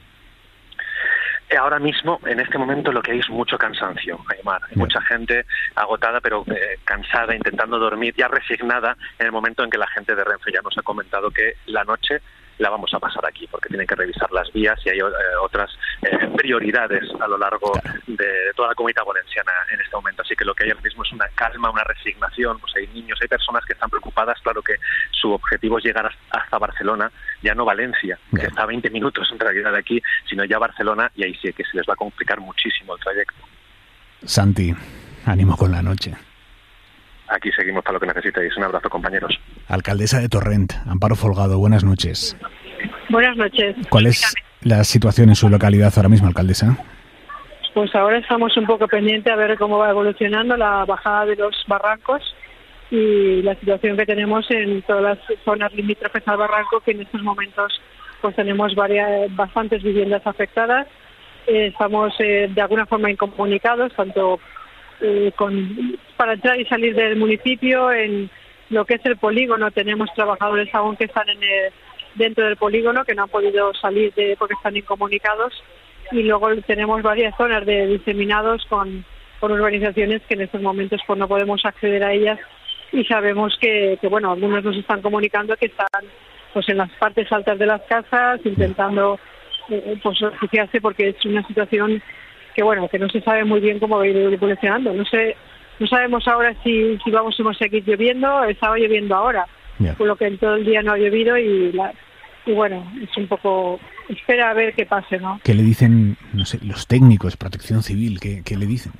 Ahora mismo, en este momento, lo que hay es mucho cansancio, Aymar. Hay mucha gente agotada, pero eh, cansada, intentando dormir, ya resignada en el momento en que la gente de Renfe ya nos ha comentado que la noche la vamos a pasar aquí, porque tienen que revisar las vías y hay eh, otras eh, prioridades a lo largo de, de toda la Comunidad Valenciana en este momento. Así que lo que hay ahora mismo es una calma, una resignación. Pues hay niños, hay personas que están preocupadas. Claro que su objetivo es llegar hasta Barcelona, ya no Valencia, que está a veinte minutos en realidad de aquí, sino ya Barcelona, y ahí sí que se les va a complicar muchísimo el trayecto. Santi, ánimo con la noche. Aquí seguimos para lo que necesitéis. Un abrazo, compañeros. Alcaldesa de Torrent, Amparo Folgado, buenas noches. Buenas noches. ¿Cuál es la situación en su localidad ahora mismo, alcaldesa? Pues ahora estamos un poco pendientes a ver cómo va evolucionando la bajada de los barrancos y la situación que tenemos en todas las zonas limítrofes al barranco, que en estos momentos pues tenemos varias, bastantes viviendas afectadas. Eh, estamos eh, de alguna forma incomunicados, tanto eh, con, para entrar y salir del municipio. En lo que es el polígono tenemos trabajadores aún que están en el, dentro del polígono, que no han podido salir de, porque están incomunicados, y luego tenemos varias zonas de diseminados con, con urbanizaciones que en estos momentos pues no podemos acceder a ellas, y sabemos que, que bueno, algunos nos están comunicando que están pues en las partes altas de las casas intentando eh, pues refugiarse, porque es una situación que bueno, que no se sabe muy bien cómo va a ir evolucionando. No sé, no sabemos ahora si, si vamos a seguir lloviendo. Estaba lloviendo ahora, yeah. Por lo que en todo el día no ha llovido y, la, y bueno, es un poco espera a ver qué pase, ¿no? ¿Qué le dicen, no sé, los técnicos, Protección Civil? ¿Qué, qué le dicen?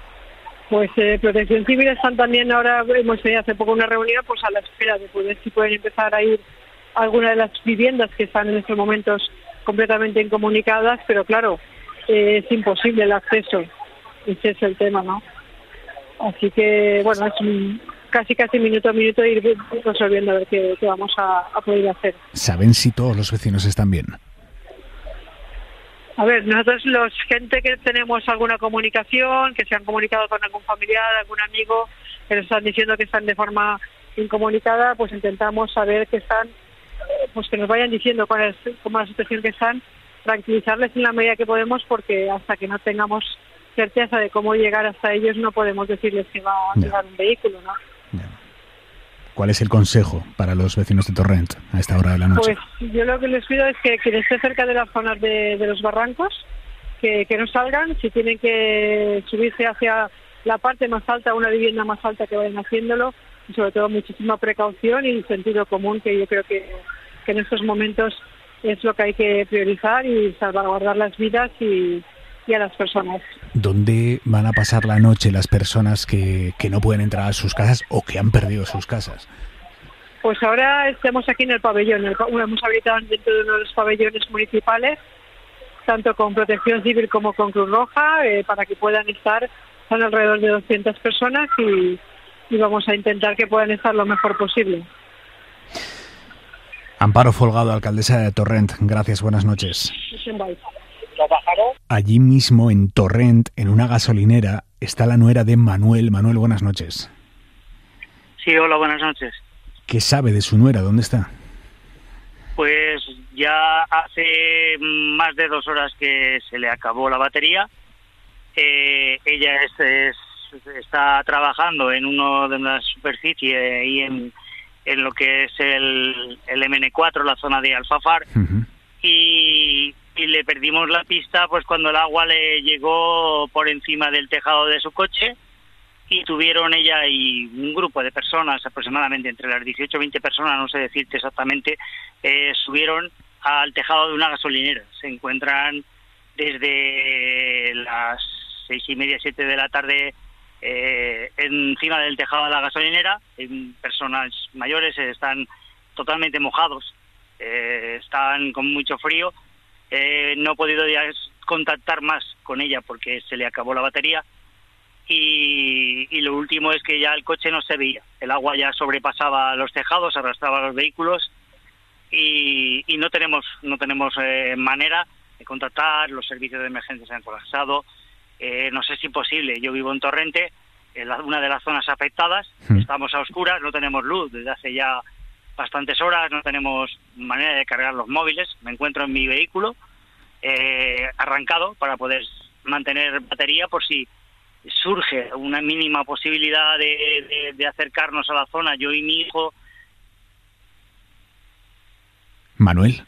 Pues eh, Protección Civil están también ahora, hemos tenido hace poco una reunión, pues a la espera de poder si pueden empezar a ir a alguna de las viviendas que están en estos momentos completamente incomunicadas, pero claro, eh, es imposible el acceso, ese es el tema, ¿no? Así que, bueno, es un, casi casi minuto a minuto ir resolviendo a ver qué, qué vamos a, a poder hacer. ¿Saben si todos los vecinos están bien? A ver, nosotros los gente que tenemos alguna comunicación, que se han comunicado con algún familiar, algún amigo, que nos están diciendo que están de forma incomunicada, pues intentamos saber que están, pues que nos vayan diciendo cuál es, cómo es la situación que están, tranquilizarles en la medida que podemos, porque hasta que no tengamos certeza de cómo llegar hasta ellos no podemos decirles que va a llegar un vehículo, ¿no? ¿Cuál es el consejo para los vecinos de Torrent a esta hora de la noche? Pues yo lo que les pido es que quien esté cerca de las zonas de, de los barrancos, que, que no salgan. Si tienen que subirse hacia la parte más alta, una vivienda más alta, que vayan haciéndolo, y sobre todo muchísima precaución y sentido común, que yo creo que, que en estos momentos es lo que hay que priorizar, y salvaguardar las vidas y, y a las personas. ¿Dónde van a pasar la noche las personas que, que no pueden entrar a sus casas o que han perdido sus casas? Pues ahora estamos aquí en el pabellón. El, hemos habilitado dentro de uno de los pabellones municipales, tanto con Protección Civil como con Cruz Roja, eh, para que puedan estar. Son alrededor de doscientas personas y, y vamos a intentar que puedan estar lo mejor posible. Amparo Folgado, alcaldesa de Torrent. Gracias, buenas noches. Allí mismo, en Torrent, en una gasolinera, está la nuera de Manuel. Manuel, buenas noches. Sí, hola, buenas noches. ¿Qué sabe de su nuera? ¿Dónde está? Pues ya hace más de dos horas que se le acabó la batería. Eh, ella es, es, está trabajando en uno de una superficie y en, en lo que es el, el eme ene cuatro, la zona de Alfafar, uh-huh. y... y le perdimos la pista pues cuando el agua le llegó por encima del tejado de su coche, y tuvieron ella y un grupo de personas, aproximadamente entre las dieciocho y veinte personas, no sé decirte exactamente, eh, subieron al tejado de una gasolinera. Se encuentran desde las seis y media, siete de la tarde eh, encima del tejado de la gasolinera. En personas mayores están totalmente mojados, eh, están con mucho frío. Eh, no he podido ya contactar más con ella porque se le acabó la batería. Y, y lo último es que ya el coche no se veía. El agua ya sobrepasaba los tejados, arrastraba los vehículos y, y no tenemos no tenemos eh, manera de contactar. Los servicios de emergencia se han colapsado. Eh, no sé si es posible. Yo vivo en Torrente, en la, una de las zonas afectadas. Hmm. Estamos a oscuras, no tenemos luz desde hace ya bastantes horas, no tenemos manera de cargar los móviles. Me encuentro en mi vehículo eh, arrancado para poder mantener batería por si surge una mínima posibilidad de, de, de acercarnos a la zona, yo y mi hijo. Manuel.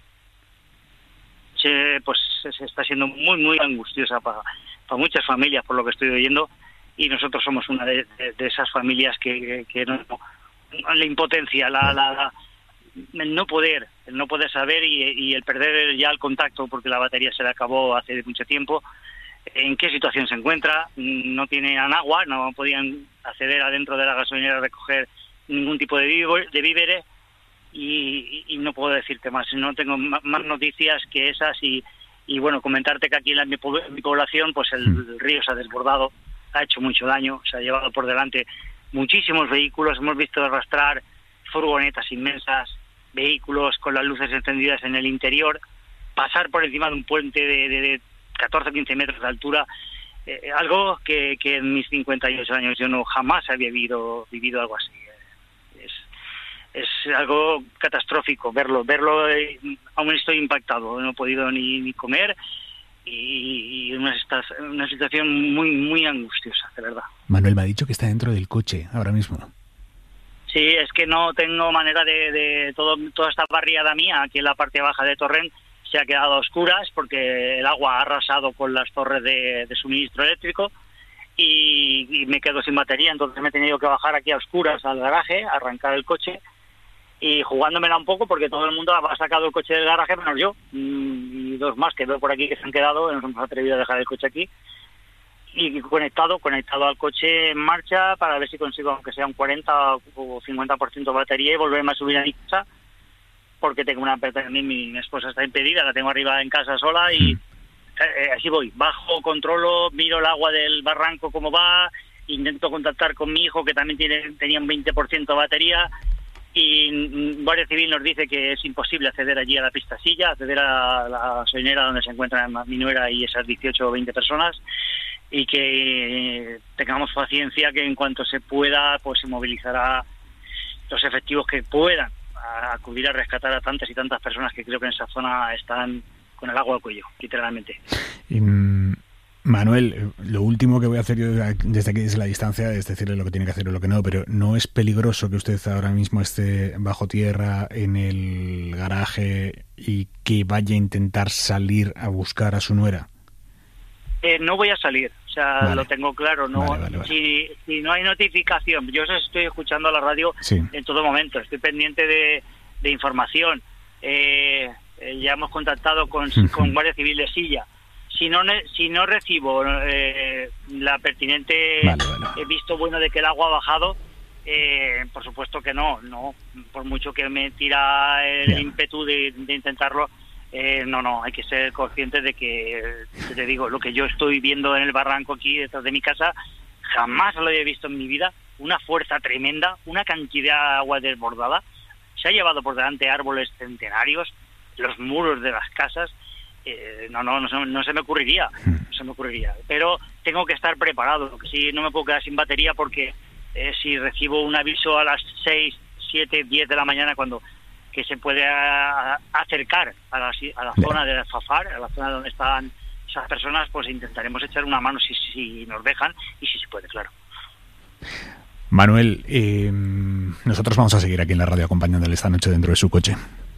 Se, pues se está siendo muy, muy angustiosa para, para muchas familias, por lo que estoy oyendo, y nosotros somos una de, de, de esas familias que, que no, la impotencia, la, la, la, el no poder, el no poder saber y, y el perder ya el contacto porque la batería se le acabó hace mucho tiempo. En qué situación se encuentra, no tienen agua, no podían acceder adentro de la gasolinera a recoger ningún tipo de, de víveres y, y no puedo decirte más, no tengo más noticias que esas y, y bueno, comentarte que aquí en, la, en mi población pues el, el río se ha desbordado, ha hecho mucho daño, se ha llevado por delante muchísimos vehículos, hemos visto arrastrar furgonetas inmensas, vehículos con las luces encendidas en el interior, pasar por encima de un puente de, de, de catorce a quince metros de altura, eh, algo que, que en mis cincuenta y ocho años yo no jamás había vivido, vivido algo así. Es, es algo catastrófico verlo, verlo, eh, aún estoy impactado, no he podido ni, ni comer y, y una, una situación muy, muy angustiosa, de verdad. Manuel me ha dicho que está dentro del coche ahora mismo. Sí, es que no tengo manera de, de todo, toda esta barriada mía aquí en la parte baja de Torrent se ha quedado a oscuras porque el agua ha arrasado con las torres de, de suministro eléctrico y, y me quedo sin batería, entonces me he tenido que bajar aquí a oscuras al garaje, arrancar el coche y jugándomela un poco porque todo el mundo ha sacado el coche del garaje menos yo y dos más que veo por aquí que se han quedado, nos hemos atrevido a dejar el coche aquí y conectado, conectado al coche en marcha para ver si consigo aunque sea un cuarenta o cincuenta por ciento de batería y volverme a subir a mi casa porque tengo una mi, mi esposa está impedida, la tengo arriba en casa sola y eh, así voy, bajo, controlo, miro el agua del barranco cómo va, intento contactar con mi hijo que también tiene tenía un veinte por ciento de batería y Guardia Civil nos dice que es imposible acceder allí a la pista silla, acceder a la gasolinera donde se encuentran mi nuera y esas dieciocho o veinte personas y que tengamos paciencia que en cuanto se pueda pues se movilizará los efectivos que puedan a acudir a rescatar a tantas y tantas personas que creo que en esa zona están con el agua al cuello, literalmente. Y, Manuel, lo último que voy a hacer yo desde aquí, desde la distancia, es decirle lo que tiene que hacer o lo que no, pero ¿no es peligroso que usted ahora mismo esté bajo tierra en el garaje y que vaya a intentar salir a buscar a su nuera? Eh, no voy a salir, o sea, vale. Lo tengo claro. No, vale, vale, vale. Si, si no hay notificación, yo estoy escuchando la radio sí. en todo momento, estoy pendiente de, de información. Eh, eh, ya hemos contactado con, con Guardia Civil de Silla. Si no si no recibo eh, la pertinente vale, vale. He visto bueno de que el agua ha bajado, eh, por supuesto que no, no, por mucho que me tira el yeah. ímpetu de, de intentarlo. Eh, no, no, hay que ser conscientes de que, te digo, lo que yo estoy viendo en el barranco aquí detrás de mi casa, jamás lo había visto en mi vida, una fuerza tremenda, una cantidad de agua desbordada, se ha llevado por delante árboles centenarios, los muros de las casas, eh, no, no, no, no se me ocurriría, no se me ocurriría, pero tengo que estar preparado, que si no me puedo quedar sin batería porque eh, si recibo un aviso a las seis, siete, diez de la mañana cuando que se puede a, a acercar a la, a la zona de Alfafar, a la zona donde están esas personas, pues intentaremos echar una mano si, si nos dejan y si se puede, claro. Manuel, eh, nosotros vamos a seguir aquí en la radio acompañándole esta noche dentro de su coche.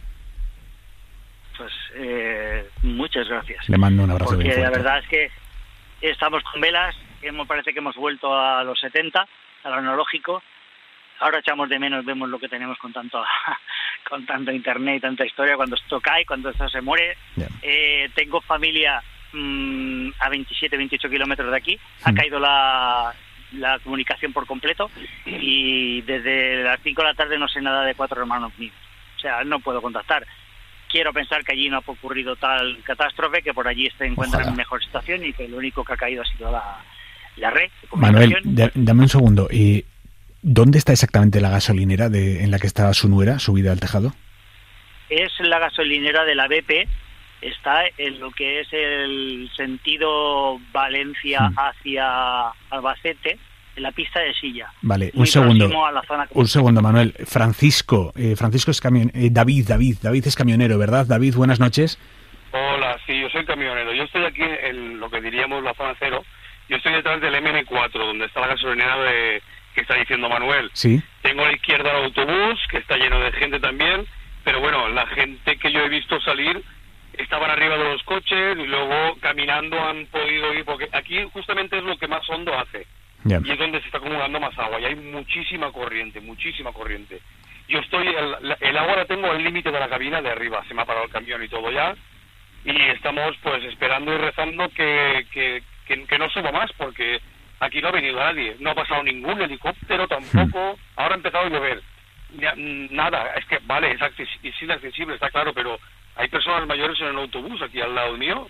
Pues eh, muchas gracias. Le mando un abrazo porque bien fuerte. La verdad es que estamos con velas, me parece que hemos vuelto a los setenta, al analógico. Ahora echamos de menos, vemos lo que tenemos con tanto con tanto internet y tanta historia, cuando esto cae, cuando esto se muere. Yeah. Eh, tengo familia mmm, a veintisiete, veintiocho kilómetros de aquí, mm. ha caído la, la comunicación por completo y desde las cinco de la tarde no sé nada de cuatro hermanos míos. O sea, no puedo contactar. quiero pensar que allí no ha ocurrido tal catástrofe, que por allí se encuentran en mejor situación y que lo único que ha caído ha sido la, la red de Manuel, comunicación. d- dame un segundo. ¿Y dónde está exactamente la gasolinera de, en la que está su nuera subida al tejado? Es la gasolinera de la B P, está en lo que es el sentido Valencia Hmm. hacia Albacete, en la pista de Silla. Vale, Muy un segundo. próximo a la zona Un segundo, Manuel. Francisco, eh, Francisco es camion... eh, David, David, David es camionero, ¿verdad? David, buenas noches. Hola, sí, yo soy camionero. Yo estoy aquí en lo que diríamos la zona cero. Yo estoy detrás del M N cuatro, donde está la gasolinera de que está diciendo Manuel. Sí. Tengo a la izquierda el autobús, que está lleno de gente también, pero bueno, la gente que yo he visto salir estaban arriba de los coches y luego caminando han podido ir, porque aquí justamente es lo que más hondo hace. Ya. Y es donde se está acumulando más agua y hay muchísima corriente, muchísima corriente. Yo estoy, el, la- el agua la tengo al límite de la cabina de arriba, se me ha parado el camión y todo ya, y estamos pues esperando y rezando que, que, que, que no suba más, porque aquí no ha venido nadie, no ha pasado ningún helicóptero tampoco, ahora ha empezado a llover. Ya, mm, nada, es que vale, es, acces- es inaccesible, está claro, pero hay personas mayores en el autobús aquí al lado mío,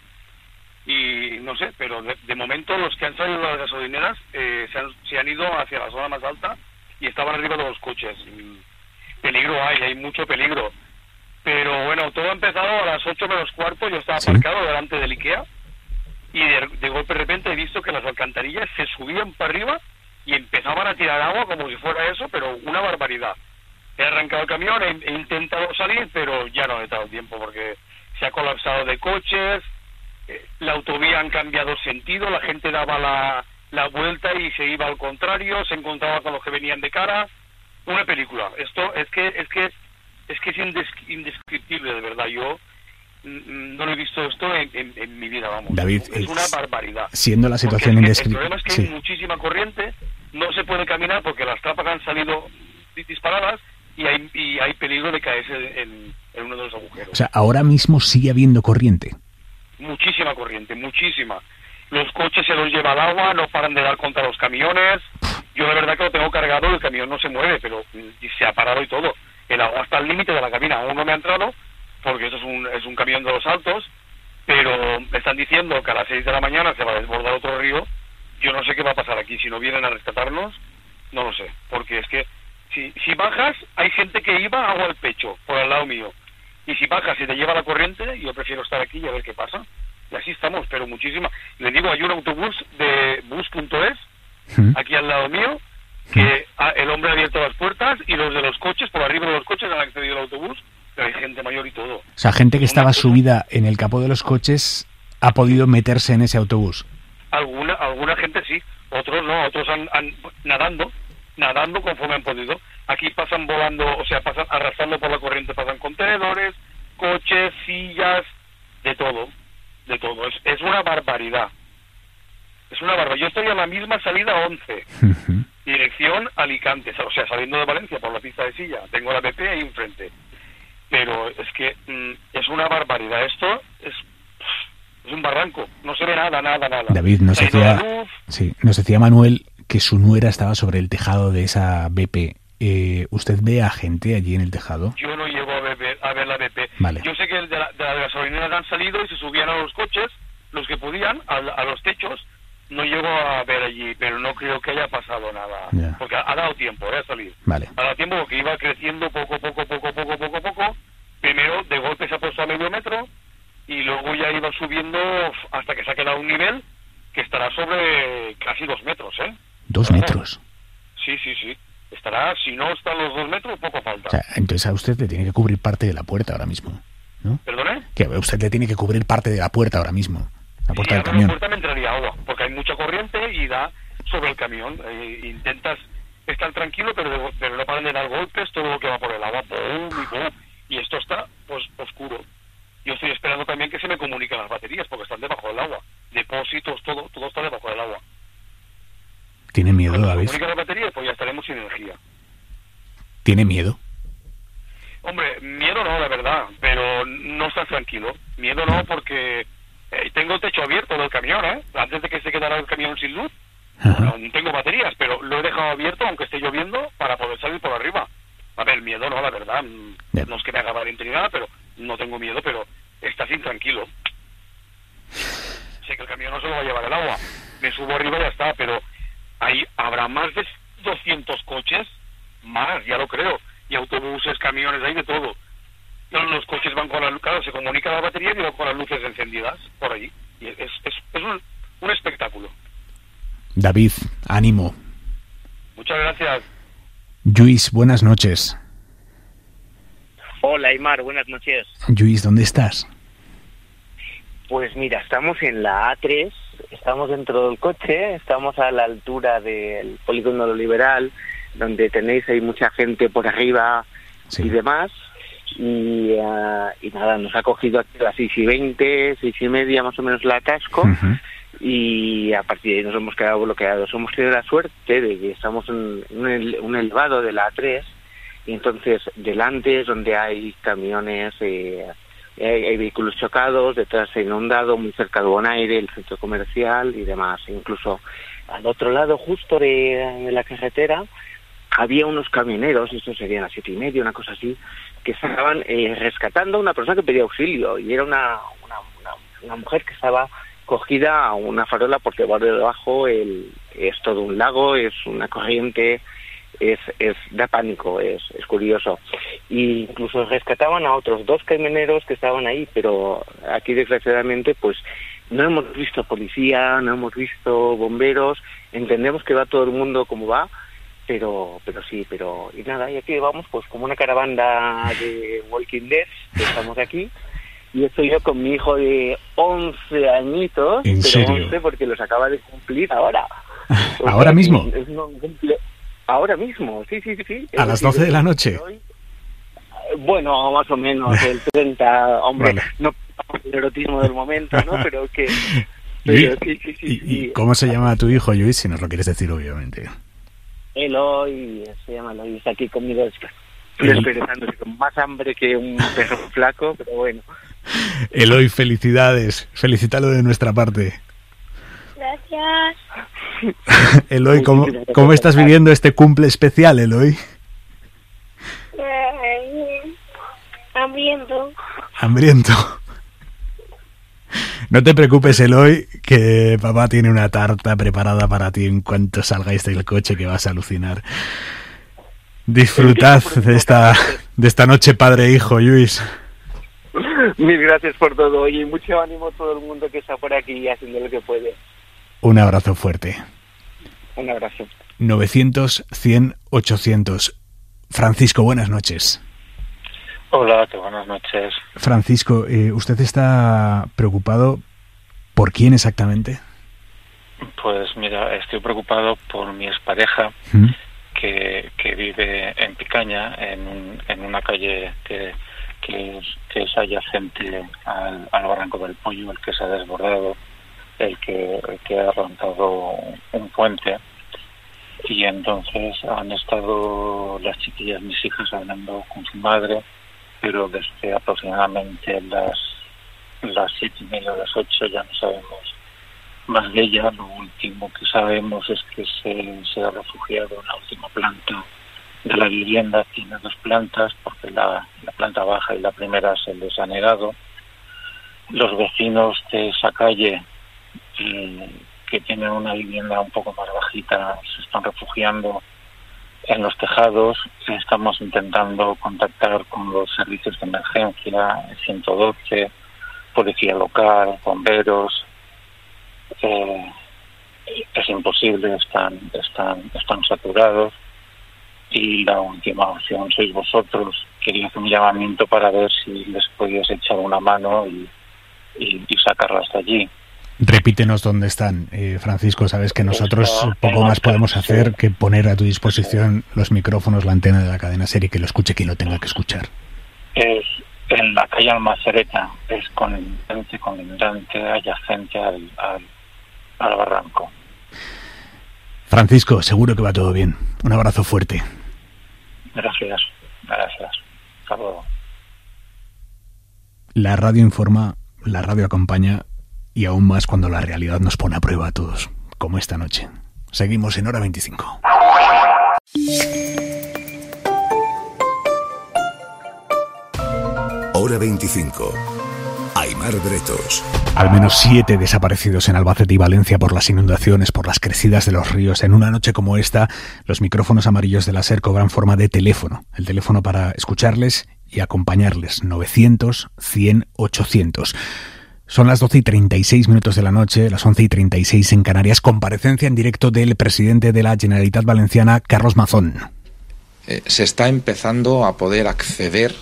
y no sé, pero de, de momento los que han salido de las gasolineras eh, se, han, se han ido hacia la zona más alta y estaban arriba de los coches. Y peligro hay, hay mucho peligro. Pero bueno, todo ha empezado a las ocho menos cuarto, yo estaba aparcado delante del IKEA y de, de golpe de repente he visto que las alcantarillas se subían para arriba y empezaban a tirar agua como si fuera eso, pero una barbaridad. He arrancado el camión, he, he intentado salir, pero ya no he dado tiempo porque se ha colapsado de coches. Eh, la autovía han cambiado sentido, la gente daba la, la vuelta y se iba al contrario, se encontraba con los que venían de cara. Una película. Esto es que es que es que es indes- indescriptible, de verdad. Yo mm, no lo he visto esto en, en, en mi vida, vamos. David, es una es- barbaridad. siendo la Porque situación es que el indescriptible. problema es que Sí. hay muchísima corriente, no se puede caminar porque las trampas han salido di- disparadas y hay, y hay peligro de caerse en, en uno de los agujeros. O sea, ahora mismo sigue habiendo corriente. Muchísima corriente, muchísima. Los coches se los lleva el agua, no paran de dar contra los camiones. Yo de verdad que lo tengo cargado, el camión no se mueve, pero mm, y se ha parado y todo. El agua está al límite de la cabina, aún no me ha entrado, porque eso es un, es un camión de los altos, pero me están diciendo que a las seis de la mañana se va a desbordar otro río. Yo no sé qué va a pasar aquí, si no vienen a rescatarnos, no lo sé, porque es que si, si bajas, hay gente que iba agua al pecho, por al lado mío. Y si bajas y te lleva la corriente, yo prefiero estar aquí y a ver qué pasa. Y así estamos, pero muchísima. Le digo, hay un autobús de bus punto es, aquí al lado mío, que ha- el hombre ha abierto las puertas y los de los coches, por arriba de los coches han accedido al autobús, pero hay gente mayor y todo. O sea, gente que estaba subida en el capó de los coches ha podido meterse en ese autobús. Alguna alguna gente sí, otros no, otros han, han nadando, nadando conforme han podido. Aquí pasan volando, o sea, pasan arrastrando por la corriente, pasan contenedores, coches, sillas, de todo, de todo. Es, es una barbaridad. Es una barbaridad. Yo estoy a la misma salida once, dirección Alicante, o sea, saliendo de Valencia por la pista de Silla. Tengo la B P ahí enfrente. Pero es que mm, es una barbaridad. Esto es, es un barranco. No se ve nada, nada, nada. David, nos Se ha ido la decía, luz. sí, nos decía Manuel que su nuera estaba sobre el tejado de esa B P. Eh, ¿Usted ve a gente allí en el tejado? Yo no llego a ver, a ver la B P. Vale. Yo sé que de, la, de las gasolineras han salido y se subían a los coches, los que podían, a, a los techos. No llego a ver allí, pero no creo que haya pasado nada. Ya. Porque ha, ha dado tiempo eh, a salir. Vale. Ha dado tiempo porque iba creciendo poco, poco, poco, poco, poco, poco. Primero, de golpe se ha puesto a medio metro y luego ya iba subiendo hasta que se ha quedado un nivel que estará sobre casi dos metros, ¿eh? Dos metros. Sí, sí, sí. Estará, si no están los dos metros, poco falta. O sea, entonces a usted le tiene que cubrir parte de la puerta ahora mismo. ¿Perdone? Que a usted le tiene que cubrir parte de la puerta ahora mismo. La puerta Si del abro la camión. puerta me entraría agua, porque hay mucha corriente y da sobre el camión. Eh, intentas estar tranquilo, pero, de- pero no paran de dar golpes, todo lo que va por el agua, ¡pum! Y, ¡pum! Y esto está, pues, oscuro. Yo estoy esperando también que se me comuniquen las baterías, porque están debajo del agua. Depósitos, todo, todo está debajo del agua. ¿Tiene miedo, Cuando se David? comuniquen las baterías, pues ya estaremos sin energía. ¿Tiene miedo? Hombre, miedo no, la verdad, pero no estás tranquilo. Miedo no, porque eh, tengo el techo abierto del camión, ¿eh? Antes de que se quedara el camión sin luz, aún tengo baterías, pero lo he dejado abierto, aunque esté lloviendo, para poder salir por arriba. A ver, miedo no, la verdad, mm, no es que me haga valiente ni nada, pero no tengo miedo, pero estás intranquilo. Sé que el camión no se lo va a llevar el agua, me subo arriba y ya está, pero ahí habrá más de doscientos coches, más, ya lo creo, y autobuses, camiones, hay de todo. Los coches van con la luz, claro, se comunica la batería y van con las luces encendidas por ahí, y es, es, es un, un espectáculo. David, ánimo. Muchas gracias. Lluís, buenas noches. Hola, Aymar, buenas noches. Lluís, ¿dónde estás? Pues mira, estamos en la A tres, estamos dentro del coche, estamos a la altura del Polígono Lo Liberal, donde tenéis ahí mucha gente por arriba sí. y demás. Y, uh, y nada, nos ha cogido aquí a las seis y veinte, seis y media más o menos el atasco. Uh-huh. Y a partir de ahí nos hemos quedado bloqueados. Hemos tenido la suerte de que estamos en un, un elevado de la A tres, y entonces delante es donde hay camiones, eh, hay, hay vehículos chocados, detrás se ha inundado, muy cerca de Bonaire, el centro comercial y demás. Incluso al otro lado, justo de, de la carretera, había unos camioneros, esto serían las siete y media, una cosa así, que estaban eh, rescatando a una persona que pedía auxilio, y era una, una, una, una mujer que estaba cogida a una farola porque por debajo el, es todo un lago, es una corriente, es, es da pánico, es, es curioso. Y incluso rescataban a otros dos camioneros que estaban ahí, pero aquí desgraciadamente pues no hemos visto policía, no hemos visto bomberos, entendemos que va todo el mundo como va, pero pero sí, pero y nada, y aquí vamos pues como una caravana de Walking Dead, que estamos aquí. Y estoy yo con mi hijo de once añitos, ¿En pero serio? once porque los acaba de cumplir ahora. ¿Ahora sea, mismo? Es, es un cumple... Ahora mismo, sí, sí, sí. sí. ¿A las doce de la noche? Hoy, bueno, más o menos, el treinta, hombre, vale. No el erotismo del momento, ¿no? Pero que... Pero, sí, sí, sí, ¿Y, sí. ¿Y cómo se llama tu hijo, Lluís? Si nos lo quieres decir, obviamente. Eloy, se llama Eloy, está aquí conmigo desperezándose con más hambre que un perro flaco, pero bueno. Eloy, felicidades. Felicítalo de nuestra parte. Gracias. Eloy, ¿cómo, ¿cómo estás viviendo este cumple especial, Eloy? Ay, hambriento. Hambriento. No te preocupes, Eloy, que papá tiene una tarta preparada para ti en cuanto salgáis del coche, que vas a alucinar. Disfrutad de esta, de esta noche padre e hijo, Lluís. Mil gracias por todo. Oye, mucho ánimo a todo el mundo que está por aquí haciendo lo que puede. Un abrazo fuerte. Un abrazo. novecientos, cien, ochocientos. Francisco, buenas noches. Hola, qué buenas noches. Francisco, eh, ¿usted está preocupado por quién exactamente? Pues mira, estoy preocupado por mi expareja, ¿Mm? que, que vive en Picaña, en, un, en una calle que, que, es, que es adyacente al, al Barranco del Pollo, el que se ha desbordado, el que, el que ha arrancado un puente. Y entonces han estado las chiquillas, mis hijas, hablando con su madre, pero desde aproximadamente las las siete y media o las ocho ya no sabemos más de ella. Lo último que sabemos es que se, se ha refugiado en la última planta de la vivienda. Tiene dos plantas porque la, la planta baja y la primera se les ha negado. Los vecinos de esa calle, eh, que tienen una vivienda un poco más bajita, se están refugiando en los tejados. Estamos intentando contactar con los servicios de emergencia, ciento doce, policía local, bomberos. Eh, es imposible, están, están, están saturados. Y la última opción sois vosotros. Quería hacer un llamamiento para ver si les podíais echar una mano y, y, y sacarlas de allí. Repítenos dónde están, eh, Francisco. Sabes que nosotros poco más podemos hacer que poner a tu disposición los micrófonos, la antena de la cadena SER, y que lo escuche quien lo tenga que escuchar. Es en la calle Almacereta, es colindante, colindante, adyacente al, al, al barranco. Francisco, seguro que va todo bien. Un abrazo fuerte. Gracias, gracias. Hasta luego. La radio informa, la radio acompaña, y aún más cuando la realidad nos pone a prueba a todos, como esta noche. Seguimos en Hora veinticinco. Hora Hora veinticinco. Aimar Bretos. Al menos siete desaparecidos en Albacete y Valencia por las inundaciones, por las crecidas de los ríos. En una noche como esta, los micrófonos amarillos de la SER cobran forma de teléfono. El teléfono para escucharles y acompañarles. novecientos, cien, ochocientos. Son las doce y treinta y seis minutos de la noche, las once y treinta y seis en Canarias. Comparecencia en directo del presidente de la Generalitat Valenciana, Carlos Mazón. Eh, se está empezando a poder acceder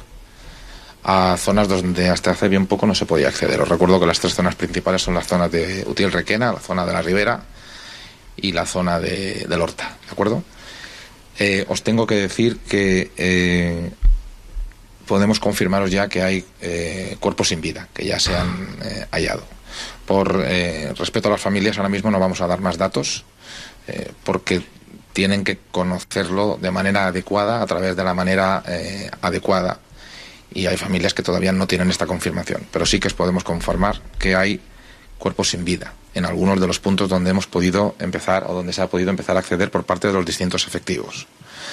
a zonas donde hasta hace bien poco no se podía acceder. Os recuerdo que las tres zonas principales son las zonas de Utiel-Requena, la zona de la Ribera y la zona de, del Horta, ¿de acuerdo? Eh, os tengo que decir que eh, podemos confirmaros ya que hay eh, cuerpos sin vida, que ya se han eh, hallado. Por eh, respeto a las familias, ahora mismo no vamos a dar más datos, eh, porque tienen que conocerlo de manera adecuada, a través de la manera eh, adecuada. Y hay familias que todavía no tienen esta confirmación, pero sí que os podemos confirmar que hay cuerpos sin vida en algunos de los puntos donde hemos podido empezar o donde se ha podido empezar a acceder por parte de los distintos efectivos.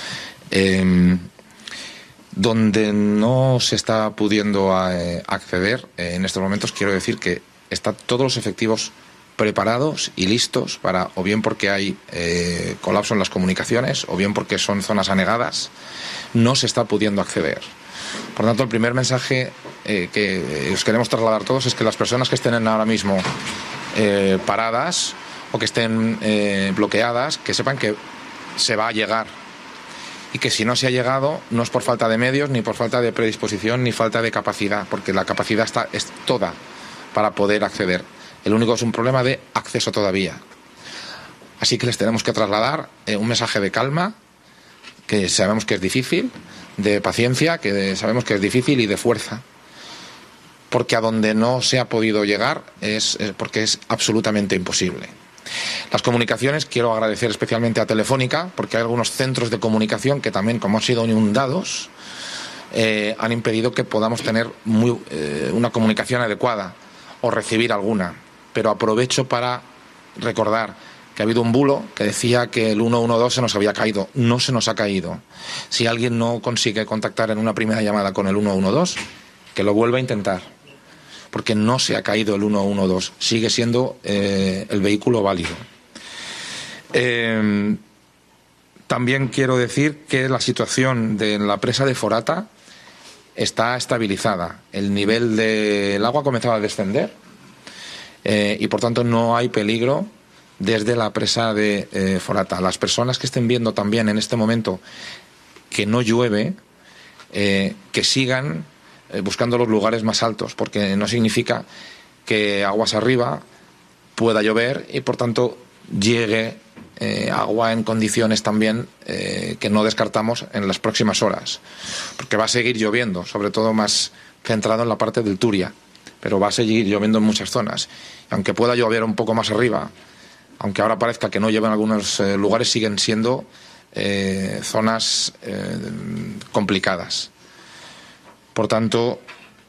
Eh, donde no se está pudiendo eh, acceder eh, en estos momentos, quiero decir que están todos los efectivos preparados y listos para, o bien porque hay eh, colapso en las comunicaciones, o bien porque son zonas anegadas, no se está pudiendo acceder. Por tanto, el primer mensaje eh, que os queremos trasladar todos es que las personas que estén ahora mismo eh, paradas o que estén eh, bloqueadas, que sepan que se va a llegar, y que si no se ha llegado no es por falta de medios, ni por falta de predisposición, ni falta de capacidad, porque la capacidad está, es toda para poder acceder. El único es un problema de acceso todavía. Así que les tenemos que trasladar eh, un mensaje de calma, que sabemos que es difícil, de paciencia, que sabemos que es difícil, y de fuerza, porque a donde no se ha podido llegar es, es porque es absolutamente imposible. Las comunicaciones, quiero agradecer especialmente a Telefónica, porque hay algunos centros de comunicación que también, como han sido inundados, eh, han impedido que podamos tener muy, eh, una comunicación adecuada o recibir alguna. Pero aprovecho para recordar que ha habido un bulo que decía que el ciento doce se nos había caído. No se nos ha caído. Si alguien no consigue contactar en una primera llamada con el ciento doce, que lo vuelva a intentar, porque no se ha caído el ciento doce. Sigue siendo eh, el vehículo válido. Eh, también quiero decir que la situación de la presa de Forata está estabilizada. El nivel del agua ha comenzado a descender eh, y, por tanto, no hay peligro desde la presa de eh, Forata. Las personas que estén viendo también en este momento que no llueve, eh, que sigan eh, buscando los lugares más altos, porque no significa que aguas arriba pueda llover y por tanto llegue eh, agua en condiciones también eh, que no descartamos en las próximas horas, porque va a seguir lloviendo, sobre todo más centrado en la parte del Turia, pero va a seguir lloviendo en muchas zonas. Aunque pueda llover un poco más arriba, aunque ahora parezca que no llevan algunos eh, lugares, siguen siendo eh, zonas eh, complicadas. Por tanto,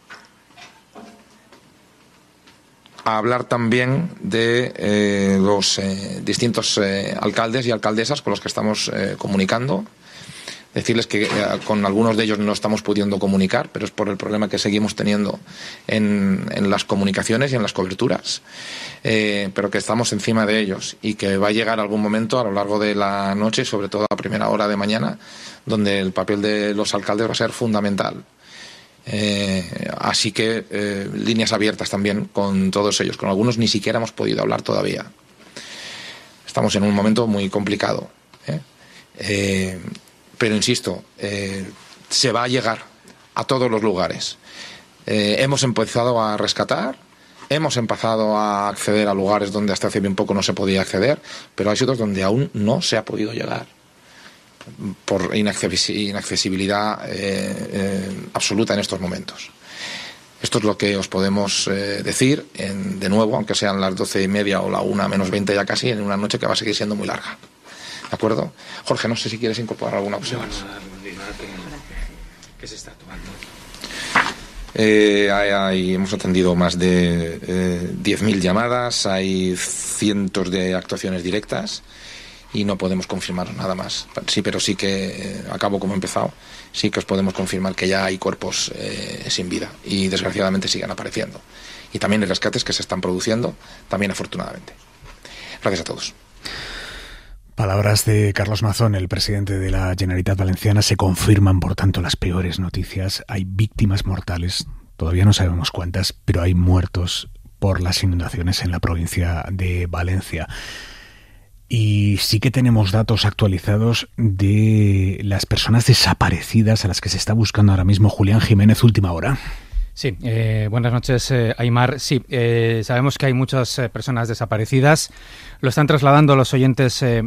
a hablar también de eh, los eh, distintos eh, alcaldes y alcaldesas con los que estamos eh, comunicando. Decirles que eh, con algunos de ellos no estamos pudiendo comunicar, pero es por el problema que seguimos teniendo en, en las comunicaciones y en las coberturas, eh, pero que estamos encima de ellos y que va a llegar algún momento a lo largo de la noche, sobre todo a primera hora de mañana, donde el papel de los alcaldes va a ser fundamental. Eh, así que eh, líneas abiertas también con todos ellos. Con algunos ni siquiera hemos podido hablar todavía. Estamos en un momento muy complicado, ¿eh? Eh, pero insisto, eh, se va a llegar a todos los lugares. Eh, hemos empezado a rescatar, hemos empezado a acceder a lugares donde hasta hace bien poco no se podía acceder, pero hay sitios donde aún no se ha podido llegar por inaccesibilidad eh, eh, absoluta en estos momentos. Esto es lo que os podemos eh, decir, en, de nuevo, aunque sean las doce y media o la una menos veinte ya casi, en una noche que va a seguir siendo muy larga. ¿De acuerdo? Jorge, no sé si quieres incorporar alguna opción más. ¿Qué se está actuando? Eh, hay, hay, hemos atendido más de eh, diez mil llamadas, hay cientos de actuaciones directas y no podemos confirmar nada más. Sí, pero sí que, eh, acabo como he empezado, sí que os podemos confirmar que ya hay cuerpos eh, sin vida y desgraciadamente siguen apareciendo. Y también hay rescates que se están produciendo, también afortunadamente. Gracias a todos. Palabras de Carlos Mazón, el presidente de la Generalitat Valenciana. Se confirman, por tanto, las peores noticias. Hay víctimas mortales, todavía no sabemos cuántas, pero hay muertos por las inundaciones en la provincia de Valencia. Y sí que tenemos datos actualizados de las personas desaparecidas a las que se está buscando ahora mismo. Julián Jiménez, última hora. Sí, eh, buenas noches, eh, Aimar. Sí, eh, sabemos que hay muchas eh, personas desaparecidas. Lo están trasladando los oyentes eh,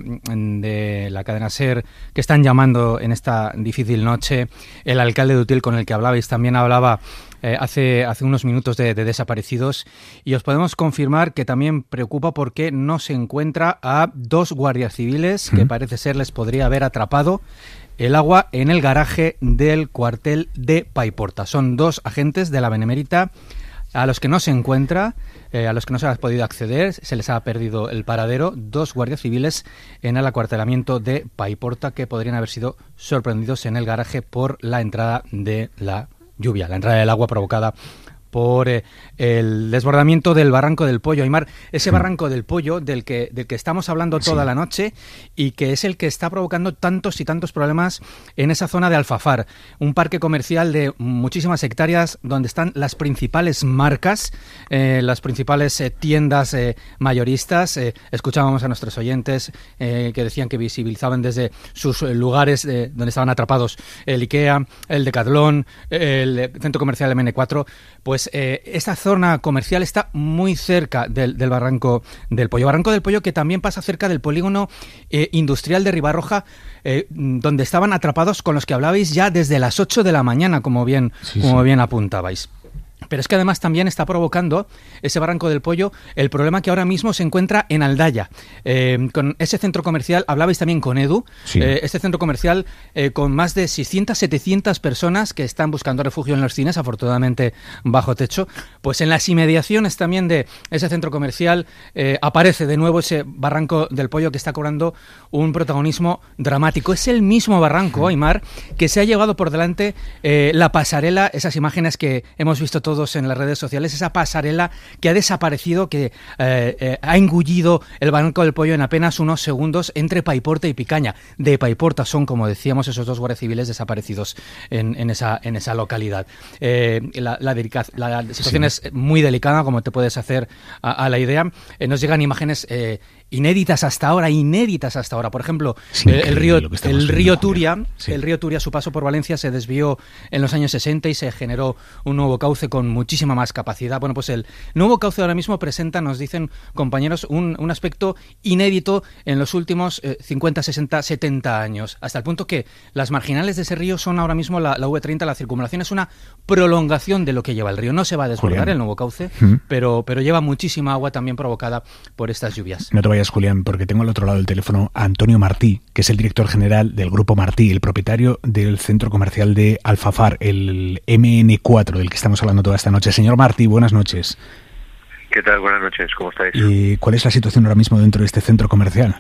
de la cadena SER, que están llamando en esta difícil noche. El alcalde de Utiel, con el que hablabais, también hablaba eh, hace, hace unos minutos de, de desaparecidos. Y os podemos confirmar que también preocupa porque no se encuentra a dos guardias civiles que parece ser les podría haber atrapado el agua en el garaje del cuartel de Paiporta. Son dos agentes de la Benemérita a los que no se encuentra, eh, a los que no se ha podido acceder, se les ha perdido el paradero, dos guardias civiles en el acuartelamiento de Paiporta que podrían haber sido sorprendidos en el garaje por la entrada de la lluvia, la entrada del agua provocada por eh, el desbordamiento del Barranco del Pollo. Aimar, ese Barranco del Pollo del que, del que estamos hablando toda sí. la noche y que es el que está provocando tantos y tantos problemas en esa zona de Alfafar, un parque comercial de muchísimas hectáreas donde están las principales marcas, eh, las principales eh, tiendas eh, mayoristas. Eh, escuchábamos a nuestros oyentes eh, que decían que visibilizaban desde sus lugares eh, donde estaban atrapados el IKEA, el Decathlon, el centro comercial M N cuatro. Pues eh, esta zona comercial está muy cerca del, del Barranco del Pollo. Barranco del Pollo que también pasa cerca del polígono eh, industrial de Ribarroja, eh, donde estaban atrapados con los que hablabais ya desde las ocho de la mañana, como bien, sí, como sí. bien apuntabais. Pero es que además también está provocando ese Barranco del Pollo el problema que ahora mismo se encuentra en Aldaya. Eh, con ese centro comercial, hablabais también con Edu, sí. eh, este centro comercial eh, con más de seiscientas, setecientas personas que están buscando refugio en los cines, afortunadamente bajo techo. Pues en las inmediaciones también de ese centro comercial eh, aparece de nuevo ese Barranco del Pollo que está cobrando un protagonismo dramático. Es el mismo barranco, Aimar, que se ha llevado por delante eh, la pasarela, esas imágenes que hemos visto todos en las redes sociales, esa pasarela que ha desaparecido, que eh, eh, ha engullido el Barranco del Pollo en apenas unos segundos entre Paiporta y Picaña. De Paiporta son, como decíamos, esos dos guardias civiles desaparecidos en, en, esa, en esa localidad. Eh, la, la, la situación sí. es muy delicada, como te puedes hacer a, a la idea. Eh, nos llegan imágenes eh, inéditas hasta ahora, inéditas hasta ahora. Por ejemplo, el, el río, el río Turia, sí. el río Turia, su paso por Valencia se desvió en los años sesenta y se generó un nuevo cauce con muchísima más capacidad. Bueno, pues el nuevo cauce ahora mismo presenta, nos dicen compañeros, un, un aspecto inédito en los últimos eh, cincuenta, sesenta, setenta años, hasta el punto que las marginales de ese río son ahora mismo la, la V treinta, la circunvalación es una prolongación de lo que lleva el río. No se va a desbordar Julián. el nuevo cauce, ¿Mm? pero, pero lleva muchísima agua también provocada por estas lluvias. No te vayas, Julián, porque tengo al otro lado del teléfono a Antonio Martí, que es el director general del Grupo Martí, el propietario del centro comercial de Alfafar, el M N cuatro, del que estamos hablando toda esta noche. Señor Martí, buenas noches. ¿Qué tal? Buenas noches, ¿cómo estáis? ¿Y cuál es la situación ahora mismo dentro de este centro comercial?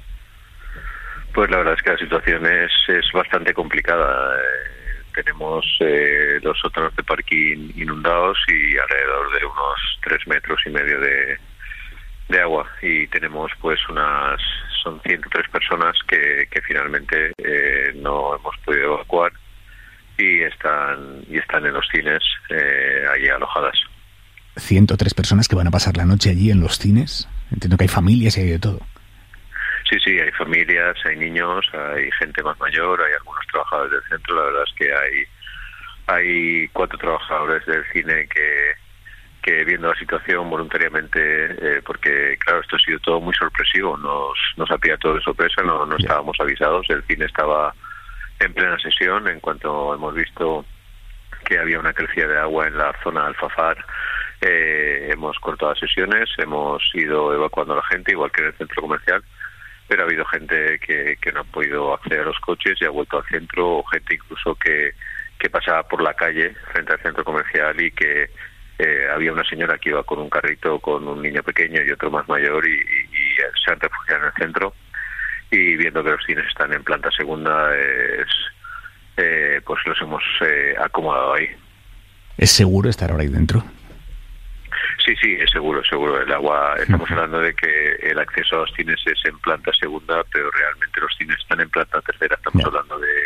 Pues la verdad es que la situación es, es bastante complicada. Eh, tenemos eh, los sótanos de parking inundados y alrededor de unos tres metros y medio de, de agua. Y tenemos pues unas, son ciento tres personas que, que finalmente eh, no hemos podido evacuar y están y están en los cines eh, allí alojadas. ciento tres personas que van a pasar la noche allí en los cines. Entiendo que hay familias y hay de todo. Sí, sí, hay familias, hay niños, hay gente más mayor, hay algunos trabajadores del centro. La verdad es que hay hay cuatro trabajadores del cine que, que viendo la situación voluntariamente, eh, porque claro, esto ha sido todo muy sorpresivo, nos, nos ha pillado todo de sorpresa, no, no estábamos avisados, el cine estaba en plena sesión. En cuanto hemos visto que había una crecida de agua en la zona de Alfafar, eh, hemos cortado las sesiones, hemos ido evacuando a la gente, igual que en el centro comercial, pero ha habido gente que, que no ha podido acceder a los coches y ha vuelto al centro, o gente incluso que, que pasaba por la calle frente al centro comercial y que eh, había una señora que iba con un carrito con un niño pequeño y otro más mayor y, y, y se han refugiado en el centro. y viendo que los cines están en planta segunda, es, eh, pues los hemos eh, acomodado ahí. ¿Es seguro estar ahora ahí dentro? Sí, sí, es seguro, seguro. El agua, estamos hablando de que el acceso a los cines es en planta segunda, pero realmente los cines están en planta tercera. Estamos yeah. hablando de,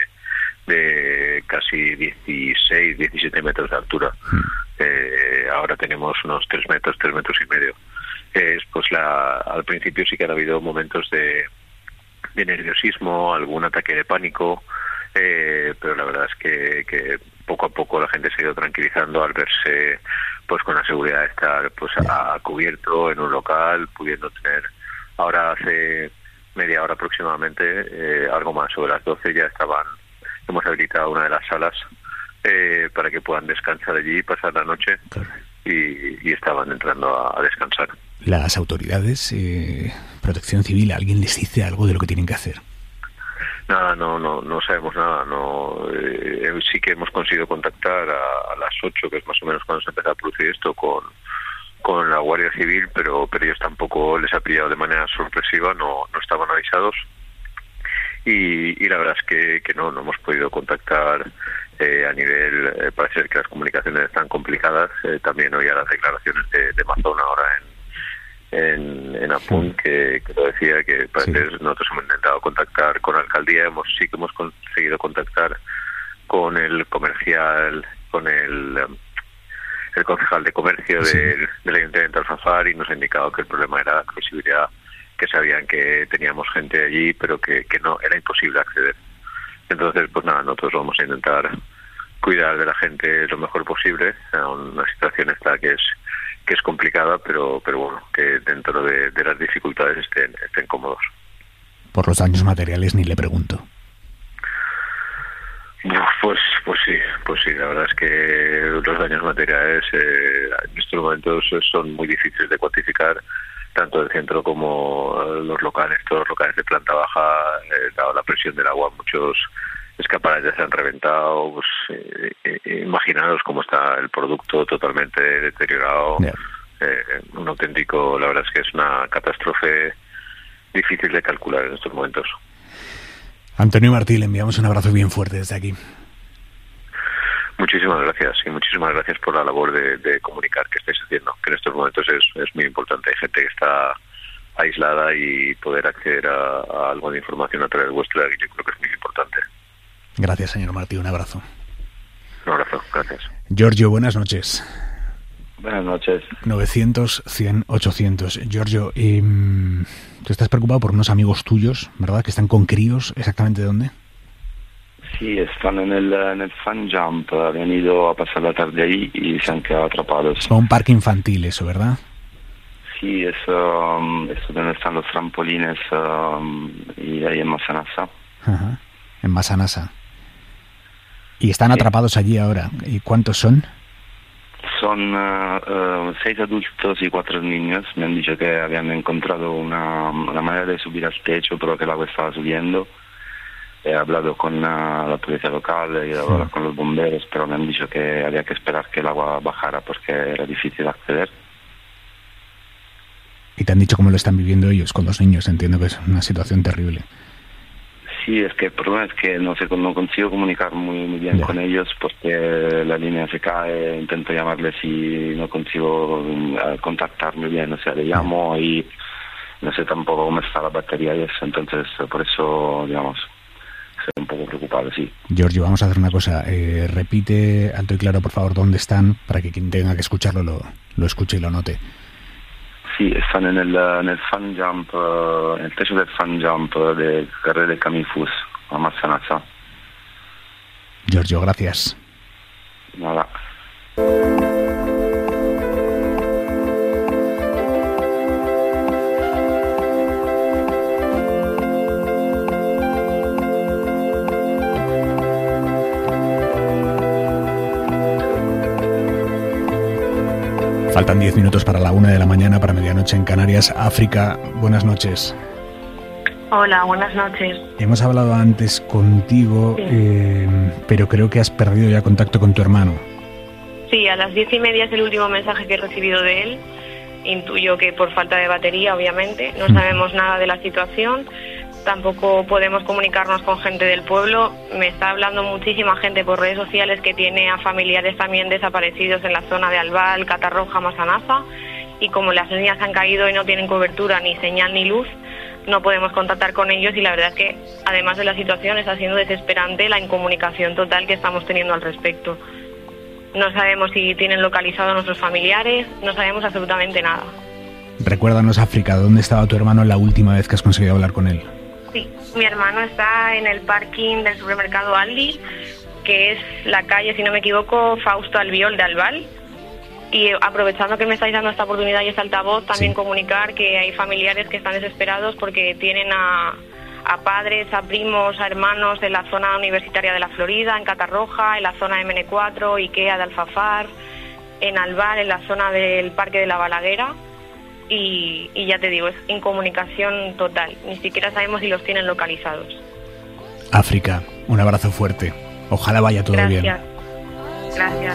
de casi dieciséis, diecisiete metros de altura. Mm. Eh, ahora tenemos unos tres metros, tres metros y medio. Es, pues la, al principio sí que ha habido momentos de, de nerviosismo, algún ataque de pánico, eh, pero la verdad es que, que poco a poco la gente se ha ido tranquilizando al verse pues con la seguridad de estar pues a, a cubierto en un local, pudiendo tener, ahora hace media hora aproximadamente, eh, algo más, sobre las doce ya estaban, hemos habilitado una de las salas eh, para que puedan descansar allí y pasar la noche, y, y estaban entrando a, a descansar. Las autoridades, eh, Protección Civil, ¿alguien les dice algo de lo que tienen que hacer? Nada, no, no, no sabemos nada. No, eh, sí que hemos conseguido contactar a, a las ocho, que es más o menos cuando se empezó a producir esto, con, con la Guardia Civil, pero, pero ellos tampoco les ha pillado de manera sorpresiva, no, no estaban avisados. Y, y la verdad es que, que no, no hemos podido contactar eh, a nivel, eh, parece que las comunicaciones están complicadas. Eh, también oía las declaraciones de, de Mazón ahora en en, en Apun, que, que lo decía, que parece sí. nosotros hemos intentado contactar con la alcaldía, hemos sí que hemos conseguido contactar con el comercial, con el el concejal de comercio sí. del, del Ayuntamiento de Alfafar, y nos ha indicado que el problema era la accesibilidad, que sabían que teníamos gente allí, pero que, que no era imposible acceder. Entonces, pues nada, nosotros vamos a intentar cuidar de la gente lo mejor posible. Una situación esta que es que es complicada, pero pero bueno, que dentro de, de las dificultades estén, estén cómodos. Por los daños materiales ni le pregunto. Pues pues sí, pues sí, la verdad es que los daños materiales eh, en estos momentos son muy difíciles de cuantificar, tanto el centro como los locales, todos los locales de planta baja, eh, dado la presión del agua, muchos escaparates se han reventado, pues, eh, eh, imaginaros cómo está el producto totalmente deteriorado, yeah. eh, un auténtico, la verdad es que es una catástrofe difícil de calcular en estos momentos. Antonio Martí, le enviamos un abrazo bien fuerte desde aquí. Muchísimas gracias, y muchísimas gracias por la labor de, de comunicar que estáis haciendo, que en estos momentos es, es muy importante. Hay gente que está aislada y poder acceder a, a algo de información a través vuestra, yo creo que es muy importante. Gracias, señor Martí, un abrazo. Un abrazo, gracias. Giorgio, buenas noches. Buenas noches. novecientos, cien, ochocientos. Giorgio, eh, tú estás preocupado por unos amigos tuyos, ¿verdad? Que están con críos, ¿exactamente dónde? Sí, están en el, en el Fan Jump, habían ido a pasar la tarde ahí y se han quedado atrapados. Es un parque infantil eso, ¿verdad? Sí, es, um, es donde están los trampolines um, y ahí en Massanassa. Ajá, en Massanassa. Y están atrapados allí ahora. ¿Y cuántos son? Son uh, uh, seis adultos y cuatro niños. Me han dicho que habían encontrado una, una manera de subir al techo, pero que el agua estaba subiendo. He hablado con uh, la policía local, he ido a hablar con los bomberos, pero me han dicho que había que esperar que el agua bajara porque era difícil acceder. ¿Y te han dicho cómo lo están viviendo ellos con los niños? Entiendo que es una situación terrible. Sí, es que el problema es que no sé, no consigo comunicar muy, muy bien yeah. con ellos porque la línea se cae, intento llamarles y no consigo contactar muy bien, o sea, le llamo yeah. y no sé tampoco cómo está la batería y eso, entonces por eso, digamos, estoy un poco preocupado, sí. Giorgio, vamos a hacer una cosa, eh, repite alto y claro, por favor, dónde están, para que quien tenga que escucharlo lo, lo escuche y lo note. Sí, están en el, en el Fan Jump, uh, en el techo del Fan Jump de Carrera de Camifus, a Massanassa. Giorgio, gracias. Nada. Faltan diez minutos para la una de la mañana, para medianoche en Canarias. África, buenas noches. Hola, buenas noches. Hemos hablado antes contigo, sí. eh, pero creo que has perdido ya contacto con tu hermano. Sí, a las diez y media es el último mensaje que he recibido de él. Intuyo que por falta de batería, obviamente. No sabemos nada de la situación, tampoco podemos comunicarnos con gente del pueblo. Me está hablando muchísima gente por redes sociales que tiene a familiares también desaparecidos en la zona de Albal, Catarroja, Masanaza, y como las líneas han caído y no tienen cobertura ni señal ni luz, no podemos contactar con ellos, y la verdad es que además de la situación está siendo desesperante la incomunicación total que estamos teniendo al respecto. No sabemos si tienen localizado a nuestros familiares, no sabemos absolutamente nada. Recuérdanos, África, ¿dónde estaba tu hermano la última vez que has conseguido hablar con él? Sí, mi hermano está en el parking del supermercado Aldi, que es la calle, si no me equivoco, Fausto Albiol de Albal. Y aprovechando que me estáis dando esta oportunidad y este altavoz, también sí. comunicar que hay familiares que están desesperados porque tienen a, a padres, a primos, a hermanos en la zona universitaria de la Florida, en Catarroja, en la zona de eme ene cuatro, Ikea de Alfafar, en Albal, en la zona del Parque de la Balaguera. Y, y ya te digo, es incomunicación total. Ni siquiera sabemos si los tienen localizados. África, un abrazo fuerte. Ojalá vaya todo Gracias. bien. Gracias.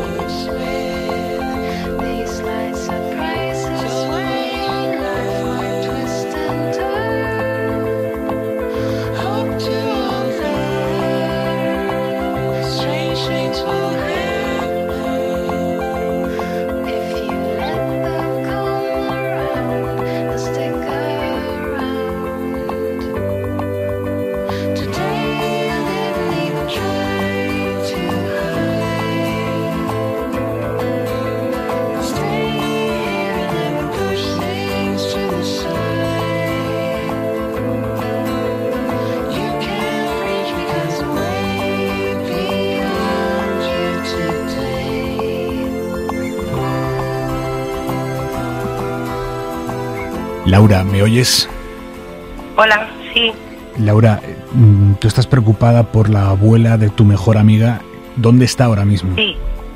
Laura, ¿me oyes? Hola, sí. Laura, tú estás preocupada por la abuela de tu mejor amiga. ¿Dónde está ahora mismo? Sí,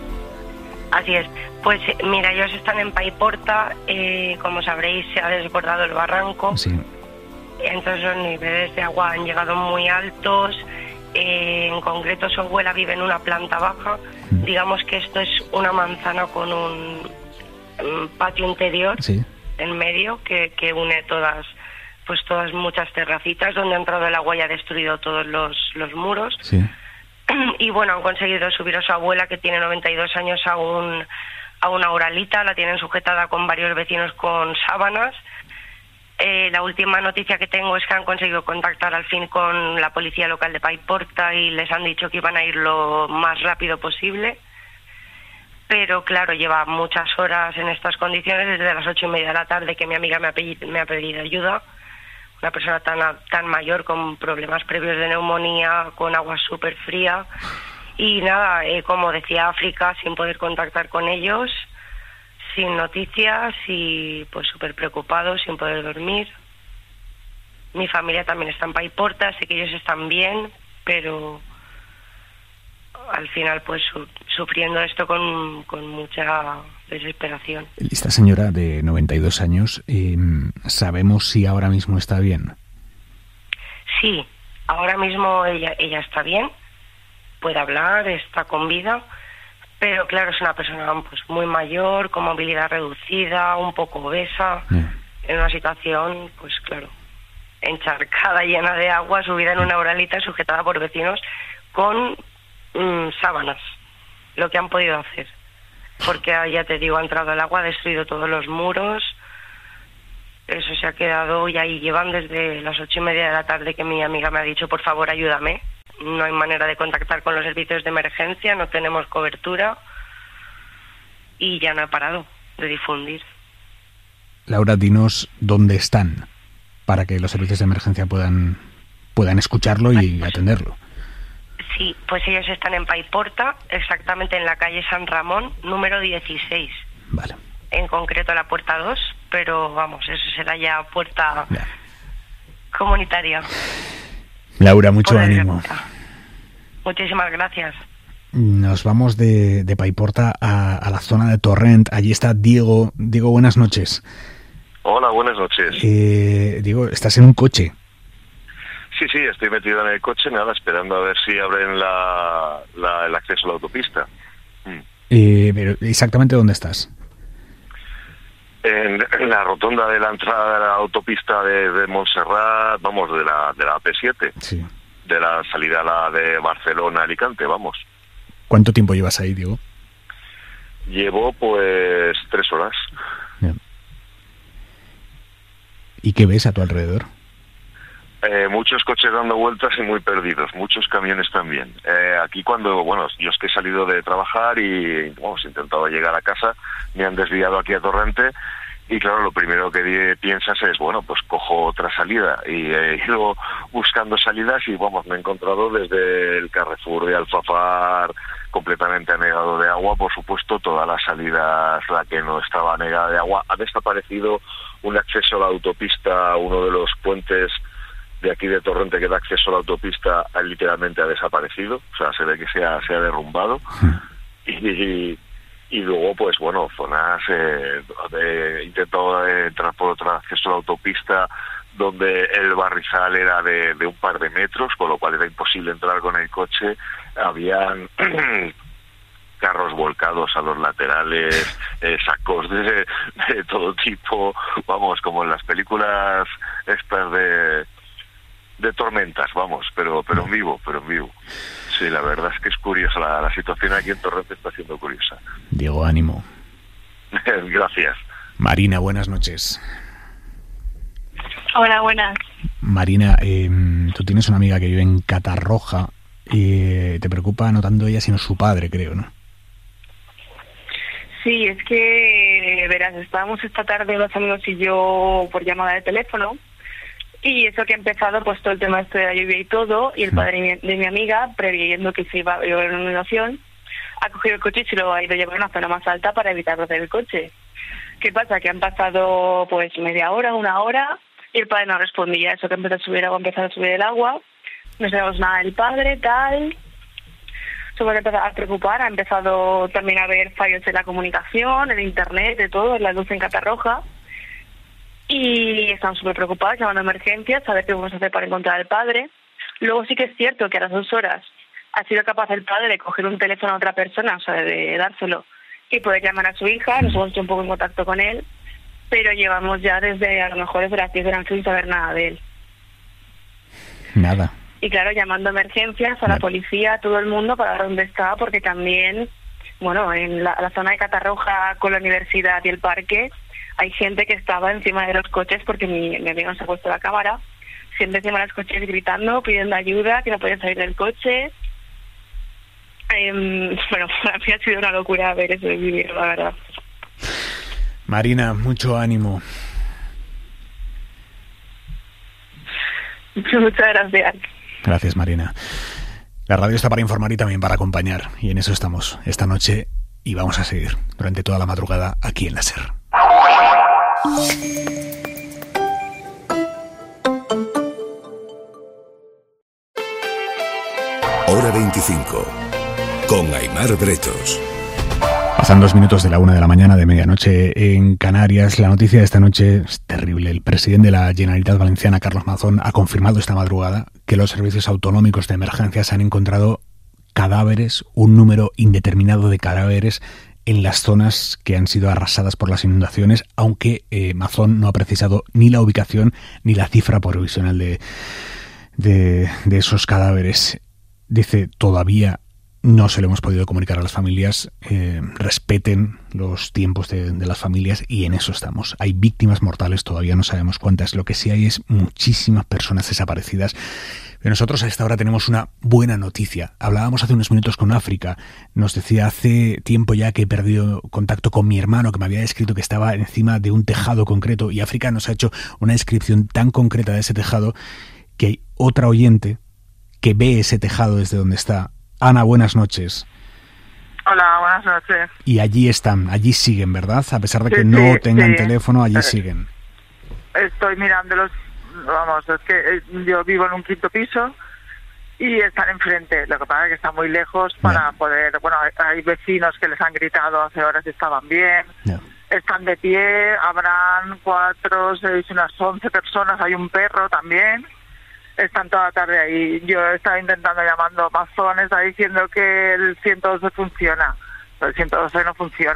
así es. Pues mira, ellos están en Paiporta, eh, como sabréis se ha desbordado el barranco, sí. Entonces los niveles de agua han llegado muy altos, eh, en concreto su abuela vive en una planta baja, mm. digamos que esto es una manzana con un, un patio interior. Sí. En medio que, que une todas pues todas muchas terracitas donde ha entrado el agua y ha destruido todos los, los muros. Sí. Y bueno, han conseguido subir a su abuela, que tiene noventa y dos años, a un a una uralita. La tienen sujetada con varios vecinos con sábanas. Eh, la última noticia que tengo es que han conseguido contactar al fin con la policía local de Paiporta y les han dicho que iban a ir lo más rápido posible. Pero claro, lleva muchas horas en estas condiciones, desde las ocho y media de la tarde que mi amiga me ha pedido, me ha pedido ayuda. Una persona tan, tan mayor, con problemas previos de neumonía, con agua súper fría. Y nada, eh, como decía África, sin poder contactar con ellos, sin noticias y pues súper preocupados, sin poder dormir. Mi familia también está en Paiporta, sé que ellos están bien, pero al final pues su, sufriendo esto con, con mucha desesperación. Esta señora de noventa y dos años, eh, ¿sabemos si ahora mismo está bien? Sí, ahora mismo ella, ella está bien, puede hablar, está con vida, pero claro, es una persona pues muy mayor, con movilidad reducida, un poco obesa, yeah. En una situación, pues claro, encharcada, llena de agua, subida en una uralita, sujetada por vecinos con Mm, sábanas, lo que han podido hacer, porque ya te digo, ha entrado el agua, ha destruido todos los muros, eso se ha quedado, y ahí llevan desde las ocho y media de la tarde que mi amiga me ha dicho, por favor ayúdame, no hay manera de contactar con los servicios de emergencia, no tenemos cobertura, y ya no he parado de difundir. Laura, dinos dónde están, para que los servicios de emergencia puedan, puedan escucharlo y atenderlo. Sí, pues ellos están en Paiporta, exactamente en la calle San Ramón, número dieciséis. Vale. En concreto la puerta dos, pero vamos, eso será ya puerta ya. comunitaria. Laura, mucho ánimo. Muchísimas gracias. Nos vamos de, de Paiporta a, a la zona de Torrent. Allí está Diego. Diego, buenas noches. Hola, buenas noches. Eh, Diego, estás en un coche. Sí, sí, estoy metido en el coche, nada, esperando a ver si abren la, la, el acceso a la autopista. Mm. Eh, pero, ¿exactamente dónde estás? en, en la rotonda de la entrada de la autopista de, de Montserrat, vamos, de la de la A P siete, sí. de la salida a la de Barcelona a Alicante, vamos. ¿Cuánto tiempo llevas ahí, Diego? Llevo pues tres horas. Bien. ¿Y qué ves a tu alrededor? Eh, muchos coches dando vueltas y muy perdidos, muchos camiones también. Eh, aquí cuando, bueno, yo es que he salido de trabajar y, vamos, he intentado llegar a casa, me han desviado aquí a Torrente y claro, lo primero que di- piensas es, bueno, pues cojo otra salida y he ido buscando salidas y, vamos, me he encontrado desde el Carrefour de Alfafar completamente anegado de agua, por supuesto, todas las salidas, la que no estaba anegada de agua, ha desaparecido un acceso a la autopista, uno de los puentes de aquí de Torrente que da acceso a la autopista literalmente ha desaparecido, o sea, se ve que se ha, se ha derrumbado y, y luego pues bueno, zonas eh, de, he intentado entrar por otro acceso a la autopista donde el barrizal era de, de un par de metros, con lo cual era imposible entrar con el coche, habían carros volcados a los laterales, eh, sacos de, de todo tipo, vamos, como en las películas estas de de tormentas, vamos, pero pero en vivo, pero en vivo. Sí, la verdad es que es curiosa, la, la situación aquí en Torrente está siendo curiosa. Diego, ánimo. Gracias. Marina, buenas noches. Hola, buenas. Marina, eh, tú tienes una amiga que vive en Catarroja y te preocupa no tanto ella sino su padre, creo, ¿no? Sí, es que, verás, estábamos esta tarde los amigos y yo por llamada de teléfono. Y eso que ha empezado, pues todo el tema este de la lluvia y todo, y el padre de mi, de mi amiga, previendo que se iba a haber una inundación, ha cogido el coche y se lo ha ido a llevar a una zona más alta para evitar perder el coche. ¿Qué pasa? Que han pasado pues media hora, una hora, y el padre no respondía. Eso que empezó a subir agua, empezó a subir el agua, no sabemos nada del padre, tal. Se ha empezado a preocupar, ha empezado también a haber fallos en la comunicación, en internet, de todo, en la luz en Catarroja. Y estamos súper preocupados, llamando a emergencias, a ver qué vamos a hacer para encontrar al padre. Luego sí que es cierto que a las dos horas ha sido capaz el padre de coger un teléfono a otra persona, o sea, de dárselo, y poder llamar a su hija. Nos hemos hecho un poco en contacto con él, pero llevamos ya desde, a lo mejor desde las diez de la noche sin saber nada de él. Nada. Y claro, llamando a emergencias, a la policía, a todo el mundo para ver dónde está, porque también, bueno, en la, la zona de Catarroja con la universidad y el parque, hay gente que estaba encima de los coches porque mi, mi amigo nos ha puesto la cámara, gente encima de los coches gritando, pidiendo ayuda, que no podían salir del coche. Eh, bueno, para mí ha sido una locura ver eso de vivir, la verdad. Marina, mucho ánimo. Muchas gracias. Gracias, Marina. La radio está para informar y también para acompañar, y en eso estamos esta noche y vamos a seguir durante toda la madrugada aquí en la SER. Hora veinticinco, con Aimar Bretos. Pasan dos minutos de la una de la mañana de medianoche en Canarias. La noticia de esta noche es terrible. El presidente de la Generalitat Valenciana, Carlos Mazón, ha confirmado esta madrugada que los servicios autonómicos de emergencias han encontrado cadáveres, un número indeterminado de cadáveres en las zonas que han sido arrasadas por las inundaciones, aunque eh, Mazón no ha precisado ni la ubicación ni la cifra provisional de, de, de esos cadáveres. Dice, todavía no se lo hemos podido comunicar a las familias, eh, respeten los tiempos de, de las familias y en eso estamos. Hay víctimas mortales, todavía no sabemos cuántas, lo que sí hay es muchísimas personas desaparecidas. Pero nosotros a esta hora tenemos una buena noticia. Hablábamos hace unos minutos con África, nos decía hace tiempo ya que he perdido contacto con mi hermano que me había descrito que estaba encima de un tejado concreto y África nos ha hecho una descripción tan concreta de ese tejado que hay otra oyente que ve ese tejado desde donde está. Ana, buenas noches. Hola, buenas noches. Y allí están, allí siguen, ¿verdad? A pesar de Sí, que no sí, tengan sí. teléfono, allí Eh, siguen. Estoy mirándolos, vamos, es que eh, yo vivo en un quinto piso y están enfrente. Lo que pasa es que están muy lejos para poder, bueno, hay, hay vecinos que les han gritado hace horas que estaban bien. Yeah. Están de pie, habrán cuatro, seis, unas once personas, hay un perro también. Están toda la tarde ahí. Yo estaba intentando llamando a Mazón, está diciendo que el ciento doce funciona, pero el ciento doce no funciona.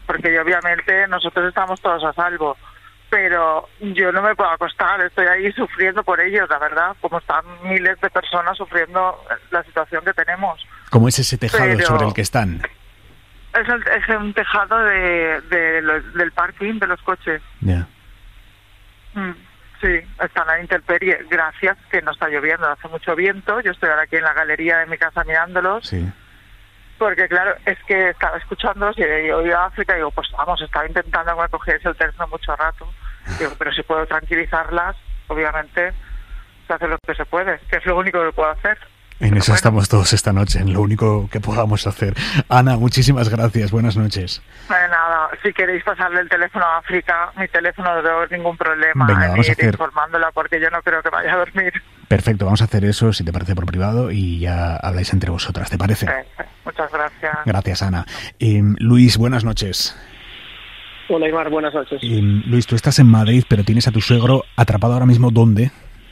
porque yo, obviamente nosotros estamos todos a salvo, pero yo no me puedo acostar, estoy ahí sufriendo por ellos, la verdad, como están miles de personas sufriendo la situación que tenemos. ¿Cómo es ese tejado Pero sobre el que están? Es, el, es un tejado de, de los- del parking de los coches. Ya. Mm, sí, están a la intemperie, gracias que no está lloviendo, hace mucho viento, yo estoy ahora aquí en la galería de mi casa mirándolos, Sí. porque claro, es que estaba escuchándolos y he oído a África y digo, pues vamos, estaba intentando que me cogiese el teléfono mucho rato, digo, pero si puedo tranquilizarlas, obviamente se hace lo que se puede, que es lo único que puedo hacer. En eso estamos todos esta noche, en lo único que podamos hacer. Ana, muchísimas gracias. Buenas noches. No hay nada, si queréis pasarle el teléfono a África, mi teléfono no tengo ningún problema Venga, en vamos a ir hacer- informándola porque yo no creo que vaya a dormir. Perfecto, vamos a hacer eso, si te parece, por privado y ya habláis entre vosotras, ¿te parece? Eh, Muchas gracias. Gracias, Ana. Eh, Luis, buenas noches. Hola, Aimar, buenas noches. Eh, Luis, tú estás en Madrid, pero tienes a tu suegro atrapado ahora mismo, ¿dónde?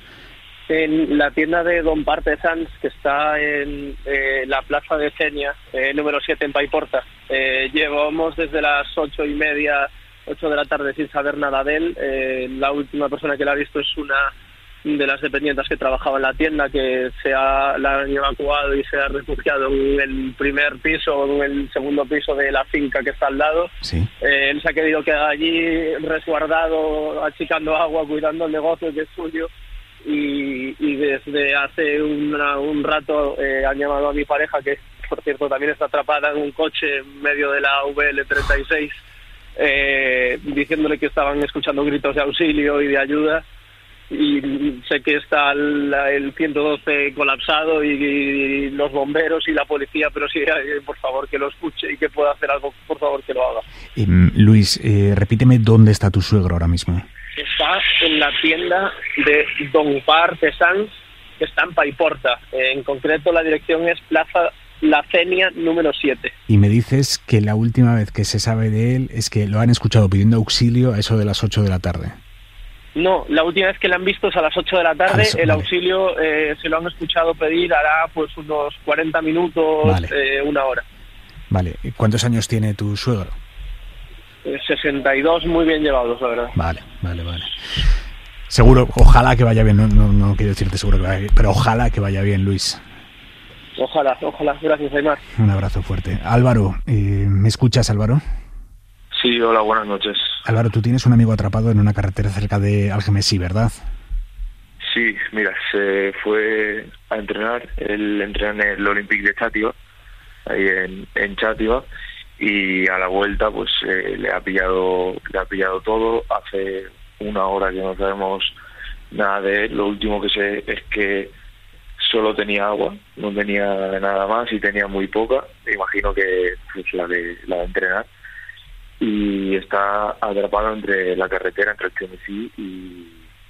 En la tienda de Don Partesans, que está en eh, la plaza de Cenia, eh, número siete en Paiporta. Eh, llevamos desde las ocho y media, ocho de la tarde sin saber nada de él. Eh, la última persona que la ha visto es una de las dependientes que trabajaba en la tienda, que se ha, la han evacuado y se ha refugiado en el primer piso o en el segundo piso de la finca que está al lado. Sí. Eh, él se ha querido quedar allí resguardado, achicando agua, cuidando el negocio que es suyo. Y, y desde hace una- un rato eh, han llamado a mi pareja, que por cierto también está atrapada en un coche en medio de la V L treinta y seis, eh, diciéndole que estaban escuchando gritos de auxilio y de ayuda. Y sé que está el, el ciento doce colapsado y, y los bomberos y la policía, pero sí, eh, por favor, que lo escuche y que pueda hacer algo, por favor, que lo haga. Eh, Luis, eh, repíteme dónde está tu suegro ahora mismo. Está en la tienda de Don Partesans, que está en Paiporta. Eh, en concreto, la dirección es Plaza La Cenia número siete. Y me dices que la última vez que se sabe de él es que lo han escuchado pidiendo auxilio a eso de las ocho de la tarde. No, la última vez que la han visto es a las ocho de la tarde. A eso, el vale. auxilio eh, se lo han escuchado pedir hará pues unos cuarenta minutos, Vale. eh, una hora. Vale, ¿cuántos años tiene tu suegro? Eh, sesenta y dos muy bien llevados, la verdad. Vale, vale, vale. Seguro, ojalá que vaya bien, no, no, no quiero decirte seguro que vaya bien, pero ojalá que vaya bien, Luis. Ojalá, ojalá. Gracias, Aimar. Un abrazo fuerte. Álvaro, eh, ¿me escuchas, Álvaro? Sí, hola, buenas noches. Álvaro, tú tienes un amigo atrapado en una carretera cerca de Algemesí, ¿verdad? Sí, mira, se fue a entrenar, él entrena en el Olympique de Chátiva, ahí en, en Chátiva, y a la vuelta pues eh, le ha pillado le ha pillado todo. Hace una hora que no sabemos nada de él. Lo último que sé es que solo tenía agua, no tenía nada más y tenía muy poca, me imagino que es la de la de entrenar, y está atrapado entre la carretera entre el Algemesí y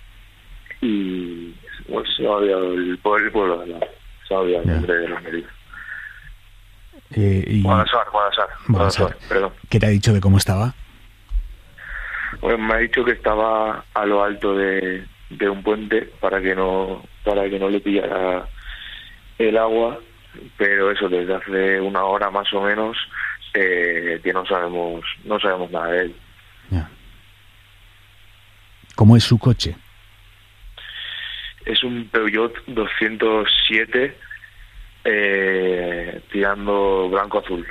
y pues se me ha olvidado el pueblo, el pueblo de la, se me ha olvidado el nombre de los medios. Eh, y... Guadalajara, Guadalajara, Guadalajara, perdón. ¿Qué te ha dicho de cómo estaba? Pues me ha dicho que estaba a lo alto de, de un puente para que no para que no le pillara el agua, pero eso desde hace una hora más o menos eh, que no sabemos no sabemos nada de él. ¿Cómo es su coche? Es un Peugeot doscientos siete eh, tirando blanco-azul.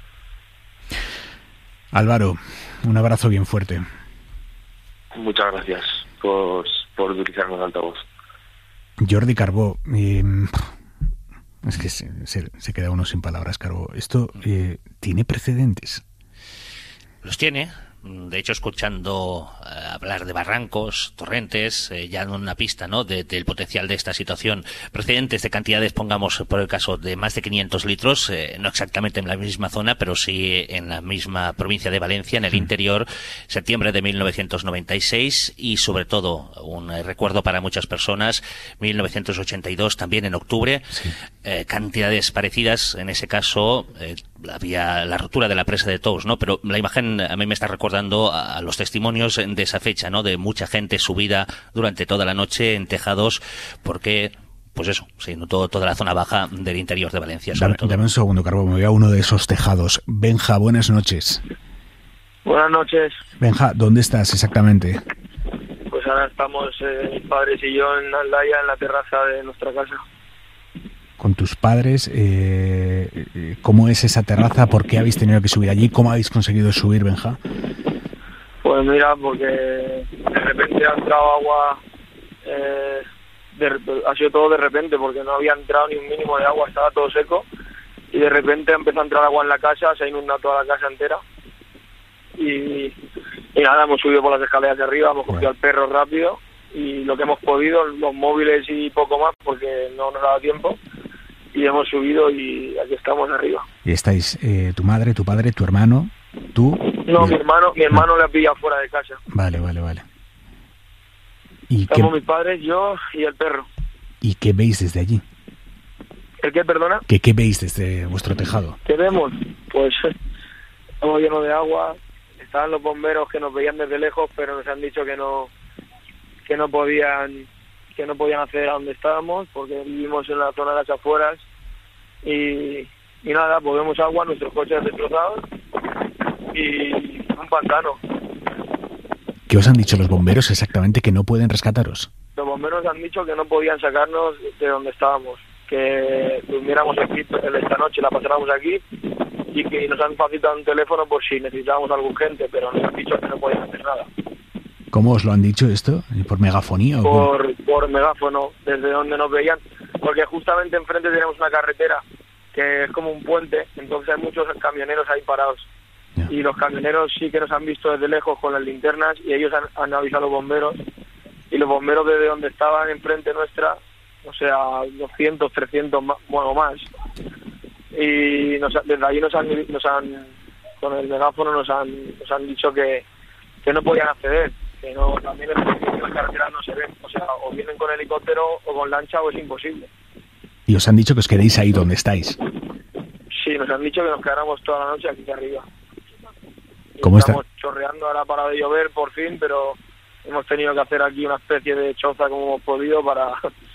Álvaro, un abrazo bien fuerte. Muchas gracias por, por utilizarnos de altavoz. Jordi Carbó, eh, es que se, se, se queda uno sin palabras, Carbó. ¿Esto eh, tiene precedentes? Los tiene. De hecho, escuchando eh, hablar de barrancos, torrentes, eh, ya en una pista, ¿no?, de, del potencial de esta situación. Precedentes de cantidades, pongamos por el caso de más de quinientos litros, eh, no exactamente en la misma zona, pero sí en la misma provincia de Valencia, en el interior, septiembre de mil novecientos noventa y seis, y sobre todo, un eh, recuerdo para muchas personas, mil novecientos ochenta y dos, también en octubre, sí. eh, cantidades parecidas, en ese caso, eh, había la rotura de la presa de Tous, ¿no? Pero la imagen a mí me está recordando a los testimonios de esa fecha, ¿no?, de mucha gente subida durante toda la noche en tejados, porque, pues eso, se inundó toda la zona baja del interior de Valencia. Sobre Dame, todo. dame un segundo, Carbó, me voy a uno de esos tejados. Benja, buenas noches. Buenas noches. Benja, ¿dónde estás exactamente? Pues ahora estamos, eh, mis padres y yo, en Aldaya, en la terraza de nuestra casa. Con tus padres, eh, ¿cómo es esa terraza? ¿Por qué habéis tenido que subir allí? ¿Cómo habéis conseguido subir, Benja? Pues mira, porque de repente ha entrado agua, eh, de, ha sido todo de repente, porque no había entrado ni un mínimo de agua, estaba todo seco, y de repente empezó a entrar agua en la casa, se ha inundado toda la casa entera, y, y nada, hemos subido por las escaleras de arriba, hemos cogido al perro rápido, y lo que hemos podido, los móviles y poco más, porque no nos ha dado tiempo, y hemos subido y aquí estamos arriba. Y estáis eh, tu madre, tu padre, tu hermano, tú... No, mi hermano, mi hermano le ha pillado fuera de casa. Vale, vale, vale. ¿Y Estamos qué, mis padres, yo y el perro. ¿Y qué veis desde allí? ¿El qué, perdona? ¿Qué, qué veis desde vuestro tejado? ¿Qué vemos? Pues estamos llenos de agua, estaban los bomberos que nos veían desde lejos, pero nos han dicho que no que no podían que no podían acceder a donde estábamos, porque vivimos en la zona de las afueras, y, y nada, pues vemos agua, nuestros coches destrozados, y un pantano. ¿Qué os han dicho los bomberos exactamente que no pueden rescataros? Los bomberos han dicho que no podían sacarnos de donde estábamos, que durmiéramos aquí esta noche, la pasáramos aquí, y que nos han facilitado un teléfono por si necesitábamos algo urgente, pero nos han dicho que no podían hacer nada. ¿Cómo os lo han dicho esto? ¿Por megafonía o por, cómo? por megáfono, desde donde nos veían, porque justamente enfrente tenemos una carretera que es como un puente, entonces hay muchos camioneros ahí parados. Yeah. Y los camioneros sí que nos han visto desde lejos con las linternas, y ellos han, han avisado a los bomberos, y los bomberos desde donde estaban enfrente nuestra, o sea, doscientos, trescientos, bueno, más, y nos, desde allí nos han, nos han, con el megáfono nos han, nos han dicho que, que no podían acceder, que no, también en las carreteras no se ven, o sea, o vienen con helicóptero o con lancha, o es imposible. Y os han dicho que os quedéis ahí donde estáis. Sí, nos han dicho que nos quedáramos toda la noche aquí arriba. ¿Cómo está? Estamos chorreando, ahora ha parado de llover por fin, pero hemos tenido que hacer aquí una especie de choza como hemos podido para,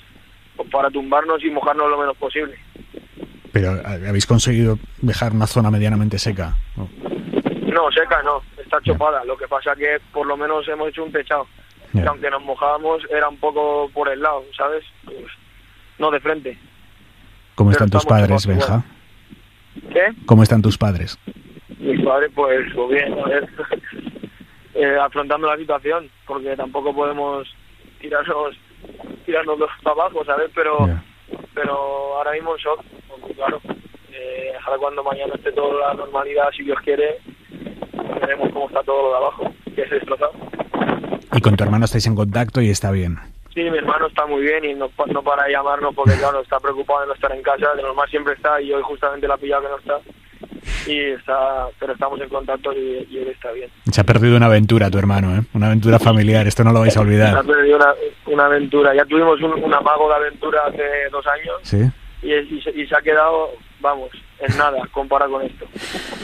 para tumbarnos y mojarnos lo menos posible. Pero ¿habéis conseguido dejar una zona medianamente seca? No, no seca no, está chopada. Lo que pasa que por lo menos hemos hecho un techado. Yeah. Que aunque nos mojábamos era un poco por el lado, ¿sabes? Pues, no de frente. ¿Cómo están tus padres, Benja? ¿Qué? ¿Cómo están tus padres? Mis padres, pues, pues bien, a ver, eh, afrontando la situación, porque tampoco podemos tirarnos tirarnos para abajo, ¿sabes? Pero yeah. pero ahora mismo en shock, porque, claro, eh, ahora cuando mañana esté toda la normalidad, si Dios quiere, veremos cómo está todo lo de abajo, que es destrozado. ¿Y con tu hermano estáis en contacto y está bien? Sí, mi hermano está muy bien y no, no para de llamarnos porque, claro, está preocupado de no estar en casa, de normal siempre está, y hoy justamente la ha pillado que no está. Y está, pero estamos en contacto y, y él está bien. Se ha perdido una aventura tu hermano, ¿eh? Una aventura familiar, esto no lo vais a olvidar. Se ha perdido una, una aventura, ya tuvimos un, un amago de aventura hace dos años. Sí. Y, y, y se ha quedado, vamos, en nada, comparado con esto.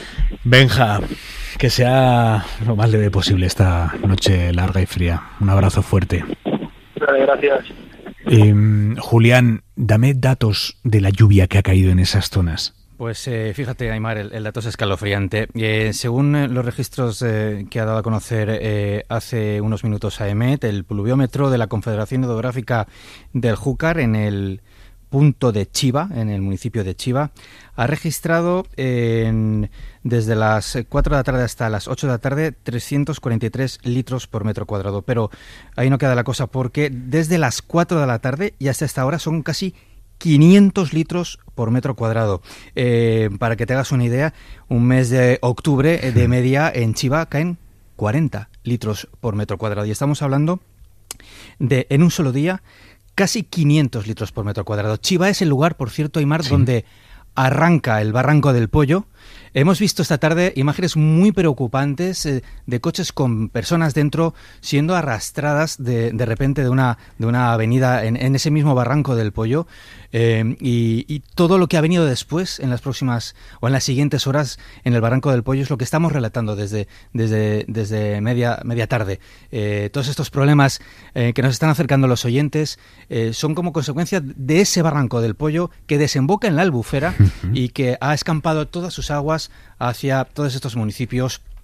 Benja, que sea lo más leve posible esta noche larga y fría. Un abrazo fuerte. Vale, gracias. Eh, Julián, dame datos de la lluvia que ha caído en esas zonas. Pues eh, fíjate, Aimar, el, el dato es escalofriante. Eh, según los registros eh, que ha dado a conocer eh, hace unos minutos a EMET, el pluviómetro de la Confederación Hidrográfica del Júcar, en el punto de Chiva, en el municipio de Chiva, ha registrado eh, en, desde las cuatro de la tarde hasta las ocho de la tarde trescientos cuarenta y tres litros por metro cuadrado. Pero ahí no queda la cosa, porque desde las cuatro de la tarde y hasta esta hora son casi quinientos litros por metro cuadrado. Eh, para que te hagas una idea, un mes de octubre de media en Chiva caen cuarenta litros por metro cuadrado. Y estamos hablando de, en un solo día, casi quinientos litros por metro cuadrado. Chiva es el lugar, por cierto, Aimar, sí, donde arranca el Barranco del Pollo. Hemos visto esta tarde imágenes muy preocupantes eh, de coches con personas dentro siendo arrastradas de, de repente de una, de una avenida en, en ese mismo Barranco del Pollo, eh, y, y todo lo que ha venido después en las próximas o en las siguientes horas en el Barranco del Pollo es lo que estamos relatando desde, desde, desde media, media tarde. Eh, todos estos problemas eh, que nos están acercando los oyentes eh, son como consecuencia de ese Barranco del Pollo que desemboca en la Albufera y que ha escampado todas sus aguas hacia todos estos municipios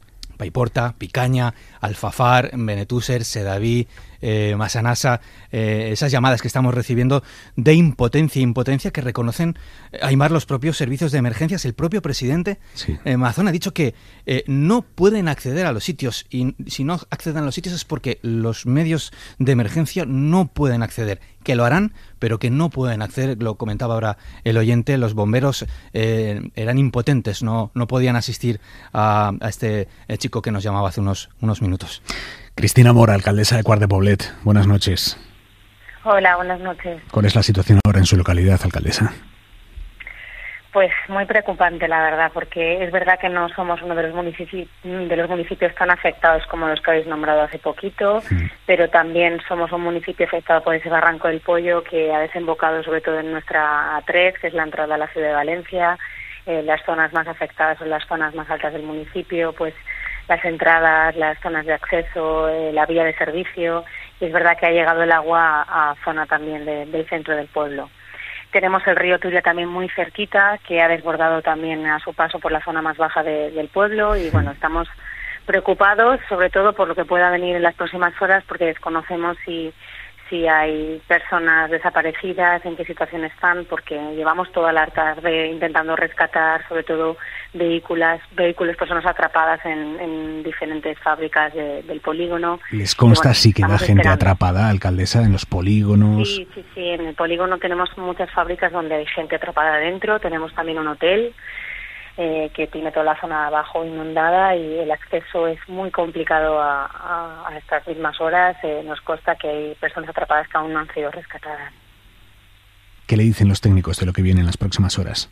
Paiporta, Picaña, Alfafar, Benetúser, Sedaví, eh, Massanassa, eh, esas llamadas que estamos recibiendo de impotencia, impotencia que reconocen, eh, Aimar, los propios servicios de emergencias. El propio presidente sí. eh, Mazón ha dicho que eh, no pueden acceder a los sitios, y si no acceden a los sitios es porque los medios de emergencia no pueden acceder, que lo harán, pero que no pueden acceder. Lo comentaba ahora el oyente, los bomberos eh, eran impotentes, no, no podían asistir a, a este eh, chico que nos llamaba hace unos, unos minutos. Cristina Mora, alcaldesa de Quart de Poblet, buenas noches. Hola, buenas noches. ¿Cuál es la situación ahora en su localidad, alcaldesa? Pues muy preocupante, la verdad, porque es verdad que no somos uno de los municipios, de los municipios tan afectados como los que habéis nombrado hace poquito, sí. pero también somos un municipio afectado por ese Barranco del Pollo que ha desembocado sobre todo en nuestra A tres, que es la entrada a la ciudad de Valencia. Eh, las zonas más afectadas son las zonas más altas del municipio, pues las entradas, las zonas de acceso, eh, la vía de servicio, y es verdad que ha llegado el agua a, a zona también de, del centro del pueblo. Tenemos el río Turia también muy cerquita, que ha desbordado también a su paso por la zona más baja de, del pueblo, y bueno, estamos preocupados sobre todo por lo que pueda venir en las próximas horas, porque desconocemos si si hay personas desaparecidas, en qué situación están, porque llevamos toda la tarde intentando rescatar sobre todo vehículos, vehículos, personas atrapadas en, en diferentes fábricas de, del polígono. ¿Les consta bueno, si queda gente esperando. atrapada, alcaldesa, en los polígonos? Sí, sí, sí, en el polígono tenemos muchas fábricas donde hay gente atrapada dentro, tenemos también un hotel Eh, que tiene toda la zona de abajo inundada y el acceso es muy complicado a, a, a estas mismas horas. Eh, nos consta que hay personas atrapadas que aún no han sido rescatadas. ¿Qué le dicen los técnicos de lo que viene en las próximas horas?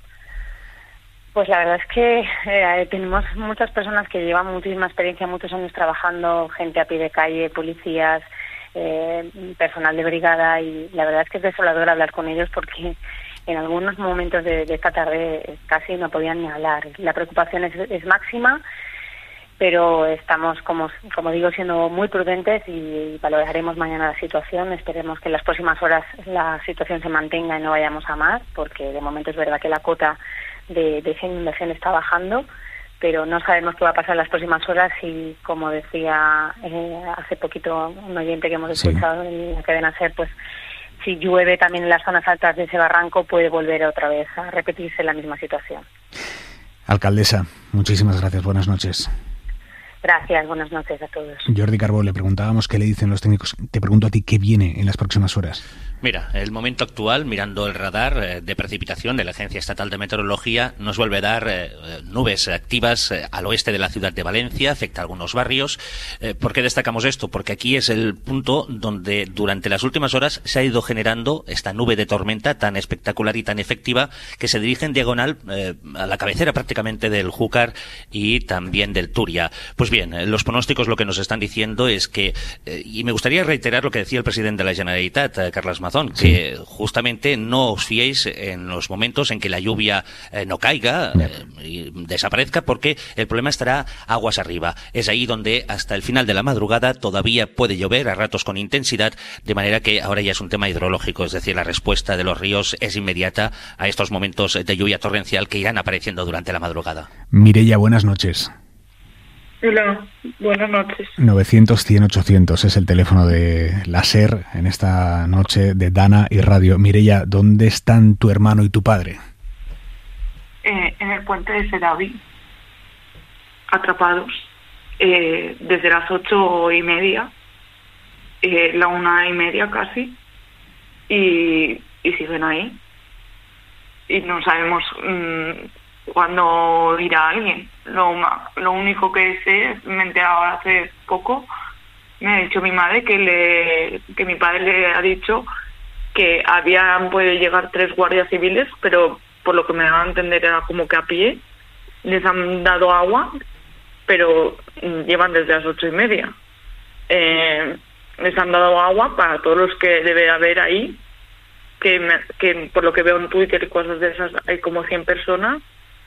Pues la verdad es que eh, tenemos muchas personas que llevan muchísima experiencia, muchos años trabajando, gente a pie de calle, policías, eh, personal de brigada, y la verdad es que es desolador hablar con ellos porque en algunos momentos de, de esta tarde casi no podían ni hablar. La preocupación es, es máxima, pero estamos, como, como digo, siendo muy prudentes y valoraremos mañana la situación. Esperemos que en las próximas horas la situación se mantenga y no vayamos a más, porque de momento es verdad que la cota de, de esa inundación está bajando, pero no sabemos qué va a pasar en las próximas horas y, como decía eh, hace poquito un oyente que hemos escuchado sí. en la cadena SER, pues si llueve también en las zonas altas de ese barranco puede volver otra vez a repetirse la misma situación. Alcaldesa, muchísimas gracias, buenas noches. Gracias, buenas noches a todos. Jordi Carbó, le preguntábamos qué le dicen los técnicos. Te pregunto a ti, ¿qué viene en las próximas horas? Mira, el momento actual, mirando el radar eh, de precipitación de la Agencia Estatal de Meteorología, nos vuelve a dar eh, nubes activas eh, al oeste de la ciudad de Valencia, afecta a algunos barrios. Eh, ¿Por qué destacamos esto? Porque aquí es el punto donde durante las últimas horas se ha ido generando esta nube de tormenta tan espectacular y tan efectiva que se dirige en diagonal eh, a la cabecera prácticamente del Júcar y también del Turia. Pues bien, eh, los pronósticos lo que nos están diciendo es que, eh, y me gustaría reiterar lo que decía el presidente de la Generalitat, eh, Carles Mazón, que sí. justamente no os fiéis en los momentos en que la lluvia eh, no caiga eh, y desaparezca, porque el problema estará aguas arriba. Es ahí donde hasta el final de la madrugada todavía puede llover, a ratos con intensidad, de manera que ahora ya es un tema hidrológico, es decir, la respuesta de los ríos es inmediata a estos momentos de lluvia torrencial que irán apareciendo durante la madrugada. Mireia, buenas noches. Hola, buenas noches. novecientos cien ochocientos es el teléfono de la SER en esta noche de Dana y Radio. Mireia, ¿dónde están tu hermano y tu padre? Eh, en el puente de Sedaví, atrapados eh, desde las ocho y media, eh, la una y media casi, y, y siguen ahí. Y no sabemos mmm, cuándo irá alguien. Lo, lo único que sé, me he enterado hace poco, me ha dicho mi madre que le que mi padre le ha dicho que habían podido llegar tres guardias civiles, pero por lo que me daba a entender era como que a pie, les han dado agua, pero llevan desde las ocho y media. Eh, les han dado agua para todos los que debe haber ahí, que, me, que por lo que veo en Twitter y cosas de esas hay como cien personas.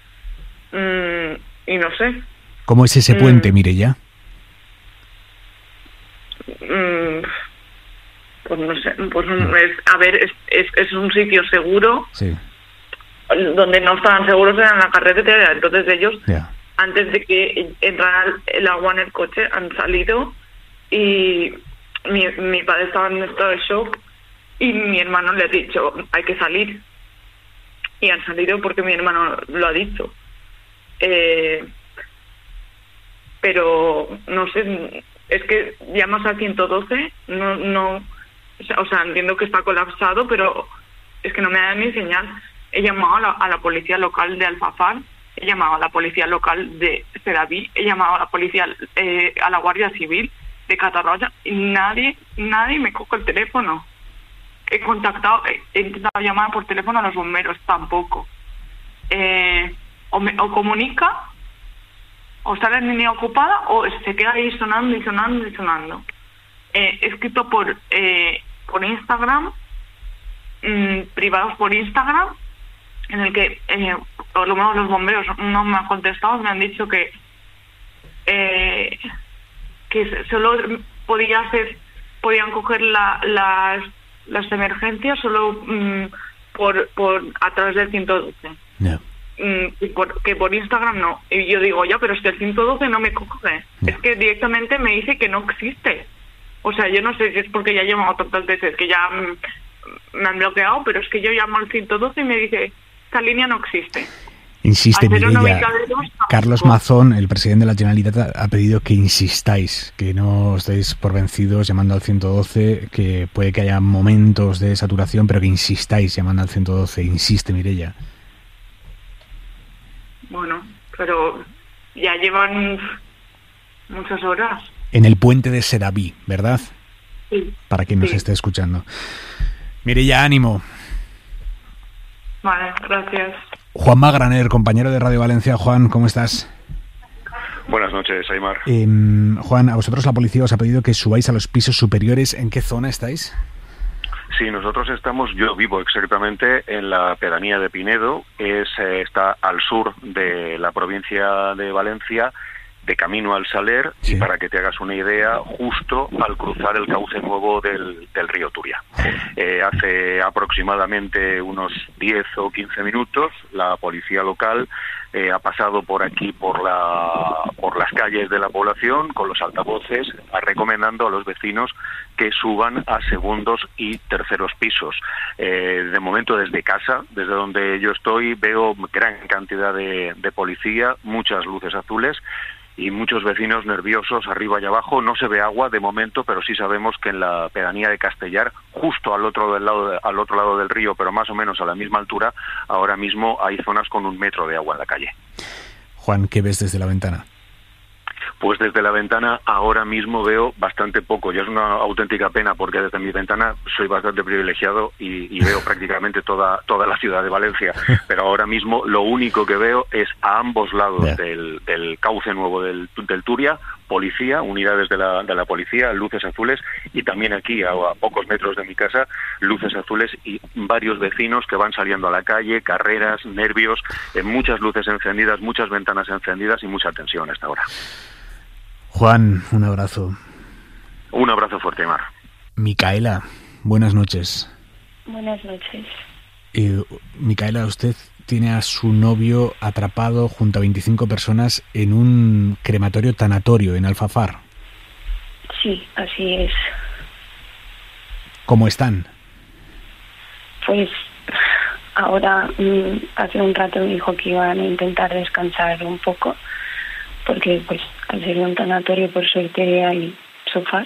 Mm, y no sé. ¿Cómo es ese puente, mm, Mireia? Mm, pues no sé, pues es, a ver, es, es, es un sitio seguro. Sí. Donde no estaban seguros era en la carretera, entonces ellos yeah. antes de que entrara el agua en el coche, han salido y mi, mi padre estaba en estado de shock y mi hermano le ha dicho, hay que salir. Y han salido porque mi hermano lo ha dicho. Eh, pero, no sé, es que llamas al ciento doce, no, no, o sea, entiendo que está colapsado, pero es que no me da ni señal. He llamado a la, a la policía local de Alfafar, he llamado a la policía local de Sedaví, he llamado a la policía, eh, a la Guardia Civil de Catarroja y nadie, nadie me coge el teléfono. He contactado, he intentado llamar por teléfono a los bomberos, tampoco. Eh, o, me, o comunica, o está la línea ocupada, o se queda ahí sonando y sonando y sonando. Eh, he escrito por, eh, por Instagram, mmm, privados por Instagram, en el que, eh, por lo menos los bomberos no me han contestado, me han dicho que eh, que solo podía hacer, podían coger la, las las emergencias solo mmm, por por a través del ciento doce. Yeah. Mm, y por, que por Instagram no. Y yo digo, ya, pero es que el ciento doce no me coge. Yeah. Es que directamente me dice que no existe. O sea, yo no sé si es porque ya he llamado tantas veces que ya mm, me han bloqueado, pero es que yo llamo al ciento doce y me dice, esta línea no existe. Insiste, Mireia. Carlos Mazón, el presidente de la Generalitat, ha pedido que insistáis, que no os deis por vencidos llamando al ciento doce, que puede que haya momentos de saturación, pero que insistáis llamando al ciento doce. Insiste, Mireia. Bueno, pero ya llevan muchas horas. En el puente de Sedaví, ¿verdad? Sí. Para quien nos sí. esté escuchando. Mireia, ánimo. Vale, gracias. Juan Magraner, compañero de Radio Valencia. Juan, ¿cómo estás? Buenas noches, Aimar. Eh, Juan, a vosotros la policía os ha pedido que subáis a los pisos superiores. ¿En qué zona estáis? Sí, nosotros estamos, yo vivo exactamente en la pedanía de Pinedo, es, eh, está al sur de la provincia de Valencia, de camino al Saler, sí. Y para que te hagas una idea, justo al cruzar el cauce nuevo del, del río Turia. Eh, hace aproximadamente unos diez o quince minutos, la policía local eh, ha pasado por aquí, por la por las calles de la población, con los altavoces, recomendando a los vecinos que suban a segundos y terceros pisos. Eh, de momento, desde casa, desde donde yo estoy, veo gran cantidad de, de policía, muchas luces azules, y muchos vecinos nerviosos arriba y abajo. No se ve agua de momento, pero sí sabemos que en la pedanía de Castellar, justo al otro del lado de, al otro lado del río, pero más o menos a la misma altura, ahora mismo hay zonas con un metro de agua en la calle. Juan, ¿qué ves desde la ventana? Pues desde la ventana ahora mismo veo bastante poco. Ya es una auténtica pena porque desde mi ventana soy bastante privilegiado y, y veo prácticamente toda toda la ciudad de Valencia. Pero ahora mismo lo único que veo es a ambos lados yeah. del, del cauce nuevo del, del Turia, policía, unidades de la, de la policía, luces azules, y también aquí a, a pocos metros de mi casa, luces azules y varios vecinos que van saliendo a la calle, carreras, nervios, eh, muchas luces encendidas, muchas ventanas encendidas y mucha tensión hasta ahora. Juan, un abrazo. Un abrazo fuerte, Mar. Micaela, buenas noches. Buenas noches. Eh, Micaela, usted tiene a su novio atrapado junto a veinticinco personas en un crematorio tanatorio en Alfafar. Sí, así es. ¿Cómo están? Pues ahora, hace un rato me dijo que iban a intentar descansar un poco, porque pues al ser un tanatorio por suerte hay sofás,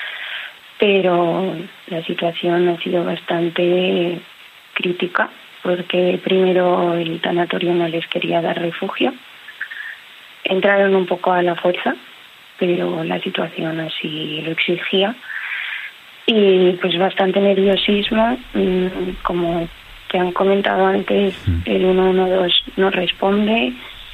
pero la situación ha sido bastante crítica porque primero el tanatorio no les quería dar refugio, entraron un poco a la fuerza, pero la situación así lo exigía y pues bastante nerviosismo, como te han comentado antes, el uno uno dos no responde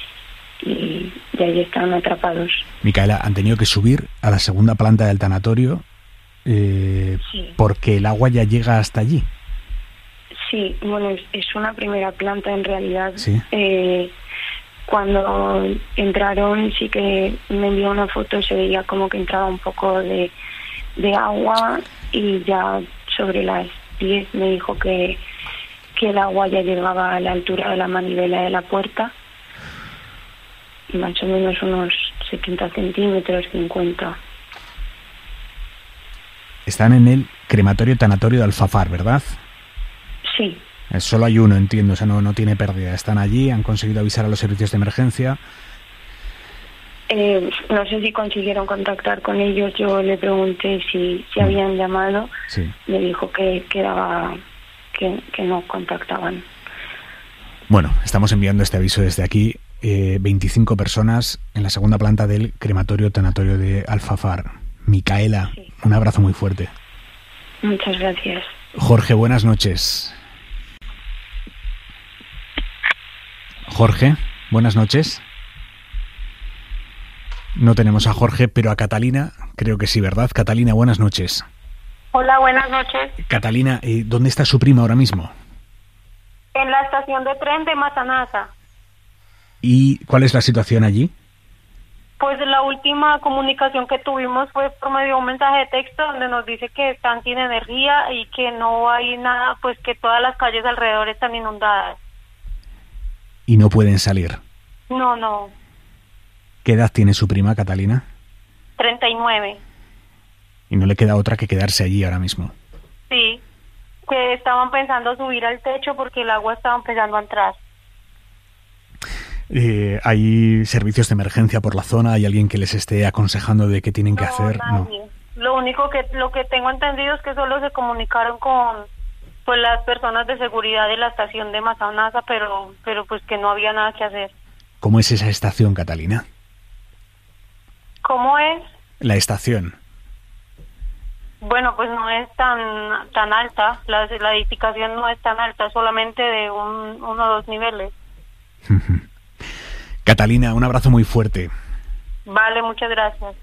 y de ahí están atrapados. Micaela, han tenido que subir a la segunda planta del tanatorio eh, sí. porque el agua ya llega hasta allí. Sí, bueno, es, es una primera planta en realidad. ¿Sí? Eh, cuando entraron sí que me envió una foto, se veía como que entraba un poco de, de agua y ya sobre las diez me dijo que, que el agua ya llegaba a la altura de la manivela de la puerta. más o menos unos setenta centímetros, cincuenta. Están en el crematorio tanatorio de Alfafar, ¿verdad? Sí. Solo hay uno, entiendo, o sea, no, no tiene pérdida. Están allí, han conseguido avisar a los servicios de emergencia. Eh, no sé si consiguieron contactar con ellos. Yo le pregunté si, si habían llamado. Sí. Me dijo que, que, era, que, que no contactaban. Bueno, estamos enviando este aviso desde aquí. Eh, veinticinco personas en la segunda planta del crematorio tanatorio de Alfafar. Micaela, sí. Un abrazo muy fuerte. Muchas gracias. Jorge, buenas noches. Jorge, buenas noches. No tenemos a Jorge, pero a Catalina, creo que sí, ¿verdad? Catalina, buenas noches. Hola, buenas noches. Catalina, eh, ¿dónde está su prima ahora mismo? En la estación de tren de Mazanasa. ¿Y cuál es la situación allí? Pues la última comunicación que tuvimos fue por medio de un mensaje de texto donde nos dice que están sin energía y que no hay nada, pues que todas las calles alrededor están inundadas. Y no pueden salir. No, no. ¿Qué edad tiene su prima, Catalina? treinta y nueve. Y no le queda otra que quedarse allí ahora mismo. Sí, que estaban pensando subir al techo porque el agua estaba empezando a entrar. Eh, ¿Hay servicios de emergencia por la zona? ¿Hay alguien que les esté aconsejando de qué tienen que no, hacer? Nadie. No. Lo único que lo que tengo entendido es que solo se comunicaron con pues las personas de seguridad de la estación de Mazanasa, pero pero pues que no había nada que hacer. ¿Cómo es esa estación, Catalina? ¿Cómo es? La estación. Bueno, pues no es tan tan alta, la, la edificación no es tan alta, solamente de un, uno o dos niveles. Catalina, un abrazo muy fuerte. Vale, muchas gracias.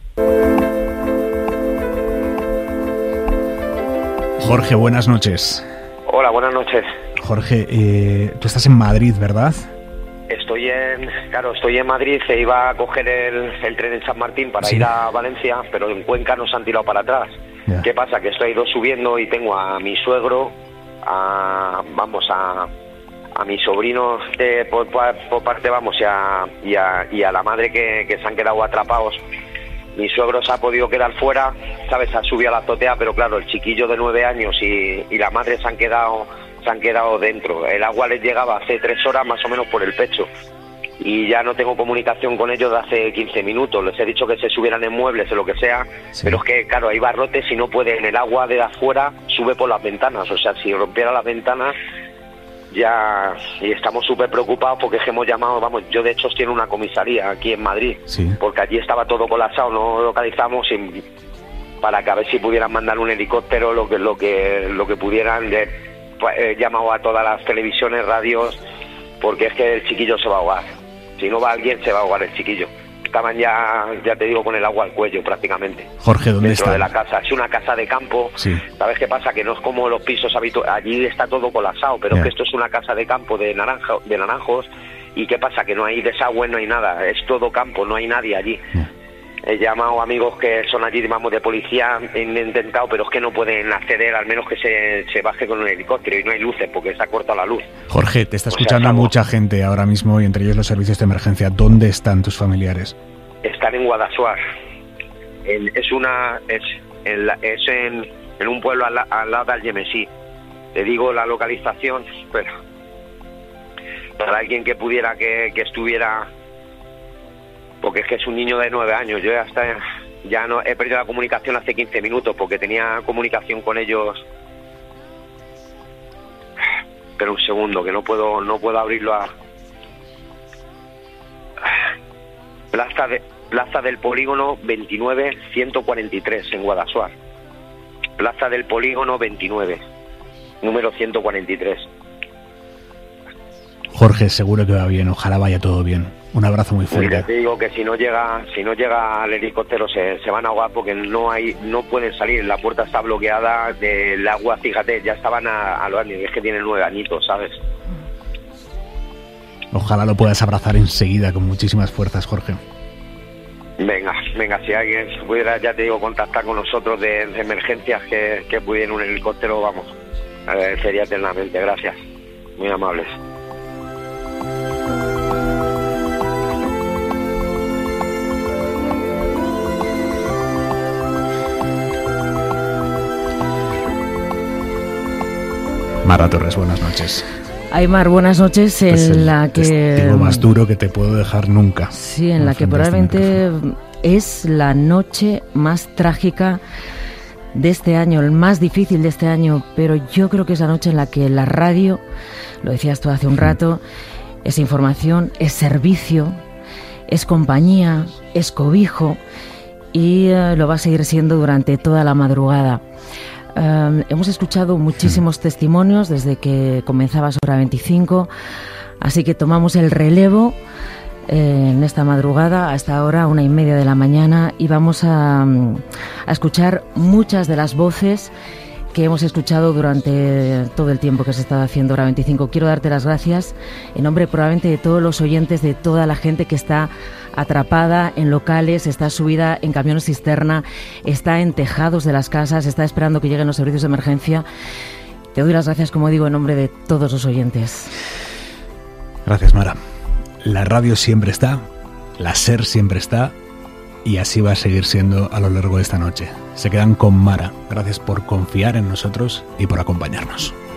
Jorge, buenas noches. Hola, buenas noches. Jorge, eh, tú estás en Madrid, ¿verdad? Estoy en, claro, estoy en Madrid, se iba a coger el, el tren en San Martín para sí. ir a Valencia, pero en Cuenca nos han tirado para atrás. Ya. ¿Qué pasa? Que estoy ido subiendo y tengo a mi suegro, a, vamos, a, a mis sobrinos de, por, por parte, vamos, y a, y a, y a la madre que, que se han quedado atrapados. Mi suegro se ha podido quedar fuera, ¿sabes? Ha subido a la azotea, pero claro, el chiquillo de nueve años y, y la madre se han quedado se han quedado dentro. El agua les llegaba hace tres horas más o menos por el pecho. Y ya no tengo comunicación con ellos de hace quince minutos. Les he dicho que se subieran en muebles o lo que sea, sí. Pero es que, claro, hay barrotes y no pueden. El agua de afuera sube por las ventanas. O sea, si rompiera las ventanas, ya... Y estamos súper preocupados porque hemos llamado, vamos, yo de hecho estoy en una comisaría aquí en Madrid, sí. Porque allí estaba todo colapsado, no localizamos y, para que a ver si pudieran mandar un helicóptero, lo que lo que lo que pudieran. De, he llamado a todas las televisiones, radios, porque es que el chiquillo se va a ahogar. Si no va alguien, se va a ahogar el chiquillo. Estaban ya, ya te digo, con el agua al cuello prácticamente. Jorge, ¿dónde dentro está? de la casa. Es una casa de campo. Sí. ¿Sabes qué pasa? Que no es como los pisos habituales. Allí está todo colapsado, pero yeah. es que esto es una casa de campo de, naranja, de naranjos. ¿Y qué pasa? Que no hay desagüe, no hay nada. Es todo campo, no hay nadie allí. Yeah. He llamado a amigos que son allí, vamos, de policía, han intentado, pero es que no pueden acceder, al menos que se, se baje con un helicóptero, y no hay luces porque se ha cortado la luz. Jorge, te está o escuchando sea, mucha gente ahora mismo y entre ellos los servicios de emergencia. ¿Dónde están tus familiares? Están en Guadassuar. En, es una es en, la, es en, en un pueblo al, al lado de Algemesí. Te digo la localización, pero para alguien que pudiera, que, que estuviera... Porque es que es un niño de nueve años. Yo ya hasta ya no he perdido la comunicación hace quince minutos porque tenía comunicación con ellos. Pero un segundo, que no puedo no puedo abrirlo a Plaza de Plaza del Polígono veintinueve ciento cuarenta y tres en Guadassuar. Plaza del Polígono veintinueve, número ciento cuarenta y tres. Jorge, seguro que va bien, ojalá vaya todo bien. Un abrazo muy fuerte. Mira, te digo que si no llega, si no llega el helicóptero se, se van a ahogar porque no hay, no pueden salir. La puerta está bloqueada del agua. Fíjate, ya estaban a, a los años, es que tienen nueve añitos, ¿sabes? Ojalá lo puedas abrazar enseguida con muchísimas fuerzas, Jorge. Venga, venga, si alguien pudiera, ya te digo, contactar con nosotros de, de emergencias que, que pudiera un helicóptero, vamos, agradecería eternamente. Gracias, muy amables. Mara Torres, buenas noches. Aymar, buenas noches, en Pues el la que... testigo más duro que te puedo dejar nunca. Sí, en la que probablemente es la noche más trágica de este año, el más difícil de este año, pero yo creo que es la noche en la que la radio, lo decías tú hace un rato, es información, es servicio, es compañía, es cobijo y uh, lo va a seguir siendo durante toda la madrugada. Uh, hemos escuchado muchísimos testimonios desde que comenzaba Hora veinticinco, así que tomamos el relevo eh, en esta madrugada, a esta hora, una y media de la mañana, y vamos a, a escuchar muchas de las voces que hemos escuchado durante todo el tiempo que se ha estado haciendo Hora veinticinco. Quiero darte las gracias en nombre probablemente de todos los oyentes, de toda la gente que está atrapada en locales, está subida en camiones cisterna, está en tejados de las casas, está esperando que lleguen los servicios de emergencia. Te doy las gracias, como digo, en nombre de todos los oyentes. Gracias, Mara. La radio siempre está, la SER siempre está, y así va a seguir siendo a lo largo de esta noche. Se quedan con Mara. Gracias por confiar en nosotros y por acompañarnos.